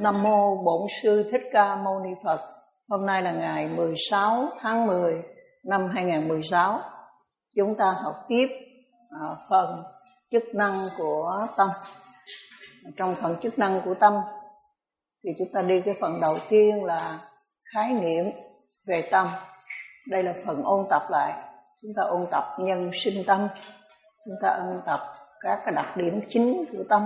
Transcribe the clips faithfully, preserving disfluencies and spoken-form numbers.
Nam mô Bổn Sư Thích Ca Mâu Ni Phật. Hôm nay là ngày mười sáu tháng mười năm hai nghìn không trăm mười sáu. Chúng ta học tiếp à, phần chức năng của tâm. Trong phần chức năng của tâm thì chúng ta đi cái phần đầu tiên là khái niệm về tâm. Đây là phần ôn tập lại. Chúng ta ôn tập nhân sinh tâm. Chúng ta ôn tập các cái đặc điểm chính của tâm.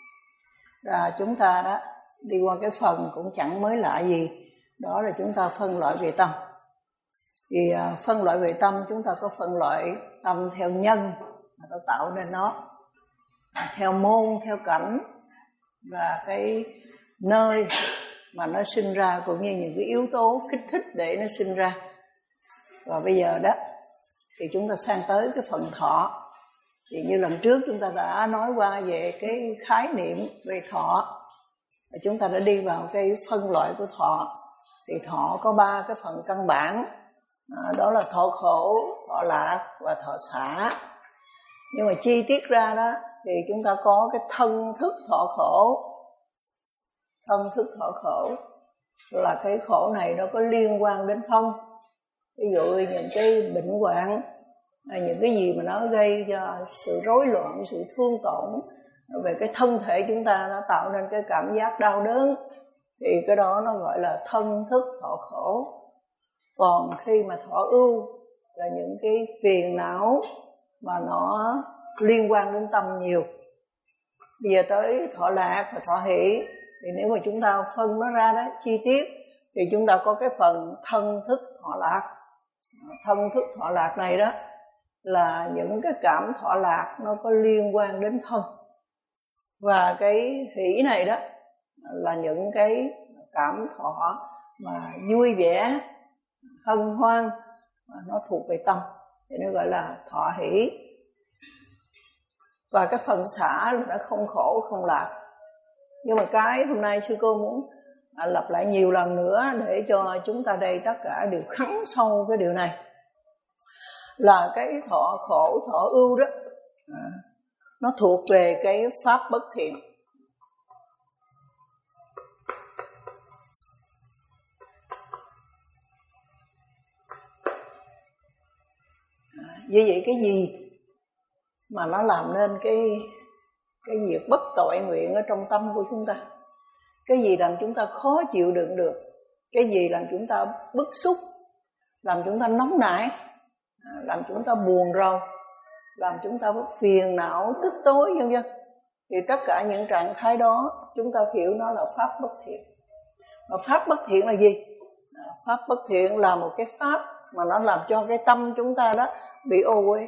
Và chúng ta đã đi qua cái phần cũng chẳng mới lạ gì. Đó là chúng ta phân loại về tâm. Thì uh, phân loại về tâm, chúng ta có phân loại tâm theo nhân mà nó tạo nên nó, theo môn, theo cảnh và cái nơi mà nó sinh ra, cũng như những cái yếu tố kích thích để nó sinh ra. Và bây giờ đó thì chúng ta sang tới cái phần thọ. Thì như lần trước chúng ta đã nói qua về cái khái niệm về thọ, và chúng ta đã đi vào cái phân loại của thọ. Thì thọ có ba cái phần căn bản, à, đó là thọ khổ, thọ lạc và thọ xả. Nhưng mà chi tiết ra đó thì chúng ta có cái thân thức thọ khổ. Thân thức thọ khổ là cái khổ này nó có liên quan đến thân. Ví dụ những cái bệnh hoạn, những cái gì mà nó gây cho sự rối loạn, sự thương tổn về cái thân thể chúng ta, nó tạo nên cái cảm giác đau đớn, thì cái đó nó gọi là thân thức thọ khổ. Còn khi mà thọ ưu là những cái phiền não mà nó liên quan đến tâm nhiều. Bây giờ tới thọ lạc và thọ hỷ, thì nếu mà chúng ta phân nó ra đó chi tiết thì chúng ta có cái phần thân thức thọ lạc. Thân thức thọ lạc này đó là những cái cảm thọ lạc nó có liên quan đến thân. Và cái hỷ này đó là những cái cảm thọ mà vui vẻ, hân hoan, mà nó thuộc về tâm, thì nó gọi là thọ hỷ. Và cái phần xả là nó không khổ, không lạc. Nhưng mà cái hôm nay sư cô muốn à, lặp lại nhiều lần nữa để cho chúng ta đây tất cả đều khắc sâu cái điều này. Là cái thọ khổ, thọ ưu đó, à, nó thuộc về cái pháp bất thiện. À, như vậy cái gì mà nó làm nên cái cái việc bất tội nguyện ở trong tâm của chúng ta? Cái gì làm chúng ta khó chịu đựng được? Cái gì làm chúng ta bức xúc, làm chúng ta nóng nảy, làm chúng ta buồn rầu, làm chúng ta phiền não, tức tối vân vân? Thì tất cả những trạng thái đó chúng ta hiểu nó là pháp bất thiện. Mà pháp bất thiện là gì? Pháp bất thiện là một cái pháp mà nó làm cho cái tâm chúng ta đó bị ô uế.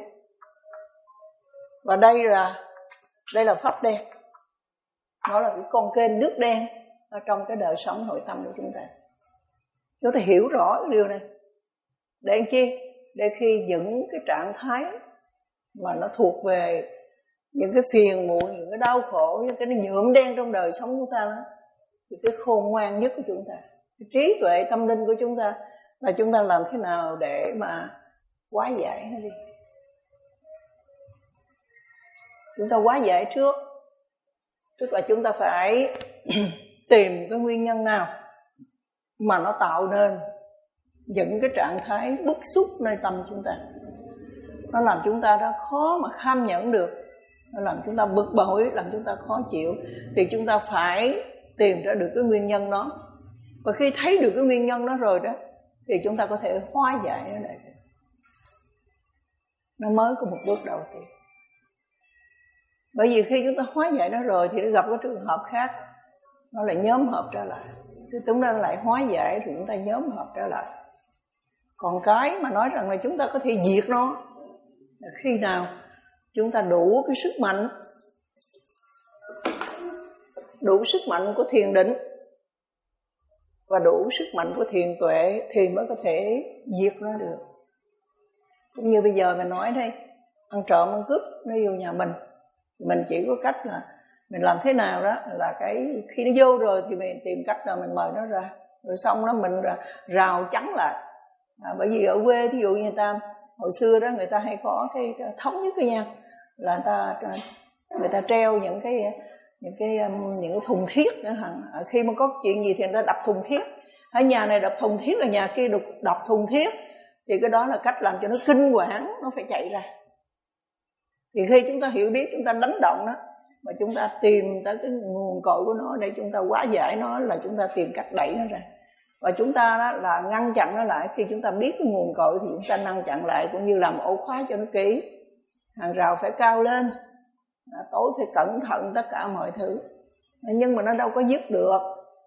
Và đây là đây là pháp đen. Nó là cái con kênh nước đen ở trong cái đời sống nội tâm của chúng ta. Chúng ta hiểu rõ cái điều này. Để làm chi? Để khi những cái trạng thái mà nó thuộc về những cái phiền muộn, những cái đau khổ, những cái nhuộm đen trong đời sống của ta đó, thì cái khôn ngoan nhất của chúng ta, cái trí tuệ tâm linh của chúng ta là chúng ta làm thế nào để mà hóa giải nó đi. Chúng ta hóa giải trước, tức là chúng ta phải tìm cái nguyên nhân nào mà nó tạo nên những cái trạng thái bức xúc nơi tâm chúng ta. Nó làm chúng ta đó khó mà kham nhẫn được, nó làm chúng ta bực bội, làm chúng ta khó chịu. Thì chúng ta phải tìm ra được cái nguyên nhân đó. Và khi thấy được cái nguyên nhân đó rồi đó, thì chúng ta có thể hóa giải nó lại. Nó mới có một bước đầu tiên. Bởi vì khi chúng ta hóa giải nó rồi thì nó gặp cái trường hợp khác, nó lại nhóm hợp trở lại. Thì chúng ta lại hóa giải thì chúng ta nhóm hợp trở lại. Còn cái mà nói rằng là chúng ta có thể diệt nó là khi nào chúng ta đủ cái sức mạnh, đủ sức mạnh của thiền định và đủ sức mạnh của thiền tuệ thì mới có thể diệt nó được. Cũng như bây giờ mình nói đây, ăn trộm, ăn cướp nó vô nhà mình, mình chỉ có cách là mình làm thế nào đó là cái khi nó vô rồi thì mình tìm cách là mình mời nó ra, rồi xong đó mình rào chắn lại. À, bởi vì ở quê thí dụ như người ta hồi xưa đó người ta hay có cái, cái thống nhất với nhau là người ta người ta treo những cái những cái những cái thùng thiết nữa hả? Khi mà có chuyện gì thì người ta đập thùng thiết, ở nhà này đập thùng thiết, ở nhà kia đập, đập thùng thiết, thì cái đó là cách làm cho nó kinh quản, nó phải chạy ra. Thì khi chúng ta hiểu biết, chúng ta đánh động nó, mà chúng ta tìm tới cái nguồn cội của nó để chúng ta hóa giải nó, là chúng ta tìm cách đẩy nó ra. Và chúng ta đó là ngăn chặn nó lại. Khi chúng ta biết cái nguồn cội thì chúng ta ngăn chặn lại, cũng như làm ổ khóa cho nó kỹ. Hàng rào phải cao lên, tối phải cẩn thận tất cả mọi thứ. Nhưng mà nó đâu có dứt được.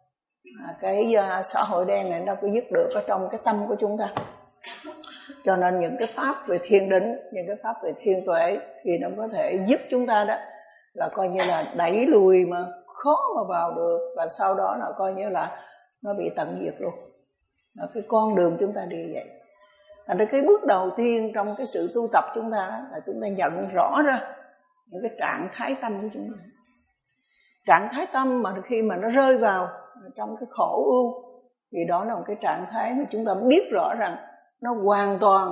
Cái xã hội đen này đâu có dứt được ở trong cái tâm của chúng ta. Cho nên những cái pháp về thiền định, những cái pháp về thiên tuệ thì nó có thể giúp chúng ta đó là coi như là đẩy lùi mà khó mà vào được, và sau đó là coi như là nó bị tận diệt luôn. Đó, cái con đường chúng ta đi vậy. Thành ra cái bước đầu tiên trong cái sự tu tập chúng ta đó, là chúng ta nhận rõ ra những cái trạng thái tâm của chúng ta. Trạng thái tâm mà khi mà nó rơi vào trong cái khổ ưu thì đó là một cái trạng thái mà chúng ta biết rõ rằng nó hoàn toàn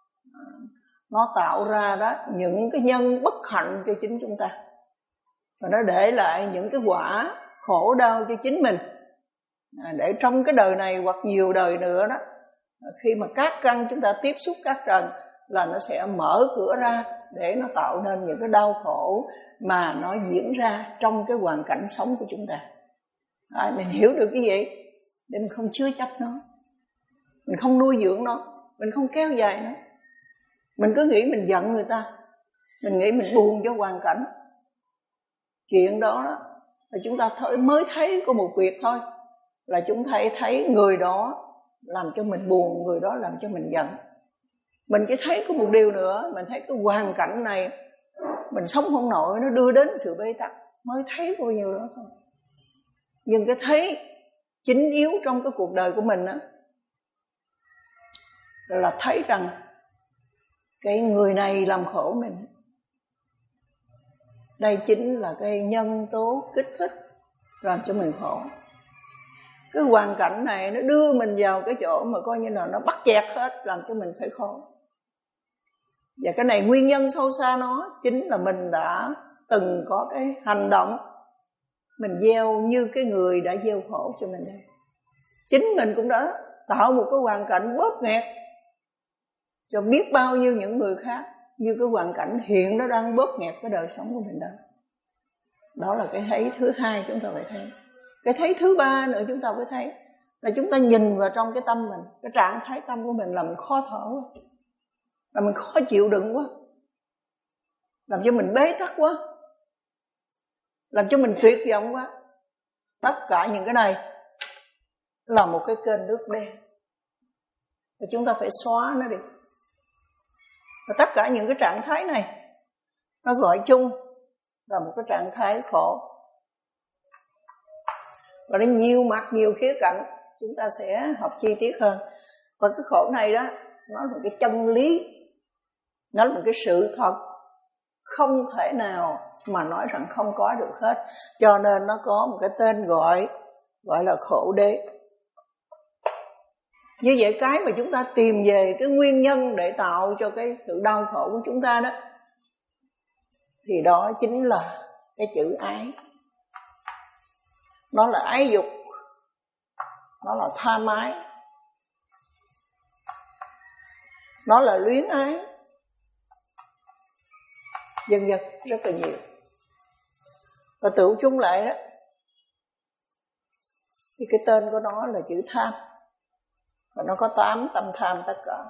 nó tạo ra đó những cái nhân bất hạnh cho chính chúng ta, và nó để lại những cái quả khổ đau cho chính mình. À, để trong cái đời này hoặc nhiều đời nữa đó, khi mà các căn chúng ta tiếp xúc các trần là nó sẽ mở cửa ra để nó tạo nên những cái đau khổ mà nó diễn ra trong cái hoàn cảnh sống của chúng ta. À, mình hiểu được cái gì để mình không chứa chấp nó, mình không nuôi dưỡng nó, mình không kéo dài nó. Mình cứ nghĩ mình giận người ta, mình nghĩ mình buồn cho hoàn cảnh. Chuyện đó, đó là chúng ta thấy, mới thấy có một việc thôi, là chúng ta thấy người đó làm cho mình buồn, người đó làm cho mình giận. Mình chỉ thấy có một điều nữa, mình thấy cái hoàn cảnh này mình sống không nổi, nó đưa đến sự bế tắc, mới thấy bao nhiêu đó thôi. Nhưng cái thấy chính yếu trong cái cuộc đời của mình đó, là thấy rằng cái người này làm khổ mình. Đây chính là cái nhân tố kích thích làm cho mình khổ. Cái hoàn cảnh này nó đưa mình vào cái chỗ mà coi như là nó bắt chẹt hết, làm cho mình phải khổ. Và cái này nguyên nhân sâu xa nó chính là mình đã từng có cái hành động mình gieo như cái người đã gieo khổ cho mình đây. Chính mình cũng đã tạo một cái hoàn cảnh bóp nghẹt cho biết bao nhiêu những người khác, như cái hoàn cảnh hiện nó đang bóp nghẹt cái đời sống của mình đó. Đó là cái thấy thứ hai chúng ta phải thấy. Cái thấy thứ ba nữa chúng ta phải thấy là chúng ta nhìn vào trong cái tâm mình, cái trạng thái tâm của mình làm mình khó thở quá, làm mình khó chịu đựng quá, làm cho mình bế tắc quá, làm cho mình tuyệt vọng quá. Tất cả những cái này là một cái kênh nước đen, và chúng ta phải xóa nó đi. Và tất cả những cái trạng thái này nó gọi chung là một cái trạng thái khổ. Và nó nhiều mặt, nhiều khía cạnh, chúng ta sẽ học chi tiết hơn. Và cái khổ này đó, nó là một cái chân lý, nó là một cái sự thật không thể nào mà nói rằng không có được hết. Cho nên nó có một cái tên gọi, gọi là khổ đế. Như vậy cái mà chúng ta tìm về cái nguyên nhân để tạo cho cái sự đau khổ của chúng ta đó, thì đó chính là cái chữ ái. Nó là ái dục, nó là tham ái, nó là luyến ái, vân vân, rất là nhiều. Và tựu chung lại đó, thì cái tên của nó là chữ tham. Và nó có tám tâm tham tất cả.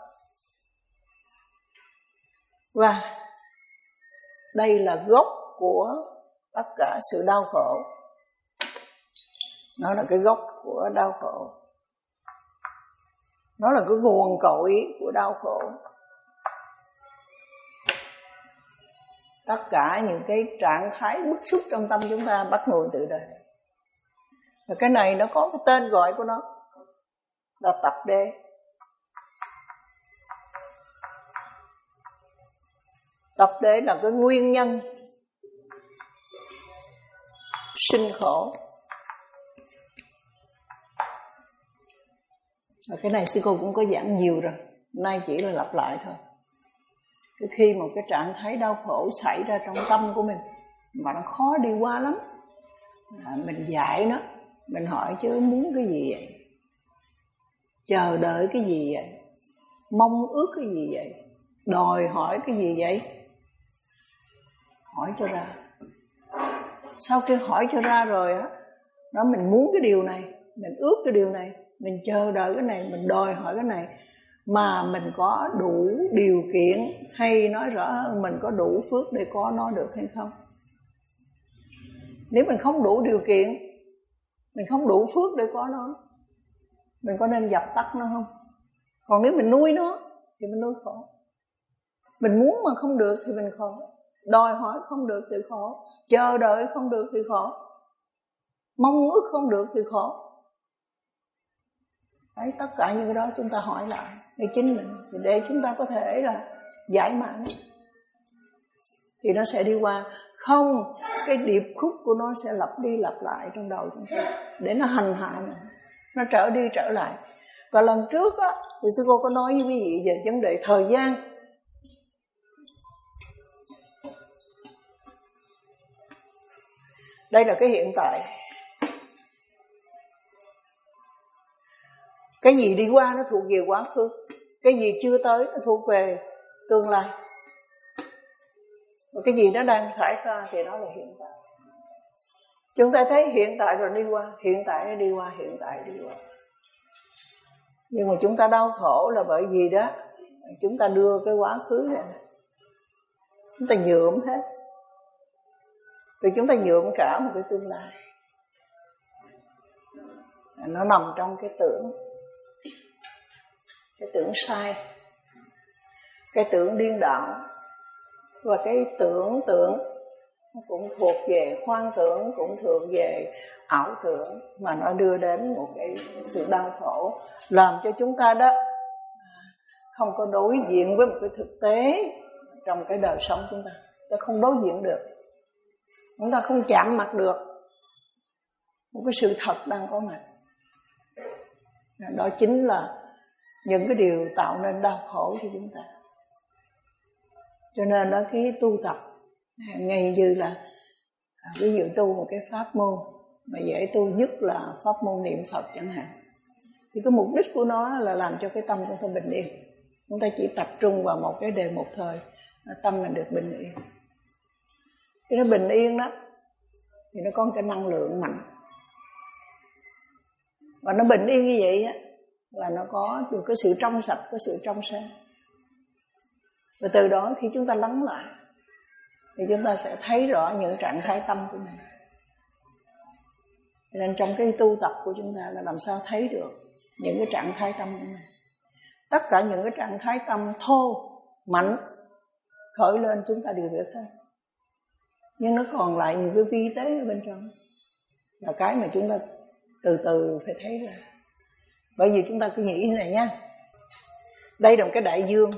Và đây là gốc của tất cả sự đau khổ. Nó là cái gốc của đau khổ. Nó là cái nguồn cội của đau khổ. Tất cả những cái trạng thái bức xúc trong tâm chúng ta bắt nguồn từ đây. Và cái này nó có cái tên gọi của nó là tập đế. Tập đế là cái nguyên nhân sinh khổ. Và cái này sư cô cũng có giảng nhiều rồi, nay chỉ là lặp lại thôi. Cái khi một cái trạng thái đau khổ xảy ra trong tâm của mình mà nó khó đi qua lắm, à, mình dạy nó, mình hỏi chứ muốn cái gì vậy, chờ đợi cái gì vậy, mong ước cái gì vậy, đòi hỏi cái gì vậy, hỏi cho ra. Sau khi hỏi cho ra rồi á, đó mình muốn cái điều này, mình ước cái điều này, mình chờ đợi cái này, mình đòi hỏi cái này, mà mình có đủ điều kiện, hay nói rõ hơn mình có đủ phước để có nó được hay không. Nếu mình không đủ điều kiện, mình không đủ phước để có nó, mình có nên dập tắt nó không? Còn nếu mình nuôi nó thì mình nuôi khổ. Mình muốn mà không được thì mình khổ, đòi hỏi không được thì khổ, chờ đợi không được thì khổ, mong ước không được thì khổ. Đấy, tất cả những cái đó chúng ta hỏi lại để chính mình, để chúng ta có thể là giải mã, thì nó sẽ đi qua. Không, cái điệp khúc của nó sẽ lặp đi lặp lại trong đầu chúng ta, để nó hành hạ mình, nó trở đi trở lại. Và lần trước á, thì sư cô có nói với quý vị về vấn đề thời gian. Đây là cái hiện tại. Cái gì đi qua nó thuộc về quá khứ, cái gì chưa tới nó thuộc về tương lai, và cái gì nó đang xảy ra thì nó là hiện tại. Chúng ta thấy hiện tại rồi đi qua, hiện tại nó đi qua, hiện tại đi qua. Nhưng mà chúng ta đau khổ là bởi vì đó, chúng ta đưa cái quá khứ này, chúng ta nhuộm hết, rồi chúng ta nhuộm cả một cái tương lai. Nó nằm trong cái tưởng, cái tưởng sai, cái tưởng điên đảo. Và cái tưởng tượng nó cũng thuộc về hoang tưởng, cũng thuộc về ảo tưởng, mà nó đưa đến một cái sự đau khổ, làm cho chúng ta đó không có đối diện với một cái thực tế trong cái đời sống chúng ta. Ta không đối diện được, chúng ta không chạm mặt được một cái sự thật đang có mặt. Đó chính là những cái điều tạo nên đau khổ cho chúng ta. Cho nên đó, khi tu tập ngay như là ví dụ tu một cái pháp môn mà dễ tu nhất là pháp môn niệm Phật chẳng hạn, thì cái mục đích của nó là làm cho cái tâm của chúng ta bình yên. Chúng ta chỉ tập trung vào một cái đề một thời, tâm mình được bình yên. Khi nó bình yên đó thì nó có một cái năng lượng mạnh, và nó bình yên như vậy á là nó có được cái sự trong sạch, cái sự trong sáng. Và từ đó khi chúng ta lắng lại thì chúng ta sẽ thấy rõ những trạng thái tâm của mình. Nên trong cái tu tập của chúng ta là làm sao thấy được những cái trạng thái tâm của mình. Tất cả những cái trạng thái tâm thô, mạnh khởi lên chúng ta đều biết hết. Nhưng nó còn lại những cái vi tế ở bên trong, là cái mà chúng ta từ từ phải thấy ra. Bởi vì chúng ta cứ nghĩ như này nha, đây là một cái đại dương.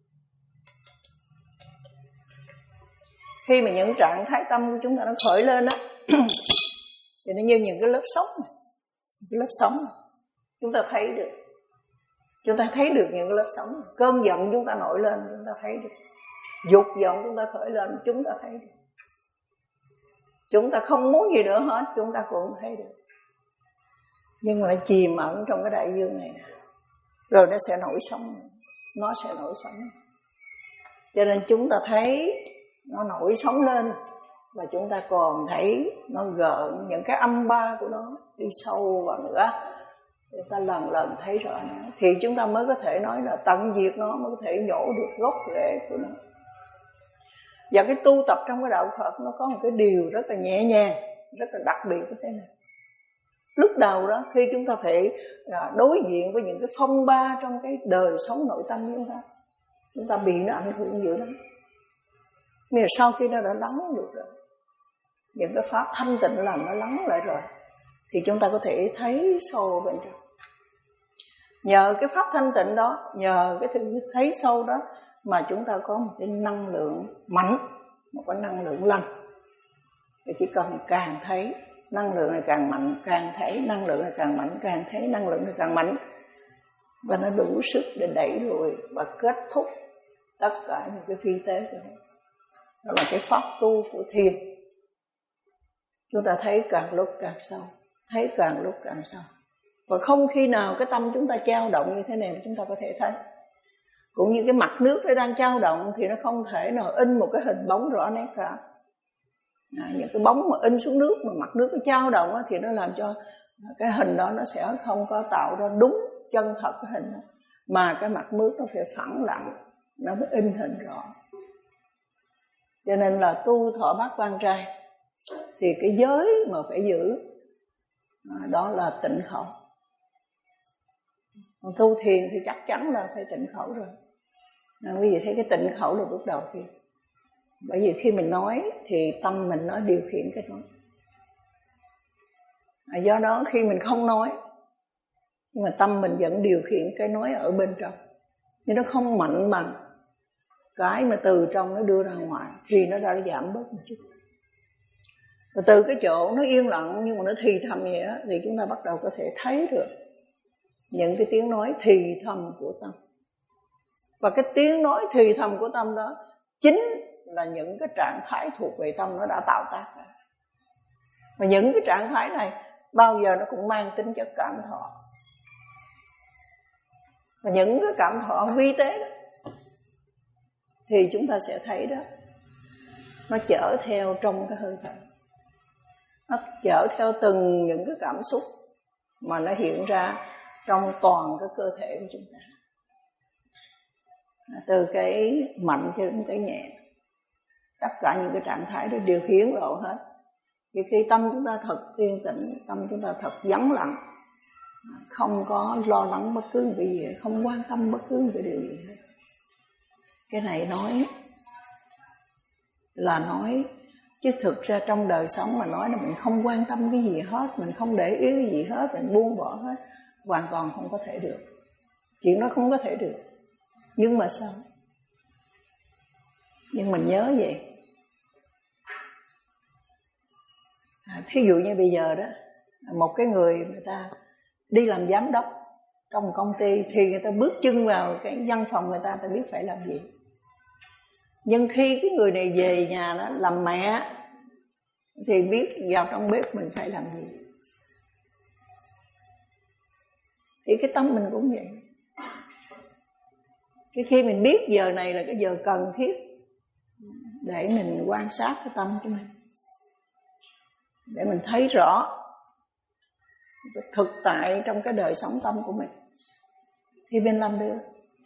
Khi mà những trạng thái tâm của chúng ta nó khởi lên á thì nó như những cái lớp sóng này, cái lớp sóng này. Chúng ta thấy được, chúng ta thấy được những cái lớp sóng này. Cơn giận chúng ta nổi lên, chúng ta thấy được. Dục vọng chúng ta khởi lên, chúng ta thấy được. Chúng ta không muốn gì nữa hết, chúng ta cũng thấy được. Nhưng mà nó chìm ẩn trong cái đại dương này, rồi nó sẽ nổi sóng, nó sẽ nổi sóng. Cho nên chúng ta thấy nó nổi sóng lên, và chúng ta còn thấy nó gợn những cái âm ba của nó đi sâu vào nữa, để ta lần lần thấy rõ nó, thì chúng ta mới có thể nói là tận diệt nó, mới có thể nhổ được gốc rễ của nó. Và cái tu tập trong cái đạo Phật nó có một cái điều rất là nhẹ nhàng, rất là đặc biệt như thế này. Lúc đầu đó, khi chúng ta phải đối diện với những cái phong ba trong cái đời sống nội tâm của chúng ta, chúng ta bị nó ảnh hưởng dữ lắm. Nhưng mà sau khi nó đã lắng được rồi, những cái pháp thanh tịnh làm nó lắng lại rồi, thì chúng ta có thể thấy sâu bên trong. Nhờ cái pháp thanh tịnh đó, nhờ cái thứ thấy sâu đó, mà chúng ta có một cái năng lượng mạnh, một cái năng lượng lành. Thì chỉ cần càng thấy năng lượng này càng mạnh, càng thấy năng lượng này càng mạnh, càng thấy năng lượng này càng mạnh, và nó đủ sức để đẩy lùi và kết thúc tất cả những cái phi tế của nó. Đó là cái pháp tu của thiền. chúng ta thấy càng lúc càng sâu, thấy càng lúc càng sâu. Và không khi nào cái tâm chúng ta dao động như thế này mà chúng ta có thể thấy. Cũng như cái mặt nước nó đang dao động thì nó không thể nào in một cái hình bóng rõ nét cả. À, những cái bóng mà in xuống nước mà mặt nước nó dao động á, thì nó làm cho cái hình đó nó sẽ không có tạo ra đúng chân thật cái hình đó. Mà cái mặt nước nó phải phẳng lặng, nó mới in hình rõ. Cho nên là tu thọ bát quan trai thì cái giới mà phải giữ à, đó là tịnh khẩu. Còn tu thiền thì chắc chắn là phải tịnh khẩu rồi. À, quý vị thấy cái tịnh khẩu là bước đầu tiên. Bởi vì khi mình nói thì tâm mình nó điều khiển cái nói. À, do đó khi mình không nói, nhưng mà tâm mình vẫn điều khiển cái nói ở bên trong. Nhưng nó không mạnh bằng cái mà từ trong nó đưa ra ngoài thì nó đã giảm bớt một chút. Và từ cái chỗ nó yên lặng nhưng mà nó thì thầm vậy đó, thì chúng ta bắt đầu có thể thấy được những cái tiếng nói thì thầm của tâm. Và cái tiếng nói thì thầm của tâm đó chính là những cái trạng thái thuộc về tâm nó đã tạo tác ra. Và những cái trạng thái này bao giờ nó cũng mang tính chất cảm thọ. Và những cái cảm thọ vi tế đó thì chúng ta sẽ thấy đó, nó chở theo trong cái hơi thở, nó chở theo từng những cái cảm xúc mà nó hiện ra trong toàn cái cơ thể của chúng ta, từ cái mạnh cho đến cái nhẹ. Tất cả những cái trạng thái đó đều hiển lộ hết. Thì khi tâm chúng ta thật yên tĩnh, tâm chúng ta thật vắng lặng, không có lo lắng bất cứ một cái gì, không quan tâm bất cứ một cái điều gì hết. Cái này nói là nói, chứ thực ra trong đời sống mà nói là mình không quan tâm cái gì hết, mình không để ý cái gì hết, mình buông bỏ hết, hoàn toàn không có thể được. Chuyện đó không có thể được. Nhưng mà sao? Nhưng mình nhớ vậy. À, thí dụ như bây giờ đó, một cái người người ta đi làm giám đốc trong một công ty thì người ta bước chân vào cái văn phòng người ta, ta biết phải làm gì. Nhưng khi cái người này về nhà đó làm mẹ thì biết vào trong bếp mình phải làm gì. Thì cái tâm mình cũng vậy. Cái khi mình biết giờ này là cái giờ cần thiết để mình quan sát cái tâm của mình, để mình thấy rõ cái thực tại trong cái đời sống tâm của mình, thì mình làm được.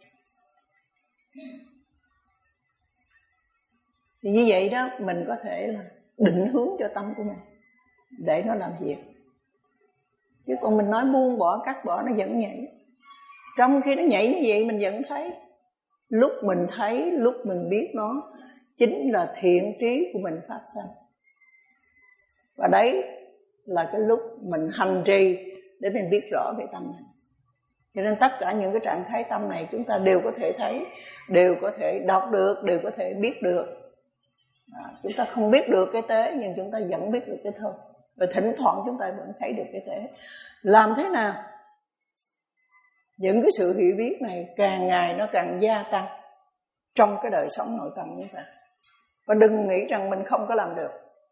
Thì như vậy đó mình có thể là định hướng cho tâm của mình để nó làm việc. Chứ còn mình nói buông bỏ, cắt bỏ nó vẫn nhảy. Trong khi nó nhảy như vậy mình vẫn thấy. Lúc mình thấy, lúc mình biết nó chính là thiện trí của mình phát sinh. Và đấy là cái lúc mình hành trì để mình biết rõ về tâm mình. Cho nên tất cả những cái trạng thái tâm này chúng ta đều có thể thấy, đều có thể đọc được, đều có thể biết được. À, chúng ta không biết được cái tế nhưng chúng ta vẫn biết được cái thơ. Và thỉnh thoảng chúng ta vẫn thấy được cái tế. Làm thế nào? Những cái sự hiểu biết này càng ngày nó càng gia tăng trong cái đời sống nội tâm của chúng ta. Và đừng nghĩ rằng mình không có làm được.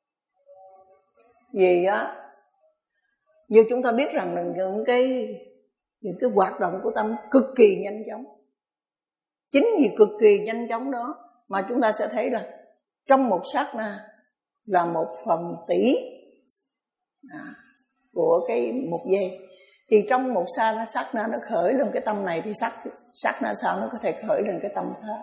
Vì á, như chúng ta biết rằng những cái những cái hoạt động của tâm cực kỳ nhanh chóng. Chính vì cực kỳ nhanh chóng đó mà chúng ta sẽ thấy là trong một sát na là một phần tỷ à, của cái một giây. Thì trong một sát na, sát na nó khởi lên cái tâm này thì sát, sát na sau nó có thể khởi lên cái tâm khác.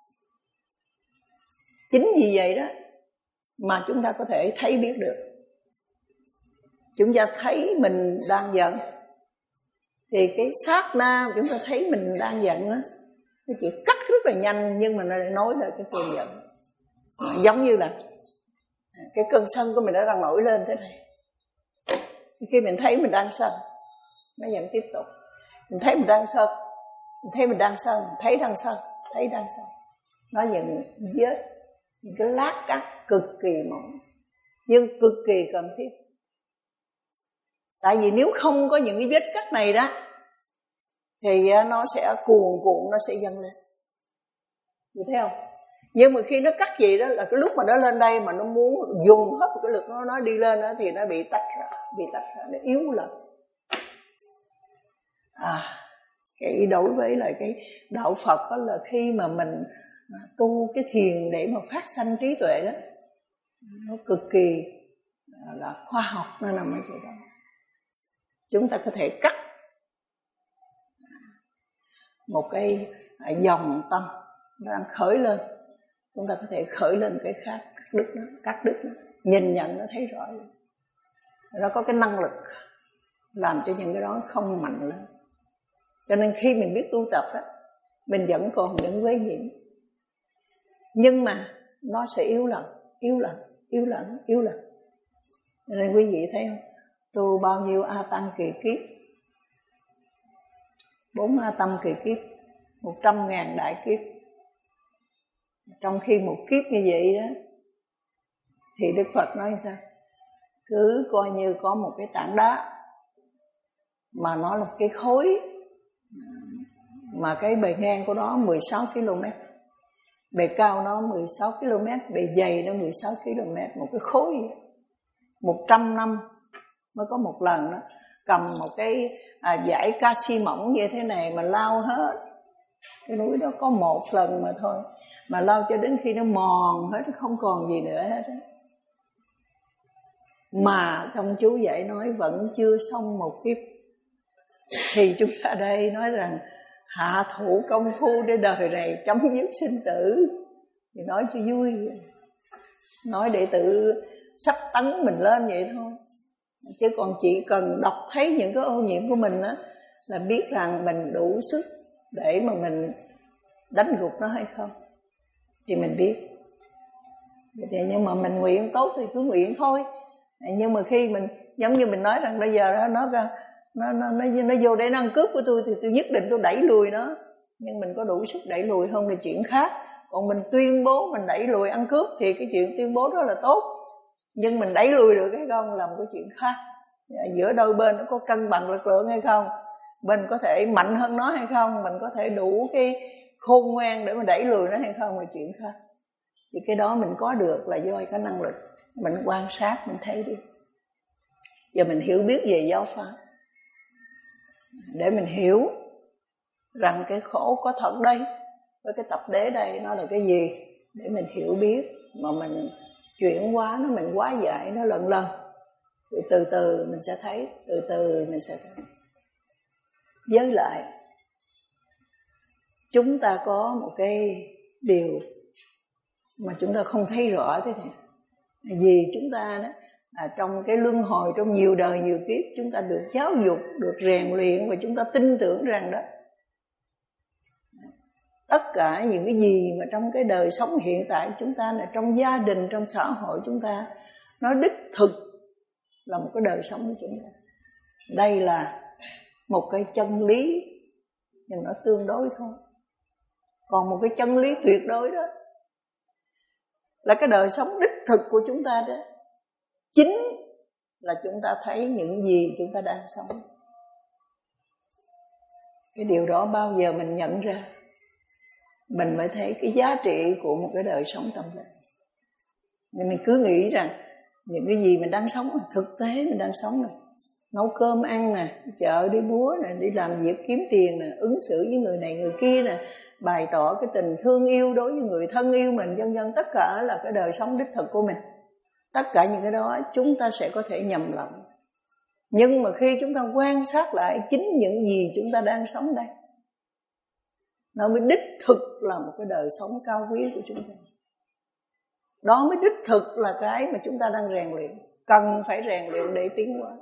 Chính vì vậy đó mà chúng ta có thể thấy biết được. Chúng ta thấy mình đang giận thì cái sát na chúng ta thấy mình đang giận á, nó chỉ cắt rất là nhanh nhưng mà nó lại nói là cái cơn giận. Giống như là cái cơn sân của mình nó đang nổi lên thế này. Khi mình thấy mình đang sân, nó vẫn tiếp tục. Mình thấy mình đang sân, mình thấy mình đang sân, thấy đang sân, thấy đang sân. Nó vẫn vết những cái lát cắt cực kỳ mỏng nhưng cực kỳ cần thiết. Tại vì nếu không có những cái vết cắt này đó thì nó sẽ cuồn cuộn, nó sẽ dâng lên. Chị thấy không? Nhưng mà khi nó cắt gì đó là cái lúc mà nó lên đây mà nó muốn dùng hết cái lực nó nó đi lên đó thì nó bị tách ra, bị tách ra, nó yếu lần. À, cái đối với lại cái đạo Phật đó là khi mà mình tu cái thiền để mà phát sanh trí tuệ đó, nó cực kỳ là khoa học, nó nằm ở chỗ đó. Chúng ta có thể cắt một cái dòng tâm nó đang khởi lên, chúng ta có thể khởi lên cái khác, cắt đứt nó, cắt đứt nó, nhìn nhận nó thấy rõ. Nó có cái năng lực làm cho những cái đó không mạnh lên. Cho nên khi mình biết tu tập á, mình vẫn còn những vế nhiễm, nhưng mà nó sẽ yếu lần, yếu lần, yếu lần, yếu lần. Nên quý vị thấy không? Tu bao nhiêu A Tăng kỳ kiếp, bốn A Tăng kỳ kiếp, một trăm ngàn đại kiếp. Trong khi một kiếp như vậy đó, thì Đức Phật nói sao? Cứ coi như có một cái tảng đá mà nó là cái khối, mà cái bề ngang của nó mười sáu ki lô mét, bề cao nó mười sáu ki lô mét, bề dày nó mười sáu ki lô mét, một cái khối một trăm năm mới có một lần đó, cầm một cái à, dải canxi mỏng như thế này mà lao hết. Cái núi đó có một lần mà thôi, mà lao cho đến khi nó mòn hết, không còn gì nữa hết. Mà trong chú dạy nói vẫn chưa xong một kiếp. Thì chúng ta đây nói rằng hạ thủ công phu để đời này chấm dứt sinh tử, thì nói cho vui, nói để tự sắp tấn mình lên vậy thôi. Chứ còn chỉ cần đọc thấy những cái ô nhiễm của mình á, là biết rằng mình đủ sức để mà mình đánh gục nó hay không, thì mình biết. Thì nhưng mà mình nguyện tốt thì cứ nguyện thôi. Nhưng mà khi mình giống như mình nói rằng bây giờ đó, nó nó nó nó nó vô để nó ăn cướp của tôi thì tôi nhất định tôi đẩy lùi nó. Nhưng mình có đủ sức đẩy lùi không là chuyện khác. Còn mình tuyên bố mình đẩy lùi ăn cướp thì cái chuyện tuyên bố đó là tốt, nhưng mình đẩy lùi được cái không là một cái chuyện khác. Giữa đôi bên nó có cân bằng lực lượng hay không, mình có thể mạnh hơn nó hay không, mình có thể đủ cái khôn ngoan để mà đẩy lùi nó hay không là chuyện khác. Thì cái đó mình có được là do cái năng lực mình quan sát, mình thấy đi. Giờ mình hiểu biết về giáo pháp để mình hiểu rằng cái khổ có thật đây, với cái tập đế đây nó là cái gì, để mình hiểu biết mà mình chuyển hóa nó, mình hóa giải nó lần lần. Rồi từ từ mình sẽ thấy, từ từ mình sẽ thấy. Với lại chúng ta có một cái điều mà chúng ta không thấy rõ thế này. Vì chúng ta đó à, trong cái luân hồi, trong nhiều đời nhiều kiếp, chúng ta được giáo dục, được rèn luyện, và chúng ta tin tưởng rằng đó tất cả những cái gì mà trong cái đời sống hiện tại chúng ta, là trong gia đình, trong xã hội chúng ta, nó đích thực là một cái đời sống của chúng ta. Đây là một cái chân lý, nhưng nó tương đối thôi. Còn một cái chân lý tuyệt đối đó là cái đời sống đích thực của chúng ta đó, chính là chúng ta thấy những gì chúng ta đang sống. Cái điều đó bao giờ mình nhận ra, mình mới thấy cái giá trị của một cái đời sống tâm linh. Nên mình cứ nghĩ rằng những cái gì mình đang sống, thực tế mình đang sống này, nấu cơm ăn nè, chợ đi búa nè, đi làm việc kiếm tiền nè, ứng xử với người này người kia nè, bày tỏ cái tình thương yêu đối với người thân yêu mình, vân vân, tất cả là cái đời sống đích thực của mình. Tất cả những cái đó chúng ta sẽ có thể nhầm lẫn. Nhưng mà khi chúng ta quan sát lại chính những gì chúng ta đang sống đây, nó mới đích thực là một cái đời sống cao quý của chúng ta. Đó mới đích thực là cái mà chúng ta đang rèn luyện, cần phải rèn luyện để tiến hóa.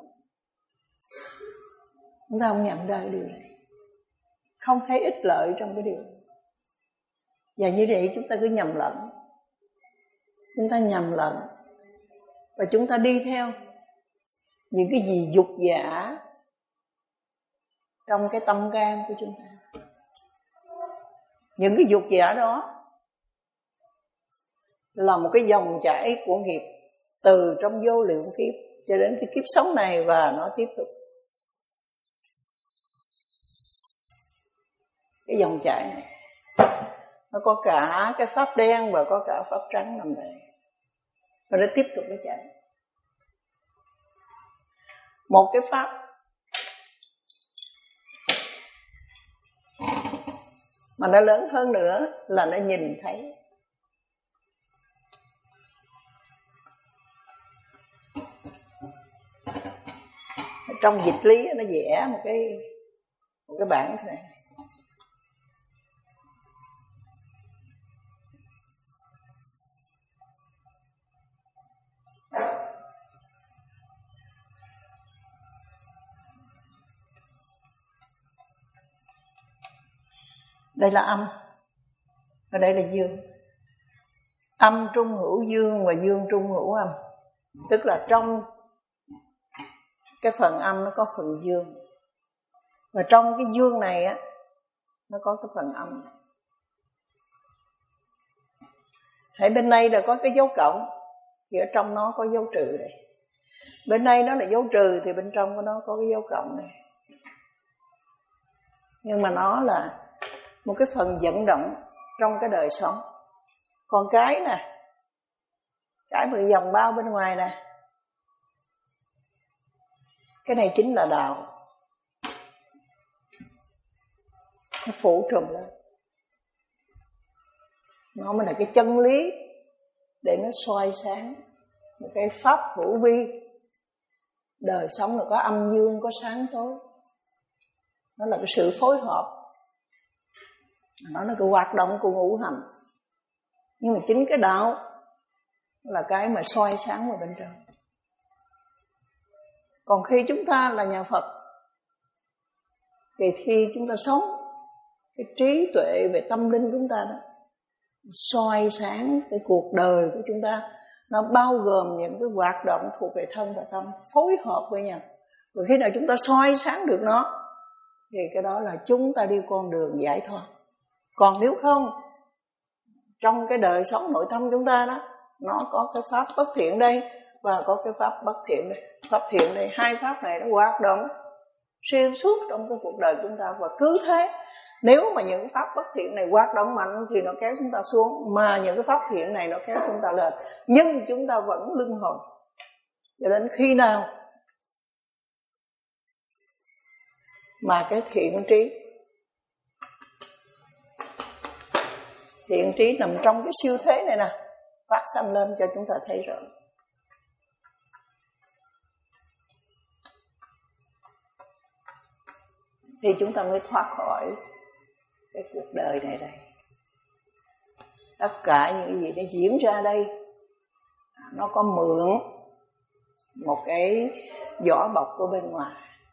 Chúng ta không nhận ra điều này, không thấy ích lợi trong cái điều này. Và như vậy chúng ta cứ nhầm lẫn, chúng ta nhầm lẫn, và chúng ta đi theo những cái gì dục giả trong cái tâm can của chúng ta. Những cái dục giả đó là một cái dòng chảy của nghiệp từ trong vô lượng kiếp cho đến cái kiếp sống này, và nó tiếp tục. Cái dòng chảy này Nó có cả cái pháp đen và có cả pháp trắng nằm đây. Và nó tiếp tục nó chạy. Một cái pháp mà nó lớn hơn nữa là nó nhìn thấy. Trong dịch lý nó vẽ một cái một cái bảng thế này. Đây là âm, ở đây là dương. Âm trung hữu dương và dương trung hữu âm. Tức là trong cái phần âm nó có phần dương, và trong cái dương này á nó có cái phần âm. Thấy bên đây là có cái dấu cộng, thì ở trong nó có dấu trừ đây. Bên đây nó là dấu trừ thì bên trong của nó có cái dấu cộng này. Nhưng mà nó là một cái phần vận động trong cái đời sống. Còn cái nè, cái phần vòng bao bên ngoài nè, cái này chính là đạo. Nó phủ trùm lên. Nó mới là cái chân lý để nó soi sáng một cái pháp hữu vi. Đời sống là có âm dương, có sáng tối. Nó là cái sự phối hợp. Nó là cái hoạt động của ngũ hành. Nhưng mà chính cái đạo là cái mà soi sáng vào bên trong. Còn khi chúng ta là nhà Phật, thì khi chúng ta sống, cái trí tuệ về tâm linh chúng ta đó soi sáng cái cuộc đời của chúng ta. Nó bao gồm những cái hoạt động thuộc về thân và tâm phối hợp với nhau. Rồi khi nào chúng ta soi sáng được nó, thì cái đó là chúng ta đi con đường giải thoát. Còn nếu không, trong cái đời sống nội tâm chúng ta đó, nó có cái pháp bất thiện đây và có cái pháp bất thiện đây. Pháp thiện đây, hai pháp này nó hoạt động xuyên suốt trong cái cuộc đời chúng ta. Và cứ thế, nếu mà những pháp bất thiện này hoạt động mạnh thì nó kéo chúng ta xuống, mà những cái pháp thiện này nó kéo chúng ta lên. Nhưng chúng ta vẫn luân hồi cho đến khi nào mà cái thiện trí thiện trí nằm trong cái siêu thế này nè phát sanh lên cho chúng ta thấy rõ, thì chúng ta mới thoát khỏi cái cuộc đời này đây. Tất cả những cái gì nó diễn ra đây, nó có mượn một cái vỏ bọc của bên ngoài,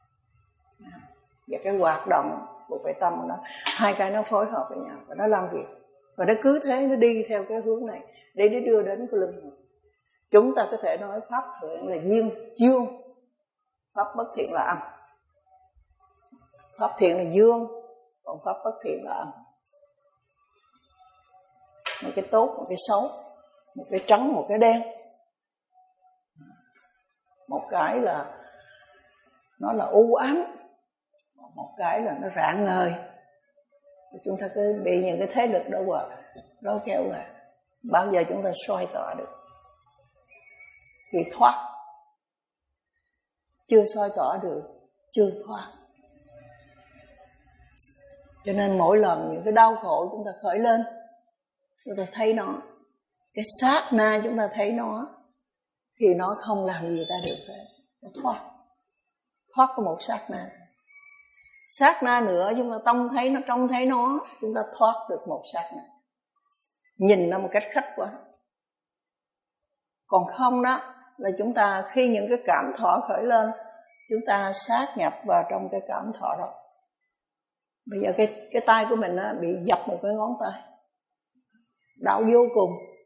và cái hoạt động của cái tâm của nó, hai cái nó phối hợp với nhau và nó làm việc. Và nó cứ thế nó đi theo cái hướng này để nó đưa đến cái luân hồi. Chúng ta có thể nói pháp thiện là dương, dương, pháp bất thiện là âm. Pháp thiện là dương, còn pháp bất thiện là âm. Một cái tốt, một cái xấu, một cái trắng, một cái đen. Một cái là nó là u ám, một cái là nó rạng ngời. Chúng ta cứ bị những cái thế lực đó qua, đó kéo qua, bao giờ chúng ta soi tỏ được thì thoát. Chưa soi tỏ được, chưa thoát. Cho nên mỗi lần những cái đau khổ chúng ta khởi lên, chúng ta thấy nó, cái sát na chúng ta thấy nó, thì nó không làm gì ta được hết. Nó thoát. Thoát có một sát na. Sát na nữa chúng ta trông thấy nó, trông thấy nó, chúng ta thoát được một sát na. Nhìn nó một cách khách quan. Còn không đó là chúng ta khi những cái cảm thọ khởi lên, chúng ta sát nhập vào trong cái cảm thọ đó. Bây giờ cái cái tay của mình á, bị dập một cái ngón tay, đau vô cùng.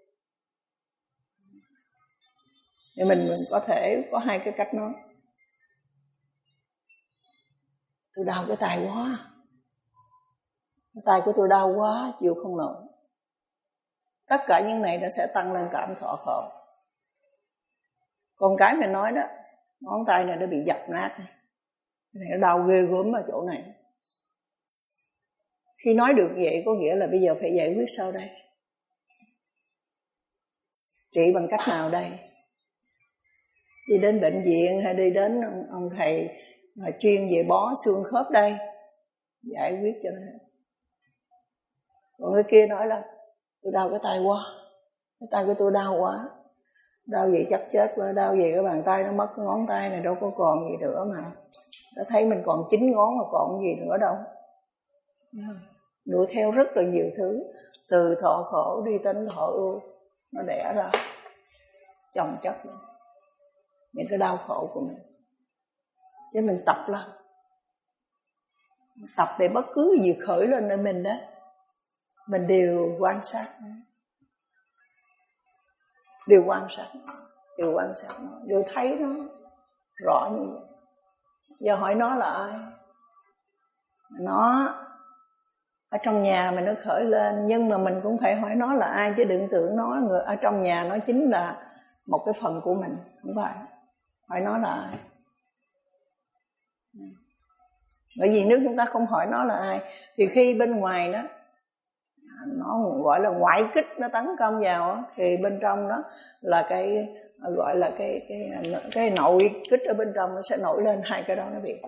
Thì mình mình có thể có hai cái cách nói. Tôi đau cái tay quá, cái tay của tôi đau quá, chịu không nổi. Tất cả những này nó sẽ tăng lên cảm thọ khổ. Còn cái mình nói đó, ngón tay này nó bị dập nát này, cái này nó đau ghê gớm ở chỗ này. Khi nói được vậy có nghĩa là bây giờ phải giải quyết sao đây? Trị bằng cách nào đây? Đi đến bệnh viện hay đi đến ông, ông thầy mà chuyên về bó xương khớp đây, giải quyết cho nó. Còn người kia nói là tôi đau cái tay quá, cái tay của tôi đau quá, đau gì chắc chết quá, đau gì cái bàn tay nó mất cái ngón tay này đâu có còn gì nữa mà, đã thấy mình còn chín ngón mà còn gì nữa đâu. Đuổi theo rất là nhiều thứ, từ thọ khổ đi đến thọ ưu, nó đẻ ra chồng chất những cái đau khổ của mình. Chứ mình tập lên, tập để bất cứ gì khởi lên ở mình đó, mình đều quan sát, đều quan sát, đều quan sát nó, đều thấy nó rõ như vậy. Giờ hỏi nó là ai? Nó ở trong nhà mình nó khởi lên, nhưng mà mình cũng phải hỏi nó là ai, chứ đừng tưởng nó người ở trong nhà nó chính là một cái phần của mình, không phải. Hỏi nó là ai? Bởi vì nếu chúng ta không hỏi nó là ai thì khi bên ngoài đó nó gọi là ngoại kích nó tấn công vào, thì bên trong đó là cái gọi là cái cái cái nội kích ở bên trong nó sẽ nổi lên, hai cái đó nó bị.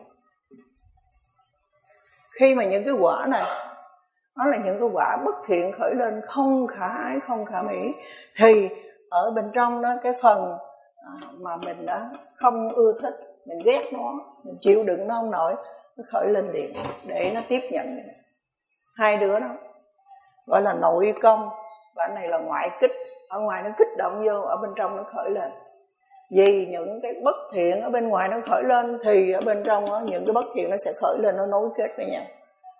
Khi mà những cái quả này nó là những cái quả bất thiện khởi lên không khả ái, không khả mỹ, thì ở bên trong đó cái phần mà mình đã không ưa thích, mình ghét nó, mình chịu đựng nó không nổi, nó khởi lên liền để nó tiếp nhận. Hai đứa đó gọi là nội công, và cái này là ngoại kích. Ở ngoài nó kích động vô, ở bên trong nó khởi lên. Vì những cái bất thiện ở bên ngoài nó khởi lên, thì ở bên trong đó, những cái bất thiện nó sẽ khởi lên, nó nối kết với nhau,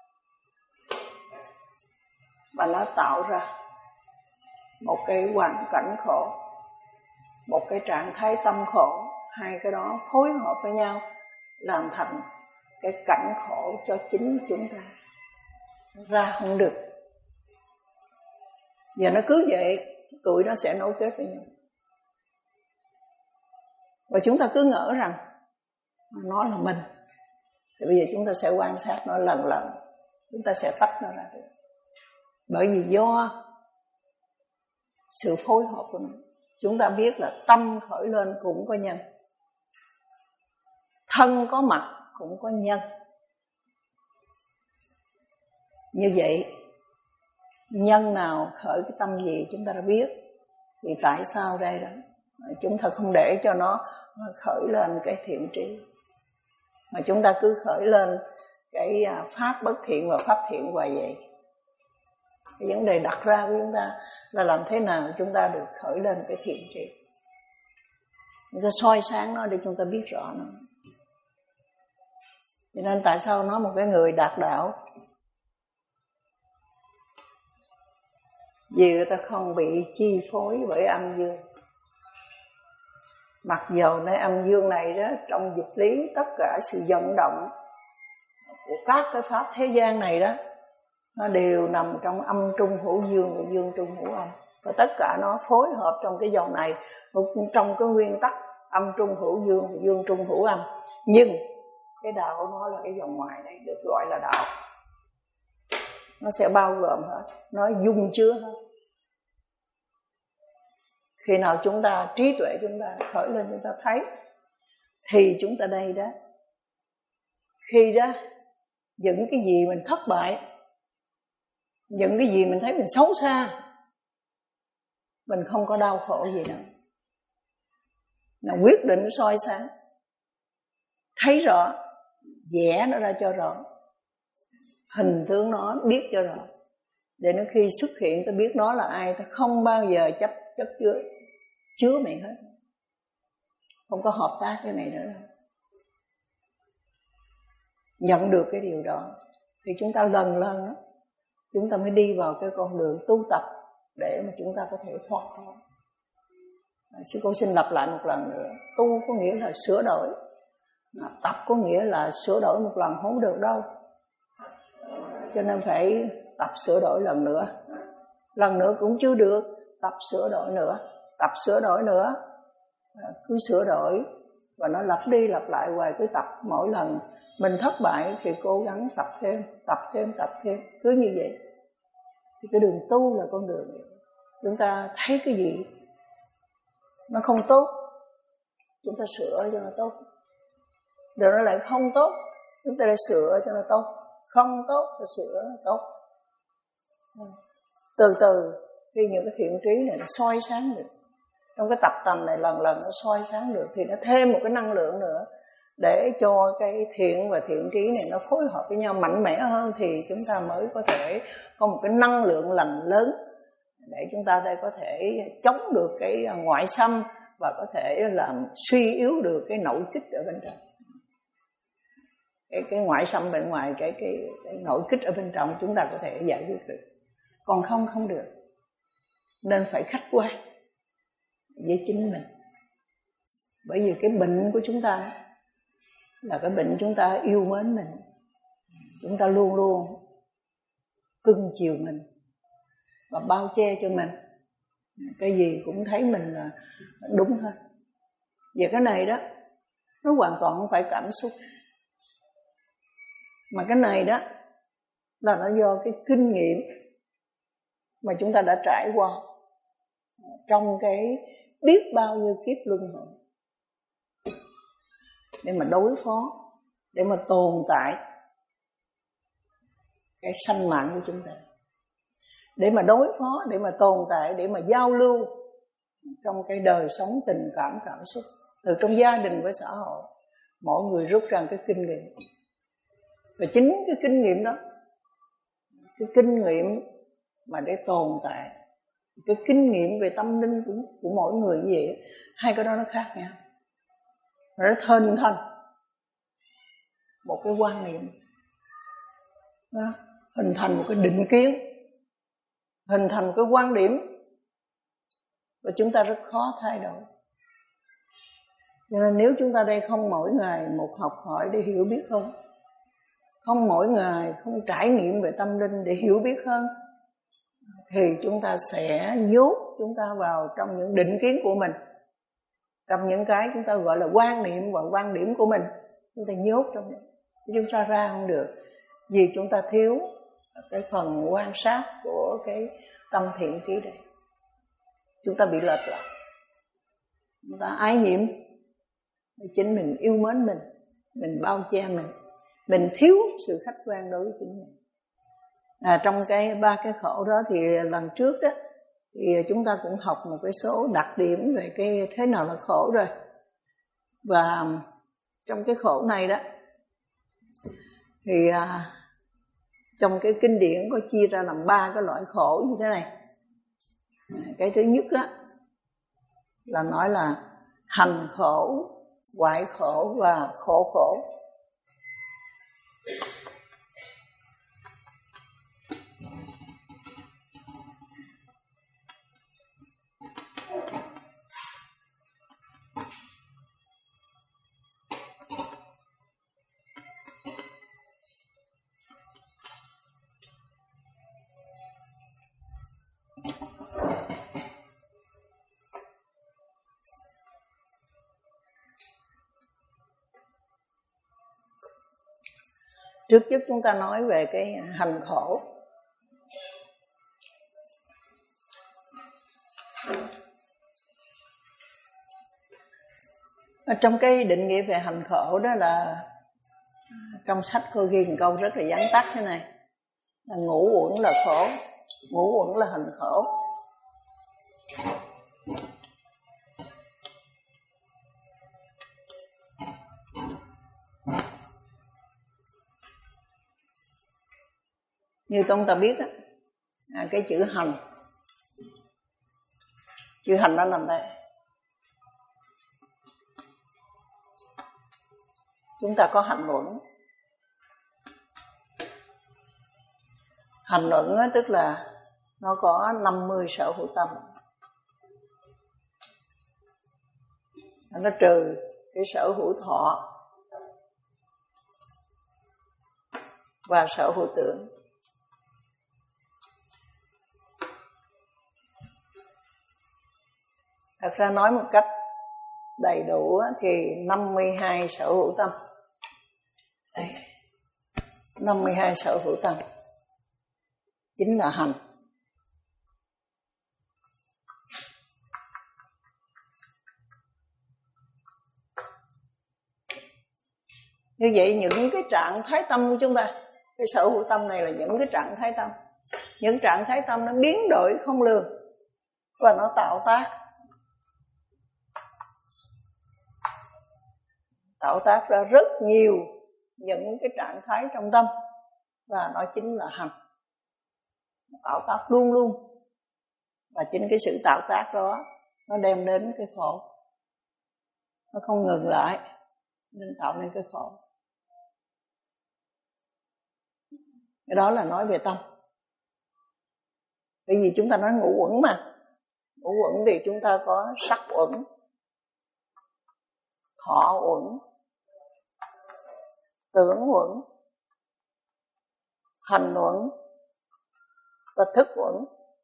và nó tạo ra một cái hoàn cảnh khổ, một cái trạng thái tâm khổ. Hai cái đó phối hợp với nhau làm thành cái cảnh khổ cho chính chúng ta, ra không được. Giờ nó cứ vậy, tụi nó sẽ nối kết với nhau. Và chúng ta cứ ngỡ rằng nó là mình, thì bây giờ chúng ta sẽ quan sát nó lần lần, chúng ta sẽ tách nó ra được. Bởi vì do sự phối hợp của nó, chúng ta biết là tâm khởi lên cũng có nhân, thân có mặt cũng có nhân. Như vậy nhân nào khởi cái tâm gì chúng ta đã biết. Thì tại sao đây đó chúng ta không để cho nó khởi lên cái thiện trí, mà chúng ta cứ khởi lên cái pháp bất thiện và pháp thiện hoài vậy? Cái vấn đề đặt ra của chúng ta là làm thế nào chúng ta được khởi lên cái thiện trí. Chúng ta soi sáng nó để chúng ta biết rõ nó. Cho nên tại sao nói một cái người đạt đạo, vì người ta không bị chi phối bởi âm dương. Mặc dầu nơi âm dương này đó, trong dịch lý tất cả sự vận động của các cái pháp thế gian này đó, nó đều nằm trong âm trung hữu dương và dương trung hữu âm. Và tất cả nó phối hợp trong cái dòng này, trong cái nguyên tắc âm trung hữu dương và dương trung hữu âm. Nhưng cái đạo của nó là cái dòng ngoài này được gọi là đạo. Nó sẽ bao gồm hết, nó dung chứa hết. Khi nào chúng ta, trí tuệ chúng ta khởi lên, chúng ta thấy, thì chúng ta đây đó, khi đó những cái gì mình thất bại, những cái gì mình thấy mình xấu xa, mình không có đau khổ gì nữa. Là quyết định soi sáng, thấy rõ, vẽ nó ra cho rõ, hình tướng nó biết cho rõ, để nó khi xuất hiện ta biết nó là ai, ta không bao giờ chấp chấp chứa chứa mày hết, không có hợp tác cái này nữa đâu. Nhận được cái điều đó thì chúng ta lần lần đó, chúng ta mới đi vào cái con đường tu tập để mà chúng ta có thể thoát khỏi. Sư cô xin lặp lại một lần nữa, tu có nghĩa là sửa đổi, tập có nghĩa là sửa đổi một lần không được đâu, cho nên phải tập sửa đổi lần nữa. Lần nữa cũng chưa được, tập sửa đổi nữa, tập sửa đổi nữa, cứ sửa đổi, và nó lặp đi lặp lại hoài. Cứ tập mỗi lần Mình thất bại thì cố gắng tập thêm, tập thêm, tập thêm, cứ như vậy. Thì cái đường tu là con đường vậy. Chúng ta thấy cái gì nó không tốt, chúng ta sửa cho nó tốt. Rồi nó lại không tốt, chúng ta lại sửa cho nó tốt. Không tốt thì sửa nó tốt. Từ từ khi những cái thiện trí này nó soi sáng được, trong cái tập tành này lần lần nó soi sáng được, thì nó thêm một cái năng lượng nữa để cho cái thiện và thiện trí này nó phối hợp với nhau mạnh mẽ hơn, thì chúng ta mới có thể có một cái năng lượng lành lớn để chúng ta đây có thể chống được cái ngoại xâm và có thể làm suy yếu được cái nội kích ở bên trong. Cái, cái ngoại xâm bên ngoài, cái, cái, cái nội kích ở bên trong chúng ta có thể giải quyết được. Còn không không được. Nên phải khách quan với chính mình. Bởi vì cái bệnh của chúng ta là cái bệnh chúng ta yêu mến mình, chúng ta luôn luôn cưng chiều mình và bao che cho mình, cái gì cũng thấy mình là đúng hết. Và cái này đó nó hoàn toàn không phải cảm xúc, mà cái này đó là nó do cái kinh nghiệm mà chúng ta đã trải qua trong cái biết bao nhiêu kiếp luân hồi để mà đối phó, để mà tồn tại cái sanh mạng của chúng ta, để mà đối phó, để mà tồn tại, để mà giao lưu trong cái đời sống tình cảm cảm xúc, từ trong gia đình với xã hội. Mỗi người rút ra cái kinh nghiệm, và chính cái kinh nghiệm đó, cái kinh nghiệm mà để tồn tại, cái kinh nghiệm về tâm linh của, của mỗi người như vậy, hai cái đó nó khác nhau. Nó hình thành một cái quan niệm, nó hình thành một cái định kiến, hình thành một cái quan điểm, và chúng ta rất khó thay đổi. Cho nên nếu chúng ta đây không mỗi ngày một học hỏi để hiểu biết hơn, không mỗi ngày không trải nghiệm về tâm linh để hiểu biết hơn, thì chúng ta sẽ nhốt chúng ta vào trong những định kiến của mình, trong những cái chúng ta gọi là quan niệm và quan điểm của mình. Chúng ta nhốt trong đó, chúng ta ra không được, vì chúng ta thiếu cái phần quan sát của cái tâm thiện trí này. Chúng ta bị lệch lạc, chúng ta ái nhiễm, chính mình yêu mến mình, mình bao che mình, mình thiếu sự khách quan đối với chính mình. À, trong cái ba cái khổ đó thì lần trước đó thì chúng ta cũng học một cái số đặc điểm về cái thế nào là khổ rồi. Và trong cái khổ này đó thì à, trong cái kinh điển có chia ra làm ba cái loại khổ như thế này. Cái thứ nhất á là nói là hành khổ, hoại khổ và khổ khổ. Trước nhất chúng ta nói về cái hành khổ. Ở trong cái định nghĩa về hành khổ đó là trong sách tôi ghi một câu rất là vắn tắt thế này, là ngũ uẩn là khổ, ngũ uẩn là hành khổ. Như chúng ta biết á, à, cái chữ hành, chữ hành nó nằm đây. Chúng ta có hành uẩn. Hành uẩn á, tức là nó có năm mươi sở hữu tâm. Nó trừ cái sở hữu thọ và sở hữu tưởng. Thật ra nói một cách đầy đủ thì năm mươi hai sở hữu tâm. Đây. năm mươi hai sở hữu tâm chính là hành. Như vậy những cái trạng thái tâm của chúng ta, cái sở hữu tâm này là những cái trạng thái tâm. Những trạng thái tâm nó biến đổi không lường và nó tạo tác tạo tác ra rất nhiều những cái trạng thái trong tâm, và nó chính là hành. Nó tạo tác luôn luôn, và chính cái sự tạo tác đó nó đem đến cái khổ, nó không ngừng lại nên tạo nên cái khổ. Cái đó là nói về tâm. Bởi vì chúng ta nói ngũ uẩn mà. Ngũ uẩn thì chúng ta có sắc uẩn, thọ uẩn, tưởng uẩn, hành uẩn và thức uẩn.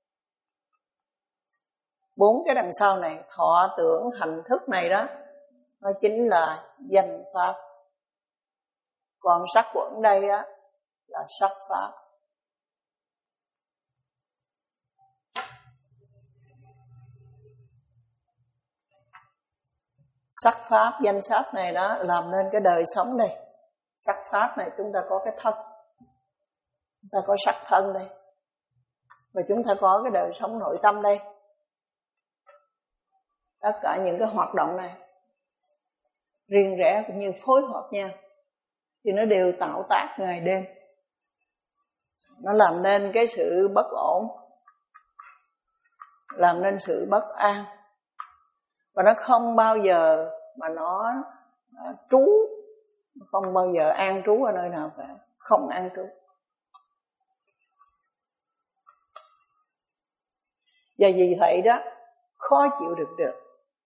Bốn cái đằng sau này, thọ tưởng hành thức này đó, nó chính là danh pháp. Còn sắc uẩn đây á là sắc pháp. Sắc pháp, danh pháp này đó làm nên cái đời sống đây. Sắc pháp này chúng ta có cái thân, chúng ta có sắc thân đây, và chúng ta có cái đời sống nội tâm đây. Tất cả những cái hoạt động này riêng rẽ cũng như phối hợp nhau thì nó đều tạo tác ngày đêm. Nó làm nên cái sự bất ổn, làm nên sự bất an, và nó không bao giờ mà nó uh, trú, không bao giờ an trú ở nơi nào cả, không an trú. Và vì vậy đó, khó chịu được được.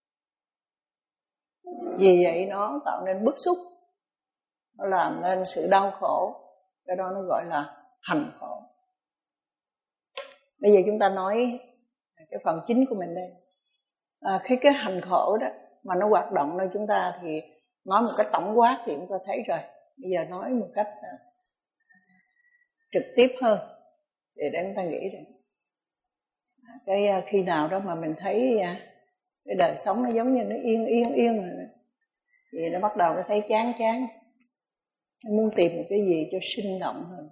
Vì vậy nó tạo nên bức xúc, nó làm nên sự đau khổ. Cái đó nó gọi là hành khổ. Bây giờ chúng ta nói cái phần chính của mình đây. À, khi cái hành khổ đó mà nó hoạt động nơi chúng ta thì nói một cách tổng quát thì chúng ta thấy rồi. Bây giờ nói một cách uh, trực tiếp hơn để để chúng ta nghĩ rằng cái uh, khi nào đó mà mình thấy uh, cái đời sống nó giống như nó yên yên yên rồi, thì nó bắt đầu nó thấy chán chán, nó muốn tìm một cái gì cho sinh động hơn.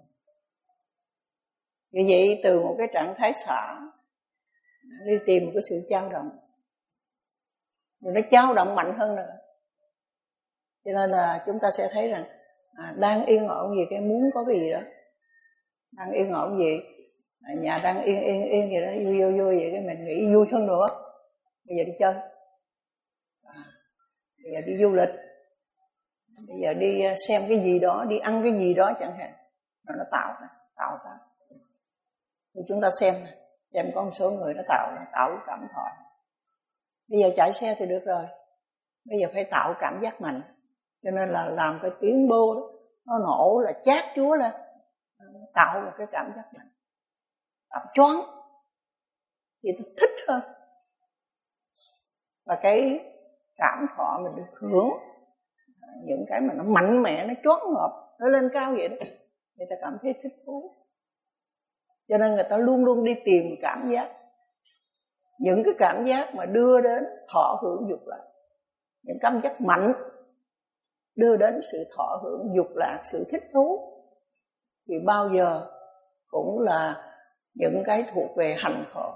Vì vậy từ một cái trạng thái xả đi tìm một cái sự dao động, rồi nó dao động mạnh hơn nữa. Cho nên là chúng ta sẽ thấy rằng à, đang yên ổn gì cái muốn có cái gì đó, đang yên ổn gì, à, nhà đang yên yên yên gì đó, vui vui vui vậy cái mình nghĩ vui hơn nữa. Bây giờ đi chơi, à, bây giờ đi du lịch, bây giờ đi xem cái gì đó, đi ăn cái gì đó chẳng hạn, rồi nó tạo tạo tạo. Thì chúng ta xem xem có một số người nó tạo tạo cảm thọ. Bây giờ chạy xe thì được rồi, bây giờ phải tạo cảm giác mạnh. Cho nên là làm cái tiếng bô đó, nó nổ là chát chúa lên, tạo một cái cảm giác mạnh, tạo choáng thì nó thích hơn. Và cái cảm thọ mình được hưởng những cái mà nó mạnh mẽ, nó choáng ngợp, nó lên cao vậy đó, người ta cảm thấy thích thú. Cho nên người ta luôn luôn đi tìm cảm giác, những cái cảm giác mà đưa đến thọ hưởng dục lạc, những cảm giác mạnh đưa đến sự thọ hưởng dục lạc, sự thích thú, thì bao giờ cũng là những cái thuộc về hành khổ.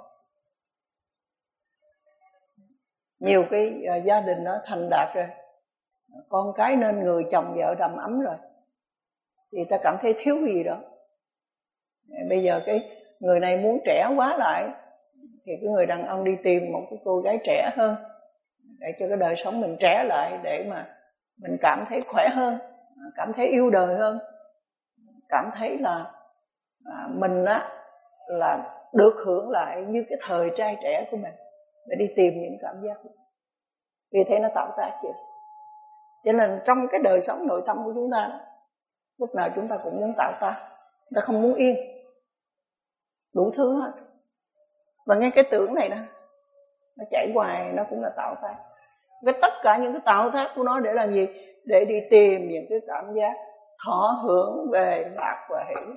Nhiều cái uh, gia đình nó thành đạt rồi, con cái nên người, chồng vợ đầm ấm rồi, thì ta cảm thấy thiếu gì đó. Bây giờ cái người này muốn trẻ quá lại, thì cái người đàn ông đi tìm một cái cô gái trẻ hơn, để cho cái đời sống mình trẻ lại, để mà mình cảm thấy khỏe hơn, cảm thấy yêu đời hơn, cảm thấy là à, mình á là được hưởng lại như cái thời trai trẻ của mình, để đi tìm những cảm giác đó. Vì thế nó tạo tác chưa. Cho nên trong cái đời sống nội tâm của chúng ta, lúc nào chúng ta cũng muốn tạo tác, chúng ta không muốn yên, đủ thứ hết. Và ngay cái tưởng này đó, nó chạy hoài nó cũng là tạo tác. Cái tất cả những cái tạo tác của nó để làm gì? Để đi tìm những cái cảm giác thọ hưởng về lạc và hỷ.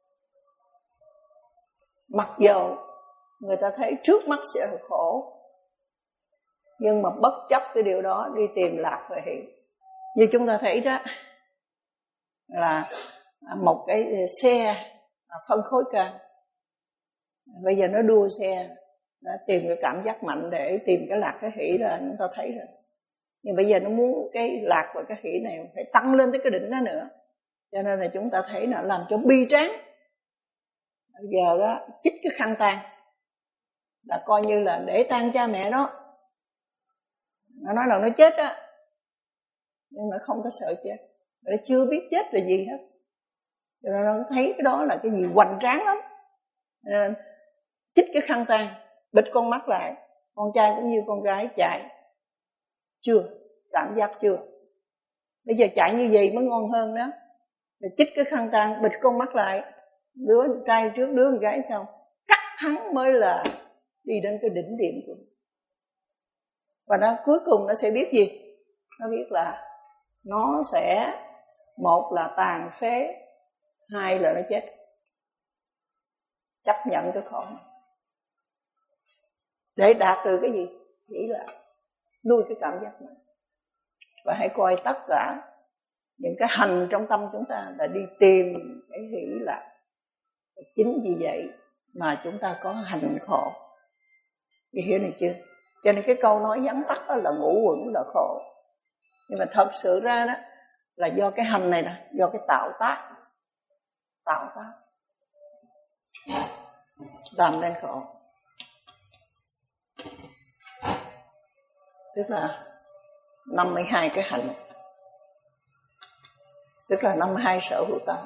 Mặc dầu người ta thấy trước mắt sẽ là khổ, nhưng mà bất chấp cái điều đó đi tìm lạc và hỷ. Như chúng ta thấy đó là một cái xe phân khối cao, bây giờ nó đua xe, nó tìm cái cảm giác mạnh để tìm cái lạc cái hỷ là chúng ta thấy rồi. Nhưng bây giờ nó muốn cái lạc và cái hỷ này phải tăng lên tới cái đỉnh đó nữa, cho nên là chúng ta thấy nó làm cho bi tráng. Bây giờ đó chích cái khăn tang là coi như là để tang cha mẹ đó. Nó nói là nó chết á, nhưng mà không có sợ chết, nó chưa biết chết là gì hết, cho nên nó thấy cái đó là cái gì hoành tráng lắm. Nên chích cái khăn tang, bịt con mắt lại, con trai cũng như con gái chạy. Chưa, cảm giác chưa. Bây giờ chạy như vậy mới ngon hơn đó. Rồi chích cái khăn tang, bịt con mắt lại, đứa trai trước đứa con gái sau, cắt hắn mới là đi đến cái đỉnh điểm của mình. Và nó cuối cùng nó sẽ biết gì? Nó biết là nó sẽ, một là tàn phế, hai là nó chết. Chấp nhận cái khổ này. Để đạt được cái gì? Chỉ là nuôi cái cảm giác này. Và hãy coi tất cả những cái hành trong tâm chúng ta là đi tìm cái hỷ lạc. Chính vì vậy mà chúng ta có hành khổ. Vì hiểu này chưa? Cho nên cái câu nói vắn tắt đó là ngũ uẩn là khổ. Nhưng mà thật sự ra đó là do cái hành này nè, do cái tạo tác. Tạo tác làm nên khổ. Tức là năm mươi hai cái hành, tức là năm mươi hai sở hữu tâm.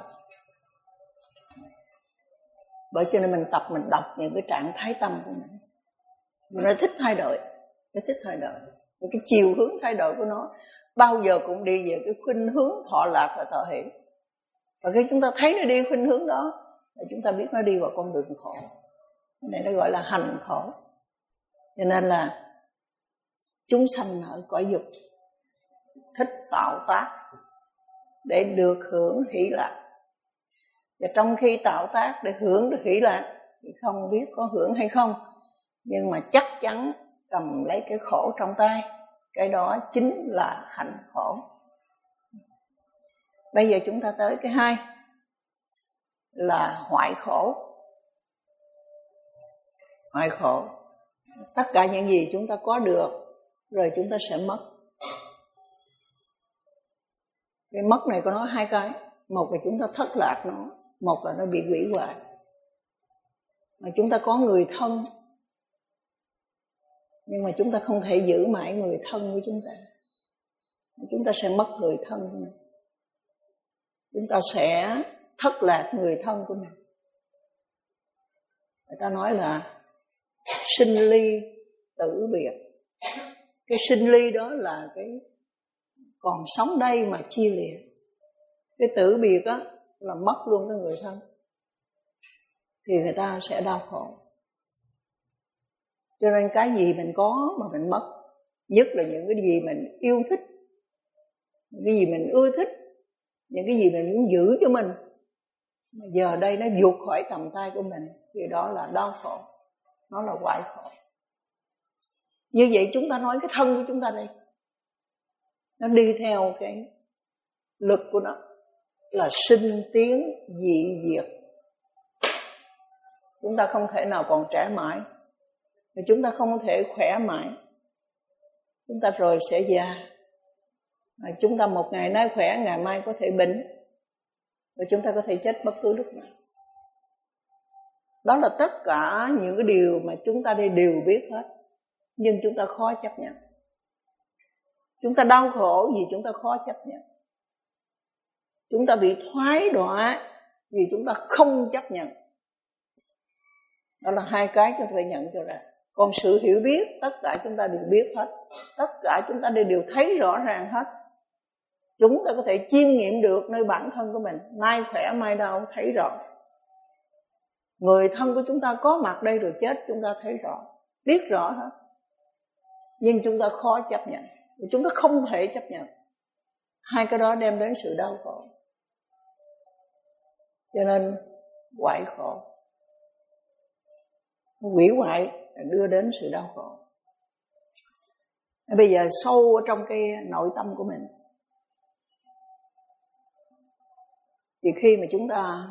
Bởi cho nên mình tập, mình đọc những cái trạng thái tâm của mình. Nó thích thay đổi, nó thích thay đổi. Và cái chiều hướng thay đổi của nó bao giờ cũng đi về cái khuynh hướng thọ lạc và thọ hỷ. Và khi chúng ta thấy nó đi khuynh hướng đó, thì chúng ta biết nó đi vào con đường khổ. Cái này nó gọi là hành khổ. Cho nên là chúng sanh ở cõi dục thích tạo tác để được hưởng hỷ lạc. Và trong khi tạo tác để hưởng được hỷ lạc thì không biết có hưởng hay không, nhưng mà chắc chắn cầm lấy cái khổ trong tay. Cái đó chính là hạnh khổ. Bây giờ chúng ta tới cái hai là hoại khổ. Hoại khổ, tất cả những gì chúng ta có được rồi chúng ta sẽ mất. Cái mất này có nói hai cái. Một là chúng ta thất lạc nó, một là nó bị hủy hoại. Mà chúng ta có người thân, nhưng mà chúng ta không thể giữ mãi người thân của chúng ta. Chúng ta sẽ mất người thân của mình. Chúng ta sẽ thất lạc người thân của mình. Người ta nói là sinh ly tử biệt. Cái sinh ly đó là cái còn sống đây mà chia liệt. Cái tử biệt á là mất luôn cái người thân, thì người ta sẽ đau khổ. Cho nên cái gì mình có mà mình mất, nhất là những cái gì mình yêu thích, những cái gì mình ưa thích, những cái gì mình muốn giữ cho mình, mà giờ đây nó vụt khỏi tầm tay của mình, thì đó là đau khổ, nó là hoại khổ. Như vậy chúng ta nói cái thân của chúng ta đây, nó đi theo cái lực của nó là sinh tiến dị diệt. Chúng ta không thể nào còn trẻ mãi, và chúng ta không thể khỏe mãi. Chúng ta rồi sẽ già. Và chúng ta một ngày nay khỏe, ngày mai có thể bệnh, và chúng ta có thể chết bất cứ lúc nào. Đó là tất cả những cái điều mà chúng ta đây đều biết hết, nhưng chúng ta khó chấp nhận. Chúng ta đau khổ vì chúng ta khó chấp nhận. Chúng ta bị thoái đọa vì chúng ta không chấp nhận. Đó là hai cái chúng ta phải nhận cho ra. Còn sự hiểu biết, tất cả chúng ta đều biết hết. Tất cả chúng ta đều thấy rõ ràng hết. Chúng ta có thể chiêm nghiệm được nơi bản thân của mình. Mai khỏe, mai đau, thấy rõ. Người thân của chúng ta có mặt đây rồi chết, chúng ta thấy rõ, biết rõ hết. Nhưng chúng ta khó chấp nhận. Chúng ta không thể chấp nhận. Hai cái đó đem đến sự đau khổ. Cho nên hoại khổ, hủy hoại đưa đến sự đau khổ. Bây giờ sâu ở trong cái nội tâm của mình, thì khi mà chúng ta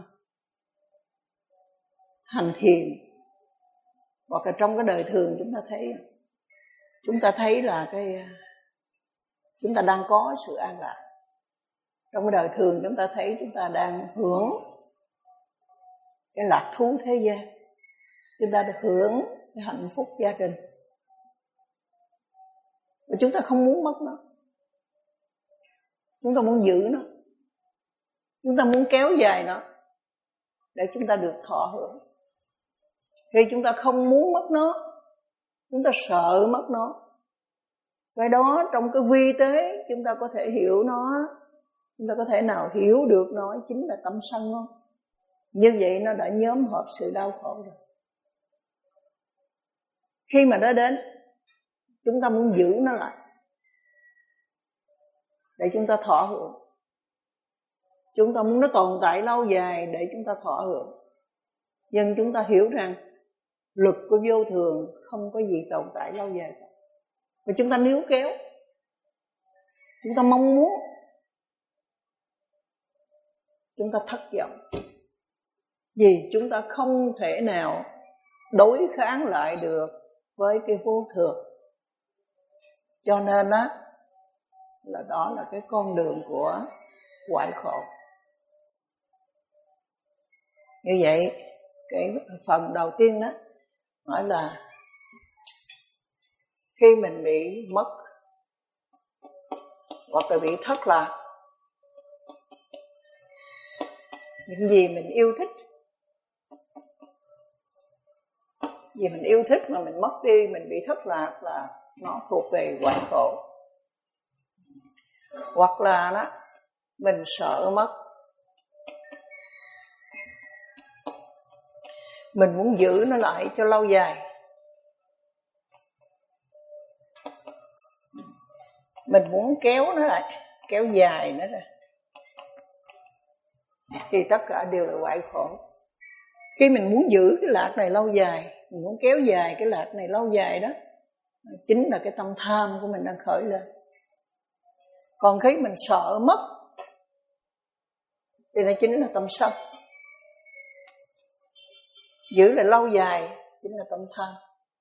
hành thiền, hoặc là trong cái đời thường chúng ta thấy, chúng ta thấy là cái chúng ta đang có sự an lạc. Trong cái đời thường chúng ta thấy chúng ta đang hưởng cái lạc thú thế gian, chúng ta được hưởng cái hạnh phúc gia đình, và chúng ta không muốn mất nó, chúng ta muốn giữ nó, chúng ta muốn kéo dài nó để chúng ta được thọ hưởng. Khi chúng ta không muốn mất nó, chúng ta sợ mất nó, cái đó trong cái vi tế chúng ta có thể hiểu nó, chúng ta có thể nào hiểu được nó chính là tâm sân không? Như vậy nó đã nhóm hợp sự đau khổ rồi. Khi mà nó đến, chúng ta muốn giữ nó lại để chúng ta thọ hưởng. Chúng ta muốn nó tồn tại lâu dài để chúng ta thọ hưởng. Nhưng chúng ta hiểu rằng luật của vô thường không có gì tồn tại lâu dài cả. Và chúng ta níu kéo, chúng ta mong muốn, chúng ta thất vọng, vì chúng ta không thể nào đối kháng lại được với cái vô thường. Cho nên á, là đó là cái con đường của hoại khổ. Như vậy, cái phần đầu tiên đó nói là khi mình bị mất hoặc là bị thất lạc những gì mình yêu thích, vì mình yêu thích mà mình mất đi, mình bị thất lạc, là nó thuộc về hoại khổ. Hoặc là đó, mình sợ mất, mình muốn giữ nó lại cho lâu dài, mình muốn kéo nó lại, kéo dài nó ra, thì tất cả đều là hoại khổ. Khi mình muốn giữ cái lạc này lâu dài, mình muốn kéo dài cái lạc này lâu dài đó, chính là cái tâm tham của mình đang khởi lên. Còn khi mình sợ mất thì nó chính là tâm sân. Giữ lại lâu dài chính là tâm tham.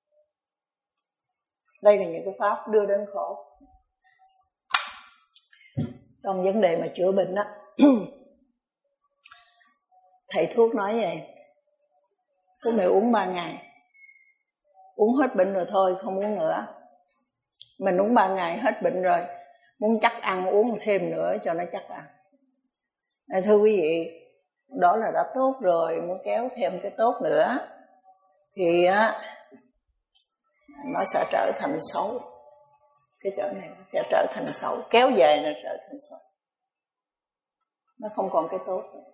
Đây là những cái pháp đưa đến khổ. Trong vấn đề mà chữa bệnh á, thầy thuốc nói vậy, thuốc này uống ba ngày, uống hết bệnh rồi thôi, không uống nữa. Mình uống ba ngày hết bệnh rồi, muốn chắc ăn uống thêm nữa cho nó chắc ăn. À, thưa quý vị, đó là đã tốt rồi, muốn kéo thêm cái tốt nữa thì á, nó sẽ trở thành xấu. Cái chỗ này nó sẽ trở thành xấu, kéo dài nó trở thành xấu, nó không còn cái tốt nữa.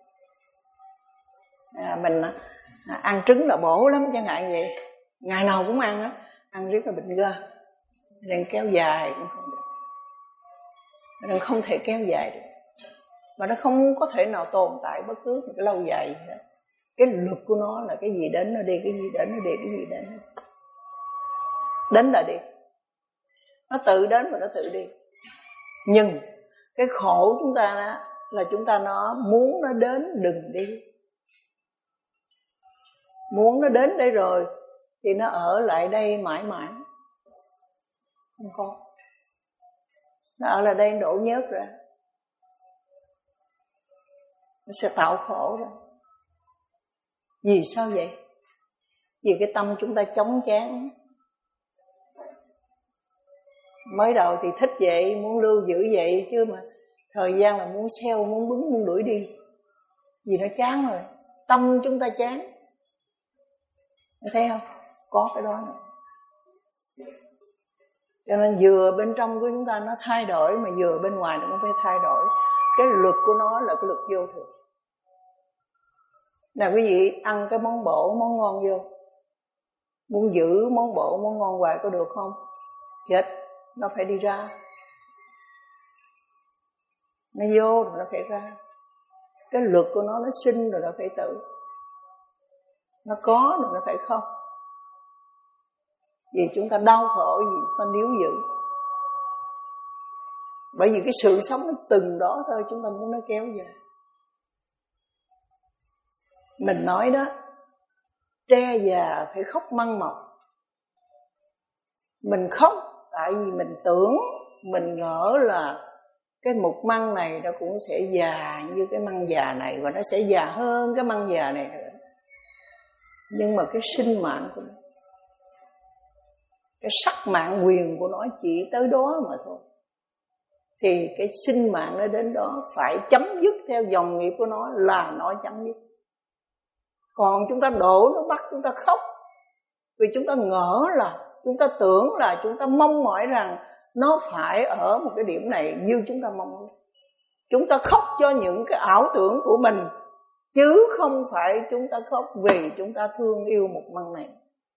À, mình à, ăn trứng là bổ lắm chẳng hạn vậy, ngày nào cũng ăn á, ăn riết là bệnh gan, nên kéo dài cũng không được, nên không thể kéo dài được, mà nó không có thể nào tồn tại bất cứ một cái lâu dài gì hết. Cái luật của nó là cái gì đến nó đi, cái gì đến nó đi, cái gì đến nó đến là đi, nó tự đến và nó tự đi. Nhưng cái khổ chúng ta đó, là chúng ta nó muốn nó đến đừng đi, muốn nó đến đây rồi thì nó ở lại đây mãi mãi, không có, nó ở lại đây đổ nhớt ra, nó sẽ tạo khổ ra. Vì sao vậy? Vì cái tâm chúng ta chóng chán. Mới đầu thì thích vậy, muốn lưu giữ vậy, chứ mà thời gian là muốn xeo, muốn bứng, muốn đuổi đi. Vì nó chán rồi, tâm chúng ta chán. Thấy không? Có cái đó nữa. Cho nên vừa bên trong của chúng ta nó thay đổi, mà vừa bên ngoài nó cũng phải thay đổi. Cái luật của nó là cái luật vô thường. Nào quý vị ăn cái món bổ, món ngon vô, muốn giữ món bổ, món ngon hoài có được không? Chết, nó phải đi ra. Nó vô rồi nó phải ra. Cái luật của nó, nó sinh rồi nó phải tử, nó có rồi nó phải không. Vì chúng ta đau khổ, vì chúng ta níu giữ. Bởi vì cái sự sống nó từng đó thôi, chúng ta muốn nó kéo dài. Mình nói đó, tre già phải khóc măng mọc. Mình khóc tại vì mình tưởng, mình ngỡ là cái mục măng này nó cũng sẽ già như cái măng già này, và nó sẽ già hơn cái măng già này nữa. Nhưng mà cái sinh mạng của nó, cái sắc mạng quyền của nó chỉ tới đó mà thôi. Thì cái sinh mạng nó đến đó phải chấm dứt theo dòng nghiệp của nó là nó chấm dứt. Còn chúng ta đổ nó bắt chúng ta khóc, vì chúng ta ngỡ là, chúng ta tưởng là, chúng ta mong mỏi rằng nó phải ở một cái điểm này như chúng ta mong muốn. Chúng ta khóc cho những cái ảo tưởng của mình, chứ không phải chúng ta khóc vì chúng ta thương yêu một măng này.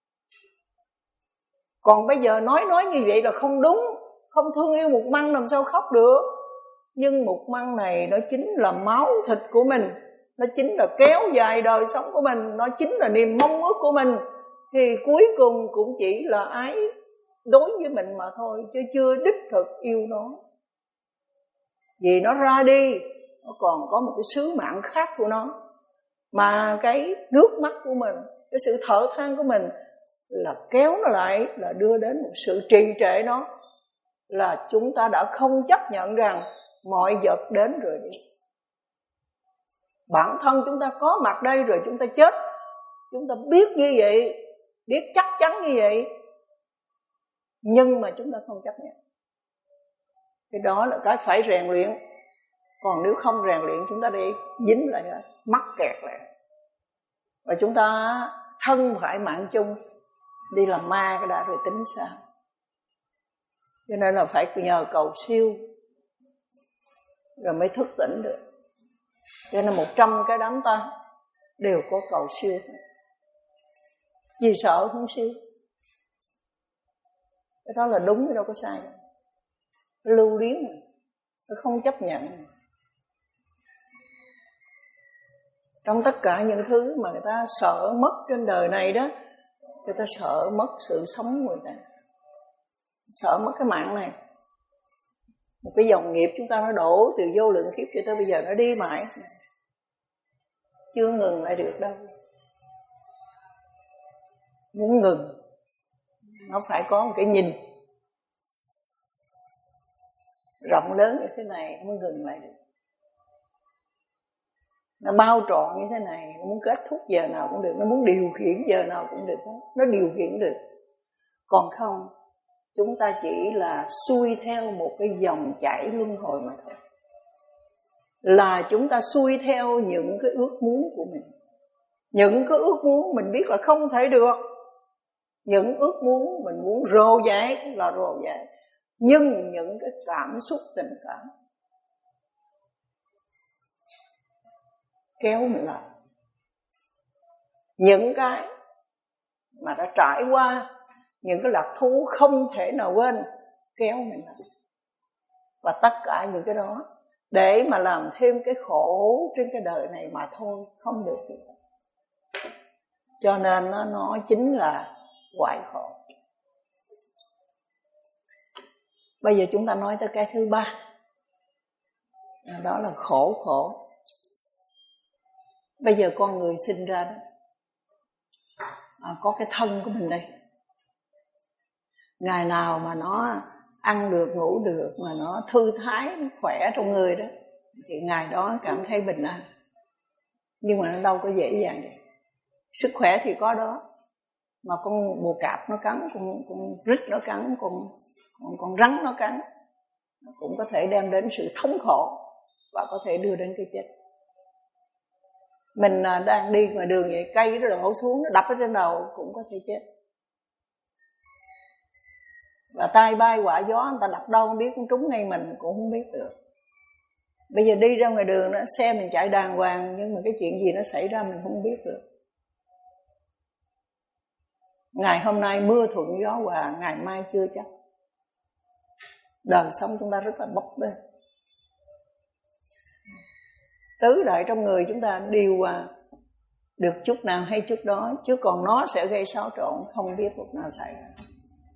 Còn bây giờ nói nói như vậy là không đúng. Không thương yêu một măng làm sao khóc được. Nhưng một măng này nó chính là máu thịt của mình, nó chính là kéo dài đời sống của mình, nó chính là niềm mong ước của mình. Thì cuối cùng cũng chỉ là ái đối với mình mà thôi, chứ chưa đích thực yêu nó. Vì nó ra đi, nó còn có một cái sứ mạng khác của nó. Mà cái nước mắt của mình, cái sự thở than của mình là kéo nó lại, là đưa đến một sự trì trệ nó. Là chúng ta đã không chấp nhận rằng mọi vật đến rồi đi. Bản thân chúng ta có mặt đây rồi chúng ta chết. Chúng ta biết như vậy, biết chắc chắn như vậy, nhưng mà chúng ta không chấp nhận. Cái đó là cái phải rèn luyện. Còn nếu không rèn luyện, chúng ta đi dính lại, mắc kẹt lại. Và chúng ta thân phải mạng chung, đi làm ma cái đã rồi tính sao. Cho nên là phải nhờ cầu siêu rồi mới thức tỉnh được. Cho nên một trăm cái đám tang đều có cầu siêu. Vì sợ không siêu. Cái đó là đúng, cái đâu có sai. Lưu luyến, nó không chấp nhận. Trong tất cả những thứ mà người ta sợ mất trên đời này đó, người ta sợ mất sự sống của người ta, sợ mất cái mạng này. Một cái dòng nghiệp chúng ta nó đổ từ vô lượng kiếp cho tới bây giờ nó đi mãi, chưa ngừng lại được đâu. Muốn ngừng, nó phải có một cái nhìn rộng lớn như thế này mới ngừng lại được. Nó bao trọn như thế này, nó muốn kết thúc giờ nào cũng được, nó muốn điều khiển giờ nào cũng được, nó điều khiển được. Còn không, chúng ta chỉ là xuôi theo một cái dòng chảy luân hồi mà thôi. Là chúng ta xuôi theo những cái ước muốn của mình. Những cái ước muốn mình biết là không thể được. Những ước muốn mình muốn rồ dại là rồ dại. Nhưng những cái cảm xúc tình cảm kéo mình lại. Những cái mà đã trải qua, những cái lạc thú không thể nào quên kéo mình lại. Và tất cả những cái đó để mà làm thêm cái khổ trên cái đời này mà thôi, không được. Cho nên nó, nó chính là hoại khổ. Bây giờ chúng ta nói tới cái thứ ba, đó là khổ khổ. Bây giờ con người sinh ra đó, à, có cái thân của mình đây. Ngày nào mà nó ăn được, ngủ được, mà nó thư thái, nó khỏe trong người đó, thì ngày đó cảm thấy bình an. Nhưng mà nó đâu có dễ dàng vậy. Sức khỏe thì có đó, mà con bồ cạp nó cắn, con, con rít nó cắn, con, con, con rắn nó cắn, nó cũng có thể đem đến sự thống khổ và có thể đưa đến cái chết. Mình đang đi ngoài đường vậy, cây nó đổ xuống, nó đập ở trên đầu cũng có thể chết. Và tai bay họa gió, người ta đập đâu không biết, cũng trúng ngay mình cũng không biết được. Bây giờ đi ra ngoài đường đó, xe mình chạy đàng hoàng, nhưng mà cái chuyện gì nó xảy ra mình không biết được. Ngày hôm nay mưa thuận gió hòa, ngày mai chưa chắc. Đời sống chúng ta rất là bấp bênh. tứ đại trong người chúng ta điều hòa được chút nào hay chút đó, chứ còn nó sẽ gây xáo trộn không biết lúc nào xảy ra.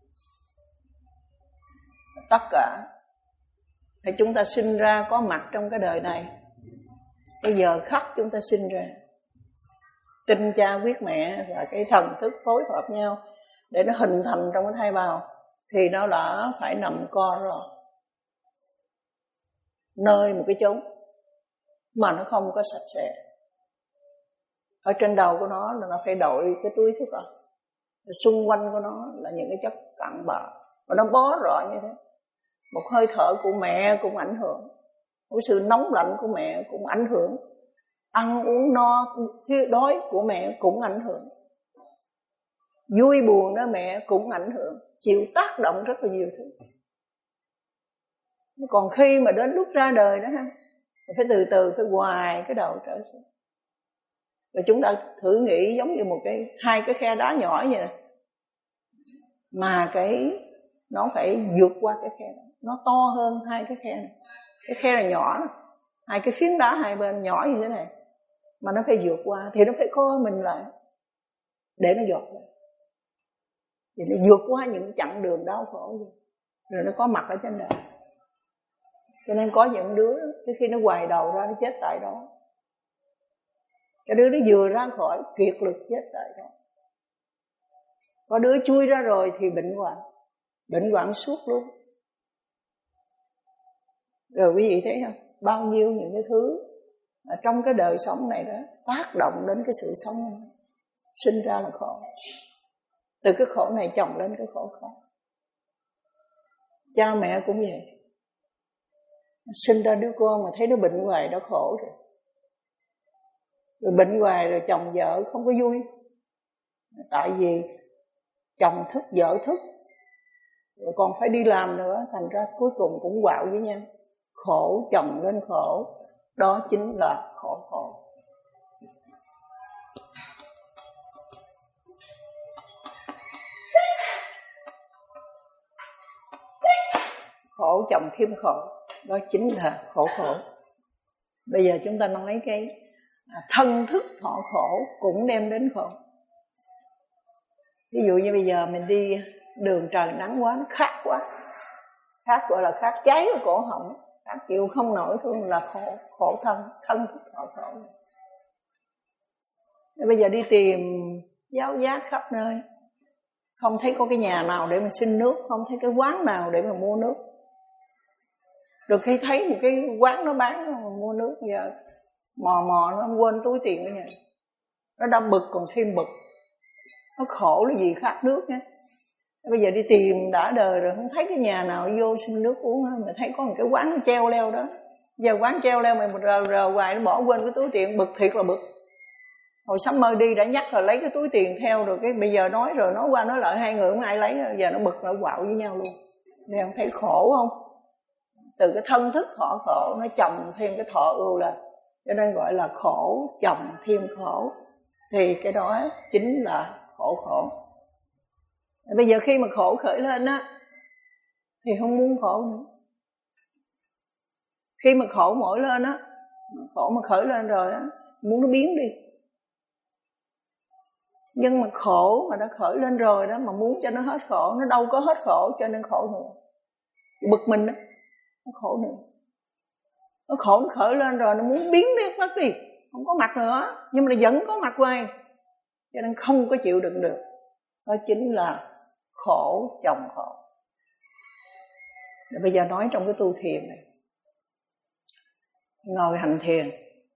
Tất cả thì chúng ta sinh ra có mặt trong cái đời này, cái giờ khắc chúng ta sinh ra, tinh cha huyết mẹ và cái thần thức phối hợp nhau để nó hình thành trong cái thai bào, thì nó đã phải nằm co rồi, nơi một cái chốn mà nó không có sạch sẽ. Ở trên đầu của nó là nó phải đội cái túi thuốc ở, xung quanh của nó là những cái chất cặn bã, và nó bó rọi như thế. Một hơi thở của mẹ cũng ảnh hưởng, một sự nóng lạnh của mẹ cũng ảnh hưởng, ăn uống no thiếu đói của mẹ cũng ảnh hưởng, vui buồn đó mẹ cũng ảnh hưởng, chịu tác động rất là nhiều thứ. Còn khi mà đến lúc ra đời đó ha, phải từ từ phải hoài cái đầu trở xuống. Rồi chúng ta thử nghĩ giống như một cái hai cái khe đá nhỏ vậy nè, mà cái nó phải vượt qua cái khe đó, nó to hơn hai cái khe này. Cái khe là nhỏ này, hai cái phiến đá hai bên nhỏ như thế này, mà nó phải vượt qua thì nó phải co mình lại để nó giọt lại, thì nó vượt qua những chặng đường đau khổ gì, rồi nó có mặt ở trên đời. Cho nên có những đứa tới khi nó hoài đầu ra nó chết tại đó, cái đứa nó vừa ra khỏi kiệt lực chết tại đó. Có đứa chui ra rồi thì bệnh hoạn, bệnh hoạn suốt luôn. Rồi quý vị thấy không, bao nhiêu những cái thứ ở trong cái đời sống này đó tác động đến cái sự sống này. Sinh ra là khổ, từ cái khổ này chồng lên cái khổ khác. Cha mẹ cũng vậy, sinh ra đứa con mà thấy nó bệnh hoài đã khổ rồi. Rồi bệnh hoài rồi chồng vợ không có vui, tại vì chồng thức vợ thức, rồi còn phải đi làm nữa, thành ra cuối cùng cũng quạo với nhau, khổ chồng lên khổ. Đó chính là khổ khổ. Khổ chồng thêm khổ, đó chính là khổ khổ. Bây giờ chúng ta nói cái thân thức thọ khổ cũng đem đến khổ. Ví dụ như bây giờ mình đi đường trời nắng quá, nó khát quá, khát gọi là khát cháy ở cổ họng, khát chịu không nổi thương là khổ, khổ thân, thân thức thọ khổ. Bây giờ đi tìm giáo giác khắp nơi, không thấy có cái nhà nào để mà xin nước, không thấy cái quán nào để mà mua nước. Rồi khi thấy một cái quán nó bán nó mua nước, giờ mò mò nó quên túi tiền ở nhà, nó đã bực còn thêm bực, nó khổ là gì khát nước nhé. Bây giờ đi tìm đã đời rồi không thấy cái nhà nào vô xin nước uống, mà thấy có một cái quán nó treo leo đó, giờ quán treo leo mà rờ rờ hoài nó bỏ quên cái túi tiền, bực thiệt là bực. Hồi sớm mơ đi đã nhắc rồi lấy cái túi tiền theo, rồi cái bây giờ nói rồi nói qua nói lại hai người không ai lấy, giờ nó bực nó quạo với nhau luôn. Nên không thấy khổ không? Từ cái thân thức họ khổ nó chồng thêm cái thọ ưu lên, cho nên gọi là khổ chồng thêm khổ, thì cái đó chính là khổ khổ. Bây giờ khi mà khổ khởi lên á thì không muốn khổ nữa. Khi mà khổ nổi lên á, khổ mà khởi lên rồi á, muốn nó biến đi. Nhưng mà khổ mà nó khởi lên rồi đó, mà muốn cho nó hết khổ, nó đâu có hết khổ, cho nên khổ nữa. Bực mình đó, nó khổ nữa. Nó khổ nó khởi lên rồi, nó muốn biến đi mất đi, không có mặt nữa, nhưng mà vẫn có mặt hoài, cho nên không có chịu đựng được. Đó chính là khổ chồng khổ. Bây giờ nói trong cái tu thiền này, ngồi hành thiền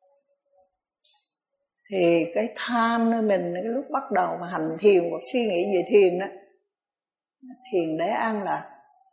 thì cái tham nơi mình cái lúc bắt đầu mà hành thiền hoặc suy nghĩ về thiền đó, thiền để an lạc,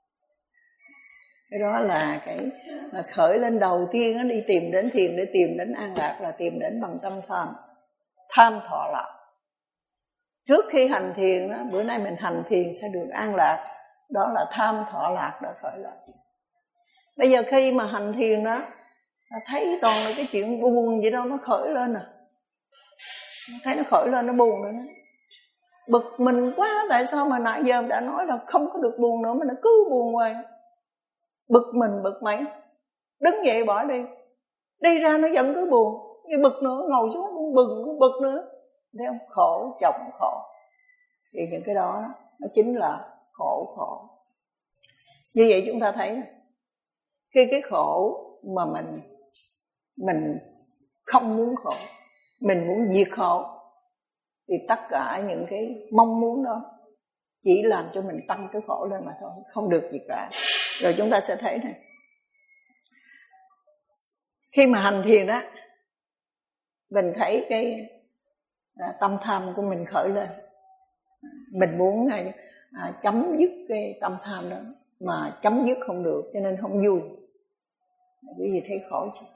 cái đó là cái là khởi lên đầu tiên đó, đi tìm đến thiền để tìm đến an lạc là tìm đến bằng tâm tham, tham thọ lạc. Trước khi hành thiền đó, bữa nay mình hành thiền sẽ được an lạc, đó là tham thọ lạc đã khởi lên. Bây giờ khi mà hành thiền đó, thấy toàn là cái chuyện buồn gì đâu nó khởi lên à, thấy nó khởi lên nó buồn nữa, bực mình quá. Tại sao mà nãy giờ đã nói là không có được buồn nữa mà nó cứ buồn hoài, bực mình bực mấy, đứng dậy bỏ đi. Đi ra nó vẫn cứ buồn, cái bực nữa, ngồi xuống cũng bừng cũng bực nữa. Thấy không? Khổ chồng khổ. Thì những cái đó nó chính là khổ khổ. Như vậy chúng ta thấy khi cái khổ mà mình mình không muốn khổ, mình muốn diệt khổ, thì tất cả những cái mong muốn đó chỉ làm cho mình tăng cái khổ lên mà thôi, không được gì cả. Rồi chúng ta sẽ thấy này, khi mà hành thiền đó, mình thấy cái à, tâm tham của mình khởi lên, mình muốn à, à, chấm dứt cái tâm tham đó, mà chấm dứt không được cho nên không vui. Quý vị thấy khổ chứ?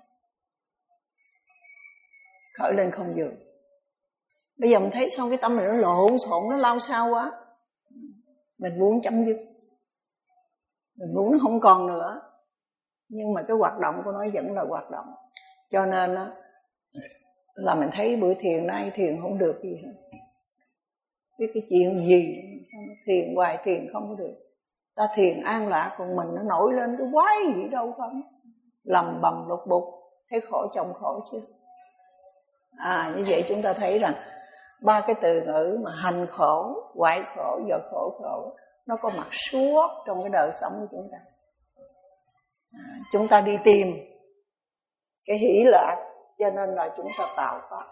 Khởi lên không vui. Bây giờ mình thấy xong cái tâm mình nó lộn xộn, nó lao sao quá, mình muốn chấm dứt, mình muốn nó không còn nữa, nhưng mà cái hoạt động của nó vẫn là hoạt động. Cho nên là mình thấy bữa thiền nay thiền không được gì hết. Biết cái chuyện gì sao nó thiền hoài thiền không có được. Ta thiền an lạc, còn mình nó nổi lên cái quái gì đâu không, lầm bầm lục bục, thấy khổ chồng khổ chứ. À như vậy chúng ta thấy rằng ba cái từ ngữ mà hành khổ, hoại khổ và khổ khổ nó có mặt suốt trong cái đời sống của chúng ta. À, chúng ta đi tìm cái hỷ lạc, cho nên là chúng ta tạo pháp.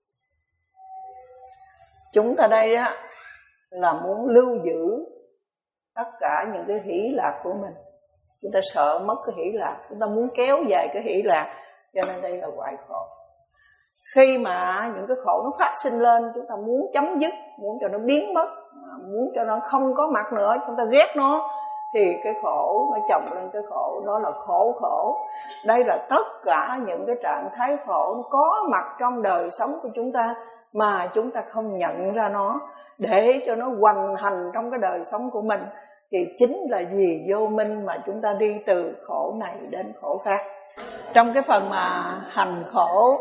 Chúng ta đây á là muốn lưu giữ tất cả những cái hỷ lạc của mình. Chúng ta sợ mất cái hỷ lạc, chúng ta muốn kéo dài cái hỷ lạc, cho nên đây là hoại khổ. Khi mà những cái khổ nó phát sinh lên, chúng ta muốn chấm dứt, muốn cho nó biến mất, muốn cho nó không có mặt nữa, chúng ta ghét nó, thì cái khổ nó chồng lên cái khổ, đó là khổ khổ. Đây là tất cả những cái trạng thái khổ có mặt trong đời sống của chúng ta mà chúng ta không nhận ra nó, để cho nó hoành hành trong cái đời sống của mình, thì chính là vì vô minh mà chúng ta đi từ khổ này đến khổ khác. Trong cái phần mà hành khổ,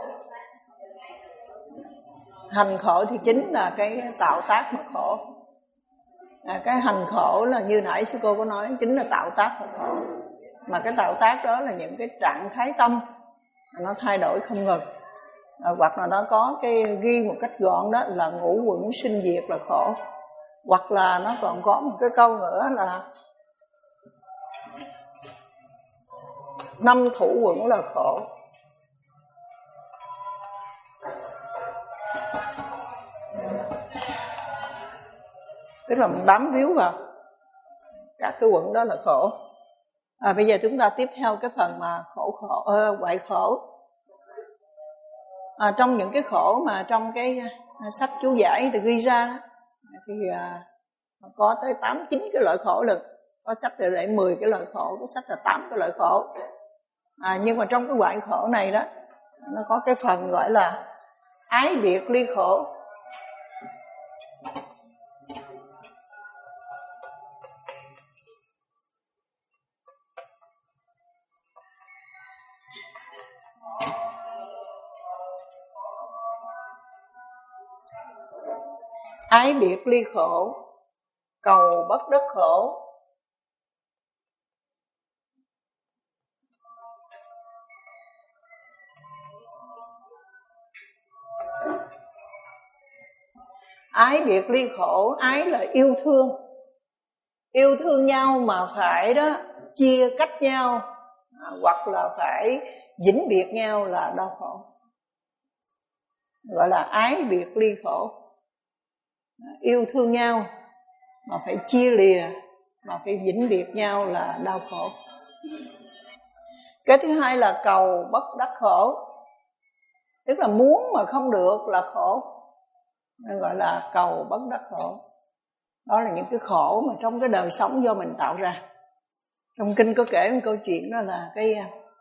hành khổ thì chính là cái tạo tác mà khổ. À, cái hành khổ là như nãy sư cô có nói, chính là tạo tác mà khổ. Mà cái tạo tác đó là những cái trạng thái tâm nó thay đổi không ngừng. À, hoặc là nó có cái ghi một cách gọn đó là ngũ quẩn sinh diệt là khổ. Hoặc là nó còn có một cái câu nữa là năm thủ quẩn là khổ. Tức là mình bám víu vào các cái quẩn đó là khổ. À, bây giờ chúng ta tiếp theo cái phần mà khổ khổ, ờ, hoại khổ. À, trong những cái khổ mà trong cái à, sách chú giải thì ghi ra đó, thì à, có tới tám chín cái loại khổ được. Có sách thì lại mười cái loại khổ, có sách là tám cái loại khổ. À, nhưng mà trong cái hoại khổ này đó, nó có cái phần gọi là ái biệt ly khổ. Ái biệt ly khổ, cầu bất đắc khổ. Ái biệt ly khổ, ái là yêu thương. Yêu thương nhau mà phải đó chia cách nhau, à, hoặc là phải vĩnh biệt nhau là đau khổ. Gọi là ái biệt ly khổ. Yêu thương nhau mà phải chia lìa, mà phải vĩnh biệt nhau là đau khổ. Cái thứ hai là cầu bất đắc khổ, tức là muốn mà không được là khổ, nên gọi là cầu bất đắc khổ. Đó là những cái khổ mà trong cái đời sống do mình tạo ra. Trong kinh có kể một câu chuyện đó là cái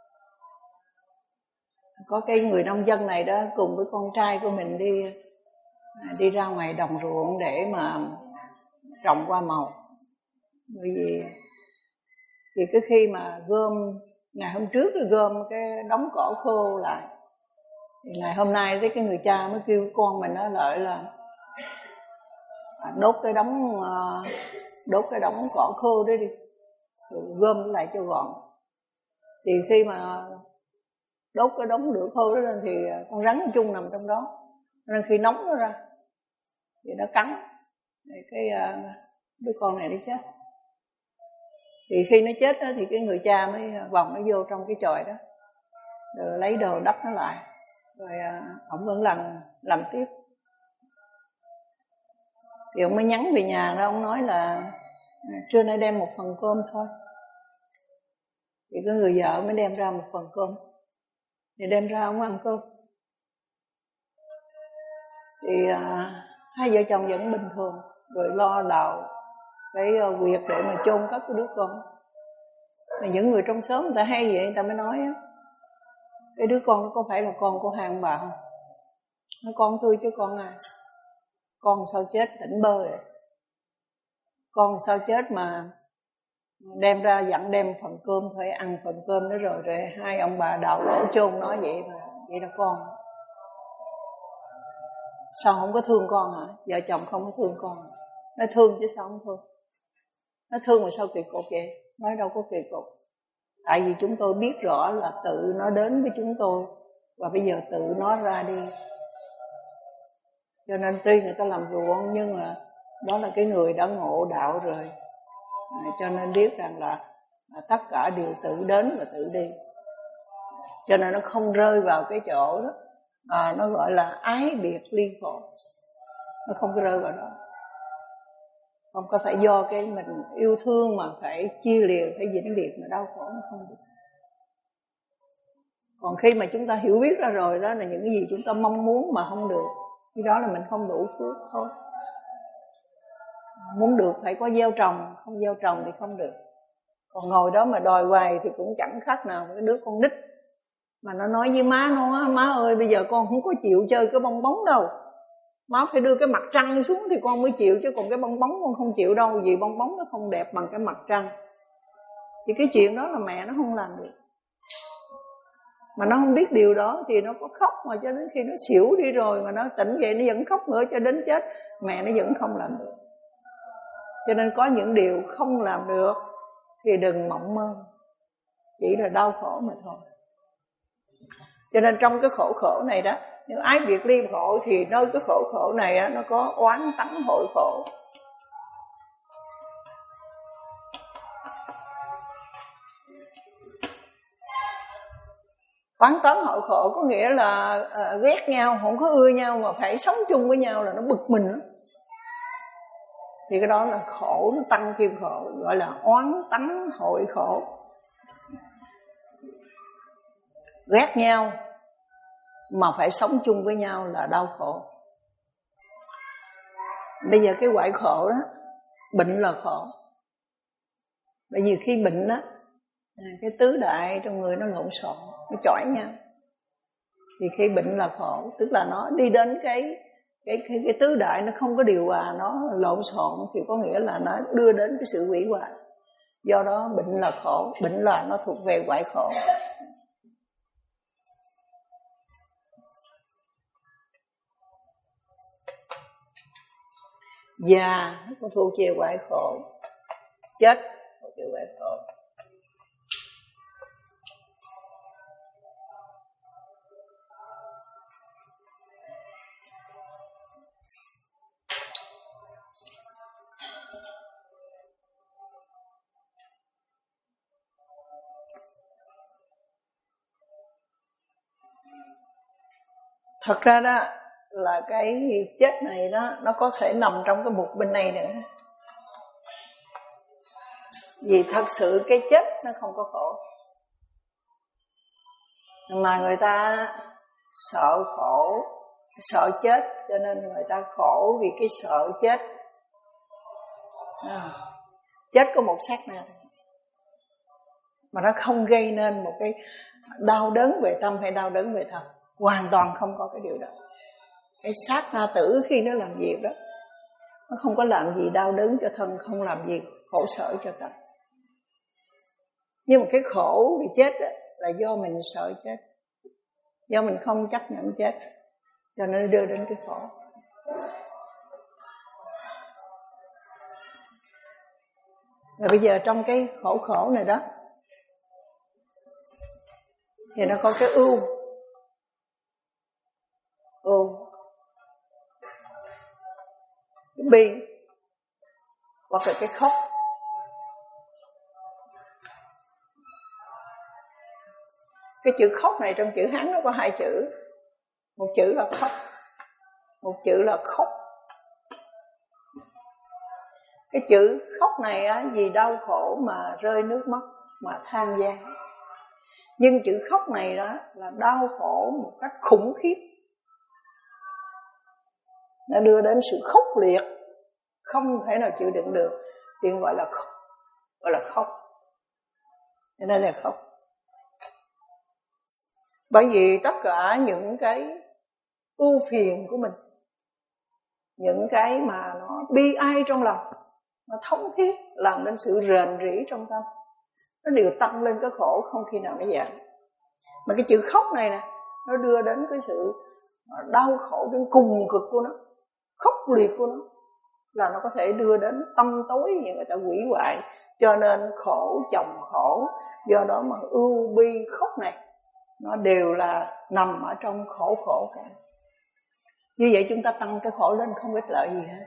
có cái người nông dân này đó cùng với con trai của mình đi đi ra ngoài đồng ruộng để mà trồng hoa màu. Bởi vì thì cái khi mà gom ngày hôm trước là gom cái đống cỏ khô lại, thì ngày hôm nay thấy cái người cha mới kêu con mình nó lại là đốt cái đống đốt cái đống cỏ khô đó đi, rồi gom lại cho gọn. Thì khi mà đốt cái đống lửa khô đó lên thì con rắn chung nằm trong đó, nên khi nóng nó ra thì nó cắn thì cái đứa con này nó chết. Thì khi nó chết đó, thì cái người cha mới vòng nó vô trong cái chòi đó rồi lấy đồ đắp nó lại, rồi ổng vẫn làm làm tiếp. Thì ông mới nhắn về nhà đó, ông nói là trưa nay đem một phần cơm thôi. Thì cái người vợ mới đem ra một phần cơm, thì đem ra ông ăn cơm. Thì à, hai vợ chồng vẫn bình thường, rồi lo đào cái quyệt để mà chôn cất cái đứa con. Mà những người trong xóm người ta hay vậy, người ta mới nói á, cái đứa con nó có phải là con của hai ông bà không? Nó con tôi chứ con ai. Con sao chết tỉnh bơ vậy? Con sao chết mà đem ra dặn đem phần cơm thôi, ăn phần cơm đó rồi rồi hai ông bà đào lỗ chôn nó vậy mà. Vậy là con sao không có thương con hả? Vợ chồng không có thương con. Nó thương chứ sao không thương. Nó thương mà sao kỳ cục vậy? Nói đâu có kỳ cục. Tại vì chúng tôi biết rõ là tự nó đến với chúng tôi, và bây giờ tự nó ra đi. Cho nên tuy người ta làm ruộng, nhưng mà đó là cái người đã ngộ đạo rồi. Cho nên biết rằng là, là tất cả đều tự đến và tự đi. Cho nên nó không rơi vào cái chỗ đó à, nó gọi là ái biệt ly khổ. Nó không có rơi vào đó. Không có phải do cái mình yêu thương mà phải chia lìa, phải vĩnh biệt mà đau khổ, nó không được. Còn khi mà chúng ta hiểu biết ra rồi, đó là những cái gì chúng ta mong muốn mà không được, khi đó là mình không đủ phước thôi. Muốn được phải có gieo trồng, không gieo trồng thì không được. Còn ngồi đó mà đòi hoài thì cũng chẳng khác nào cái đứa con nít mà nó nói với má nó, má ơi bây giờ con không có chịu chơi cái bong bóng đâu, má phải đưa cái mặt trăng xuống thì con mới chịu, chứ còn cái bong bóng con không chịu đâu, vì bong bóng nó không đẹp bằng cái mặt trăng. Thì cái chuyện đó là mẹ nó không làm được. Mà nó không biết điều đó thì nó có khóc, mà cho đến khi nó xỉu đi rồi mà nó tỉnh dậy nó vẫn khóc nữa cho đến chết, mẹ nó vẫn không làm được. Cho nên có những điều không làm được thì đừng mộng mơ, chỉ là đau khổ mà thôi. Cho nên trong cái khổ khổ này đó, những ái biệt ly khổ thì nơi cái khổ khổ này á, nó có oán tắng hội khổ. Oán tắng hội khổ có nghĩa là à, ghét nhau, không có ưa nhau mà phải sống chung với nhau là nó bực mình lắm. Thì cái đó là khổ, nó tăng thêm khổ, gọi là oán tắng hội khổ. Ghét nhau mà phải sống chung với nhau là đau khổ. Bây giờ cái hoại khổ đó, bệnh là khổ. Bởi vì khi bệnh đó, cái tứ đại trong người nó lộn xộn, nó chỏi nhau. Thì khi bệnh là khổ, tức là nó đi đến cái cái cái, cái tứ đại nó không có điều hòa, nó lộn xộn thì có nghĩa là nó đưa đến cái sự hủy hoại. Do đó bệnh là khổ, bệnh là nó thuộc về hoại khổ. Già nó cũng thuộc về hoại khổ, chết thuộc về hoại khổ. Thật ra đó là cái chết này đó, nó có thể nằm trong cái mục bên này nữa. Vì thật sự cái chết nó không có khổ, mà người ta sợ khổ, sợ chết, cho nên người ta khổ vì cái sợ chết. À, chết có một sát na mà nó không gây nên một cái đau đớn về tâm hay đau đớn về thân, hoàn toàn không có cái điều đó. Cái sát na tử khi nó làm việc đó, nó không có làm gì đau đớn cho thân, không làm gì khổ sở cho tâm. Nhưng mà cái khổ vì chết đó, là do mình sợ chết, do mình không chấp nhận chết, cho nên đưa đến cái khổ. Và bây giờ trong cái khổ khổ này đó, thì nó có cái ưu. Ưu. Cái bi. Hoặc là cái khóc. Cái chữ khóc này trong chữ Hán nó có hai chữ. Một chữ là khóc, một chữ là khóc. Cái chữ khóc này á, vì đau khổ mà rơi nước mắt, mà than van. Nhưng chữ khóc này đó là đau khổ một cách khủng khiếp. Nó đưa đến sự khốc liệt, không thể nào chịu đựng được, tiếng gọi là khóc, gọi là khóc. Cho nên là khóc. Bởi vì tất cả những cái ưu phiền của mình, những cái mà nó bi ai trong lòng, nó thống thiết làm nên sự rền rĩ trong tâm, nó đều tăng lên cái khổ, không khi nào nó giảm. Mà cái chữ khóc này nè, nó đưa đến cái sự đau khổ đến cùng cực của nó, khốc liệt của nó, là nó có thể đưa đến tâm tối như người ta hủy hoại. Cho nên khổ chồng khổ, do đó mà ưu bi khóc này nó đều là nằm ở trong khổ khổ cả. Như vậy chúng ta tăng cái khổ lên không ích lợi gì hết.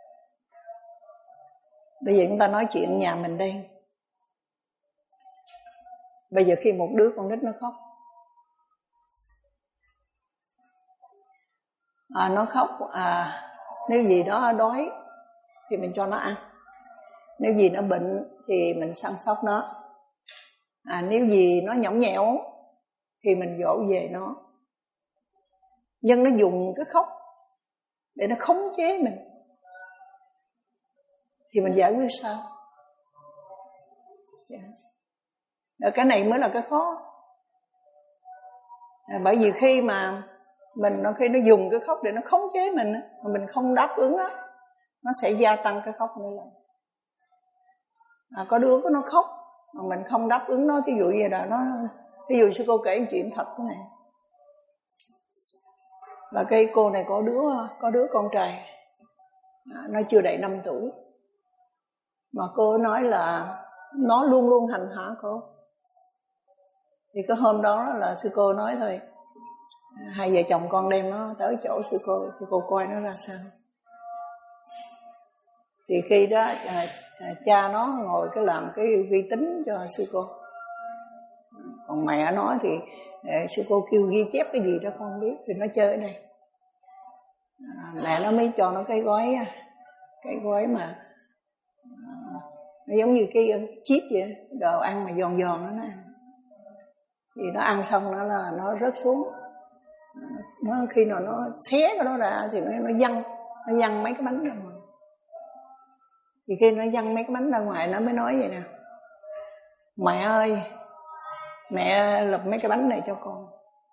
Bây giờ chúng ta nói chuyện nhà mình đây. Bây giờ khi một đứa con nít nó khóc, à, nó khóc à, nếu gì đó đói thì mình cho nó ăn, nếu gì nó bệnh thì mình săn sóc nó, à, nếu gì nó nhõng nhẽo thì mình dỗ về nó. Nhưng nó dùng cái khóc để nó khống chế mình thì mình giải quyết sao? Yeah. Cái này mới là cái khó. À, bởi vì khi mà mình nó khi nó dùng cái khóc để nó khống chế mình, mà mình không đáp ứng đó, nó sẽ gia tăng cái khóc nữa là. À, có đứa của nó khóc mà mình không đáp ứng nó, ví dụ như là nó, ví dụ sư cô kể một chuyện thật thế này. Là cái cô này có đứa có đứa con trai, à, nó chưa đầy năm tuổi, mà cô nói là nó luôn luôn hành hạ cô. Thì cái hôm đó là sư cô nói thôi, hai vợ chồng con đem nó tới chỗ sư cô, sư cô coi nó ra sao. Thì khi đó à, à, cha nó ngồi cái làm cái vi tính cho sư cô, còn mẹ nó thì à, sư cô kêu ghi chép cái gì đó không biết, thì nó chơi ở đây. À, mẹ nó mới cho nó cái gói, cái gói mà à, nó giống như cái chip vậy, đồ ăn mà giòn giòn đó nó ăn. Thì nó ăn xong nó là nó rớt xuống, nó khi nào nó xé cái đó ra thì nó nó văng, nó văng mấy cái bánh ra ngoài. Thì khi nó văng mấy cái bánh ra ngoài, nó mới nói vậy nè: mẹ ơi, mẹ lập mấy cái bánh này cho con.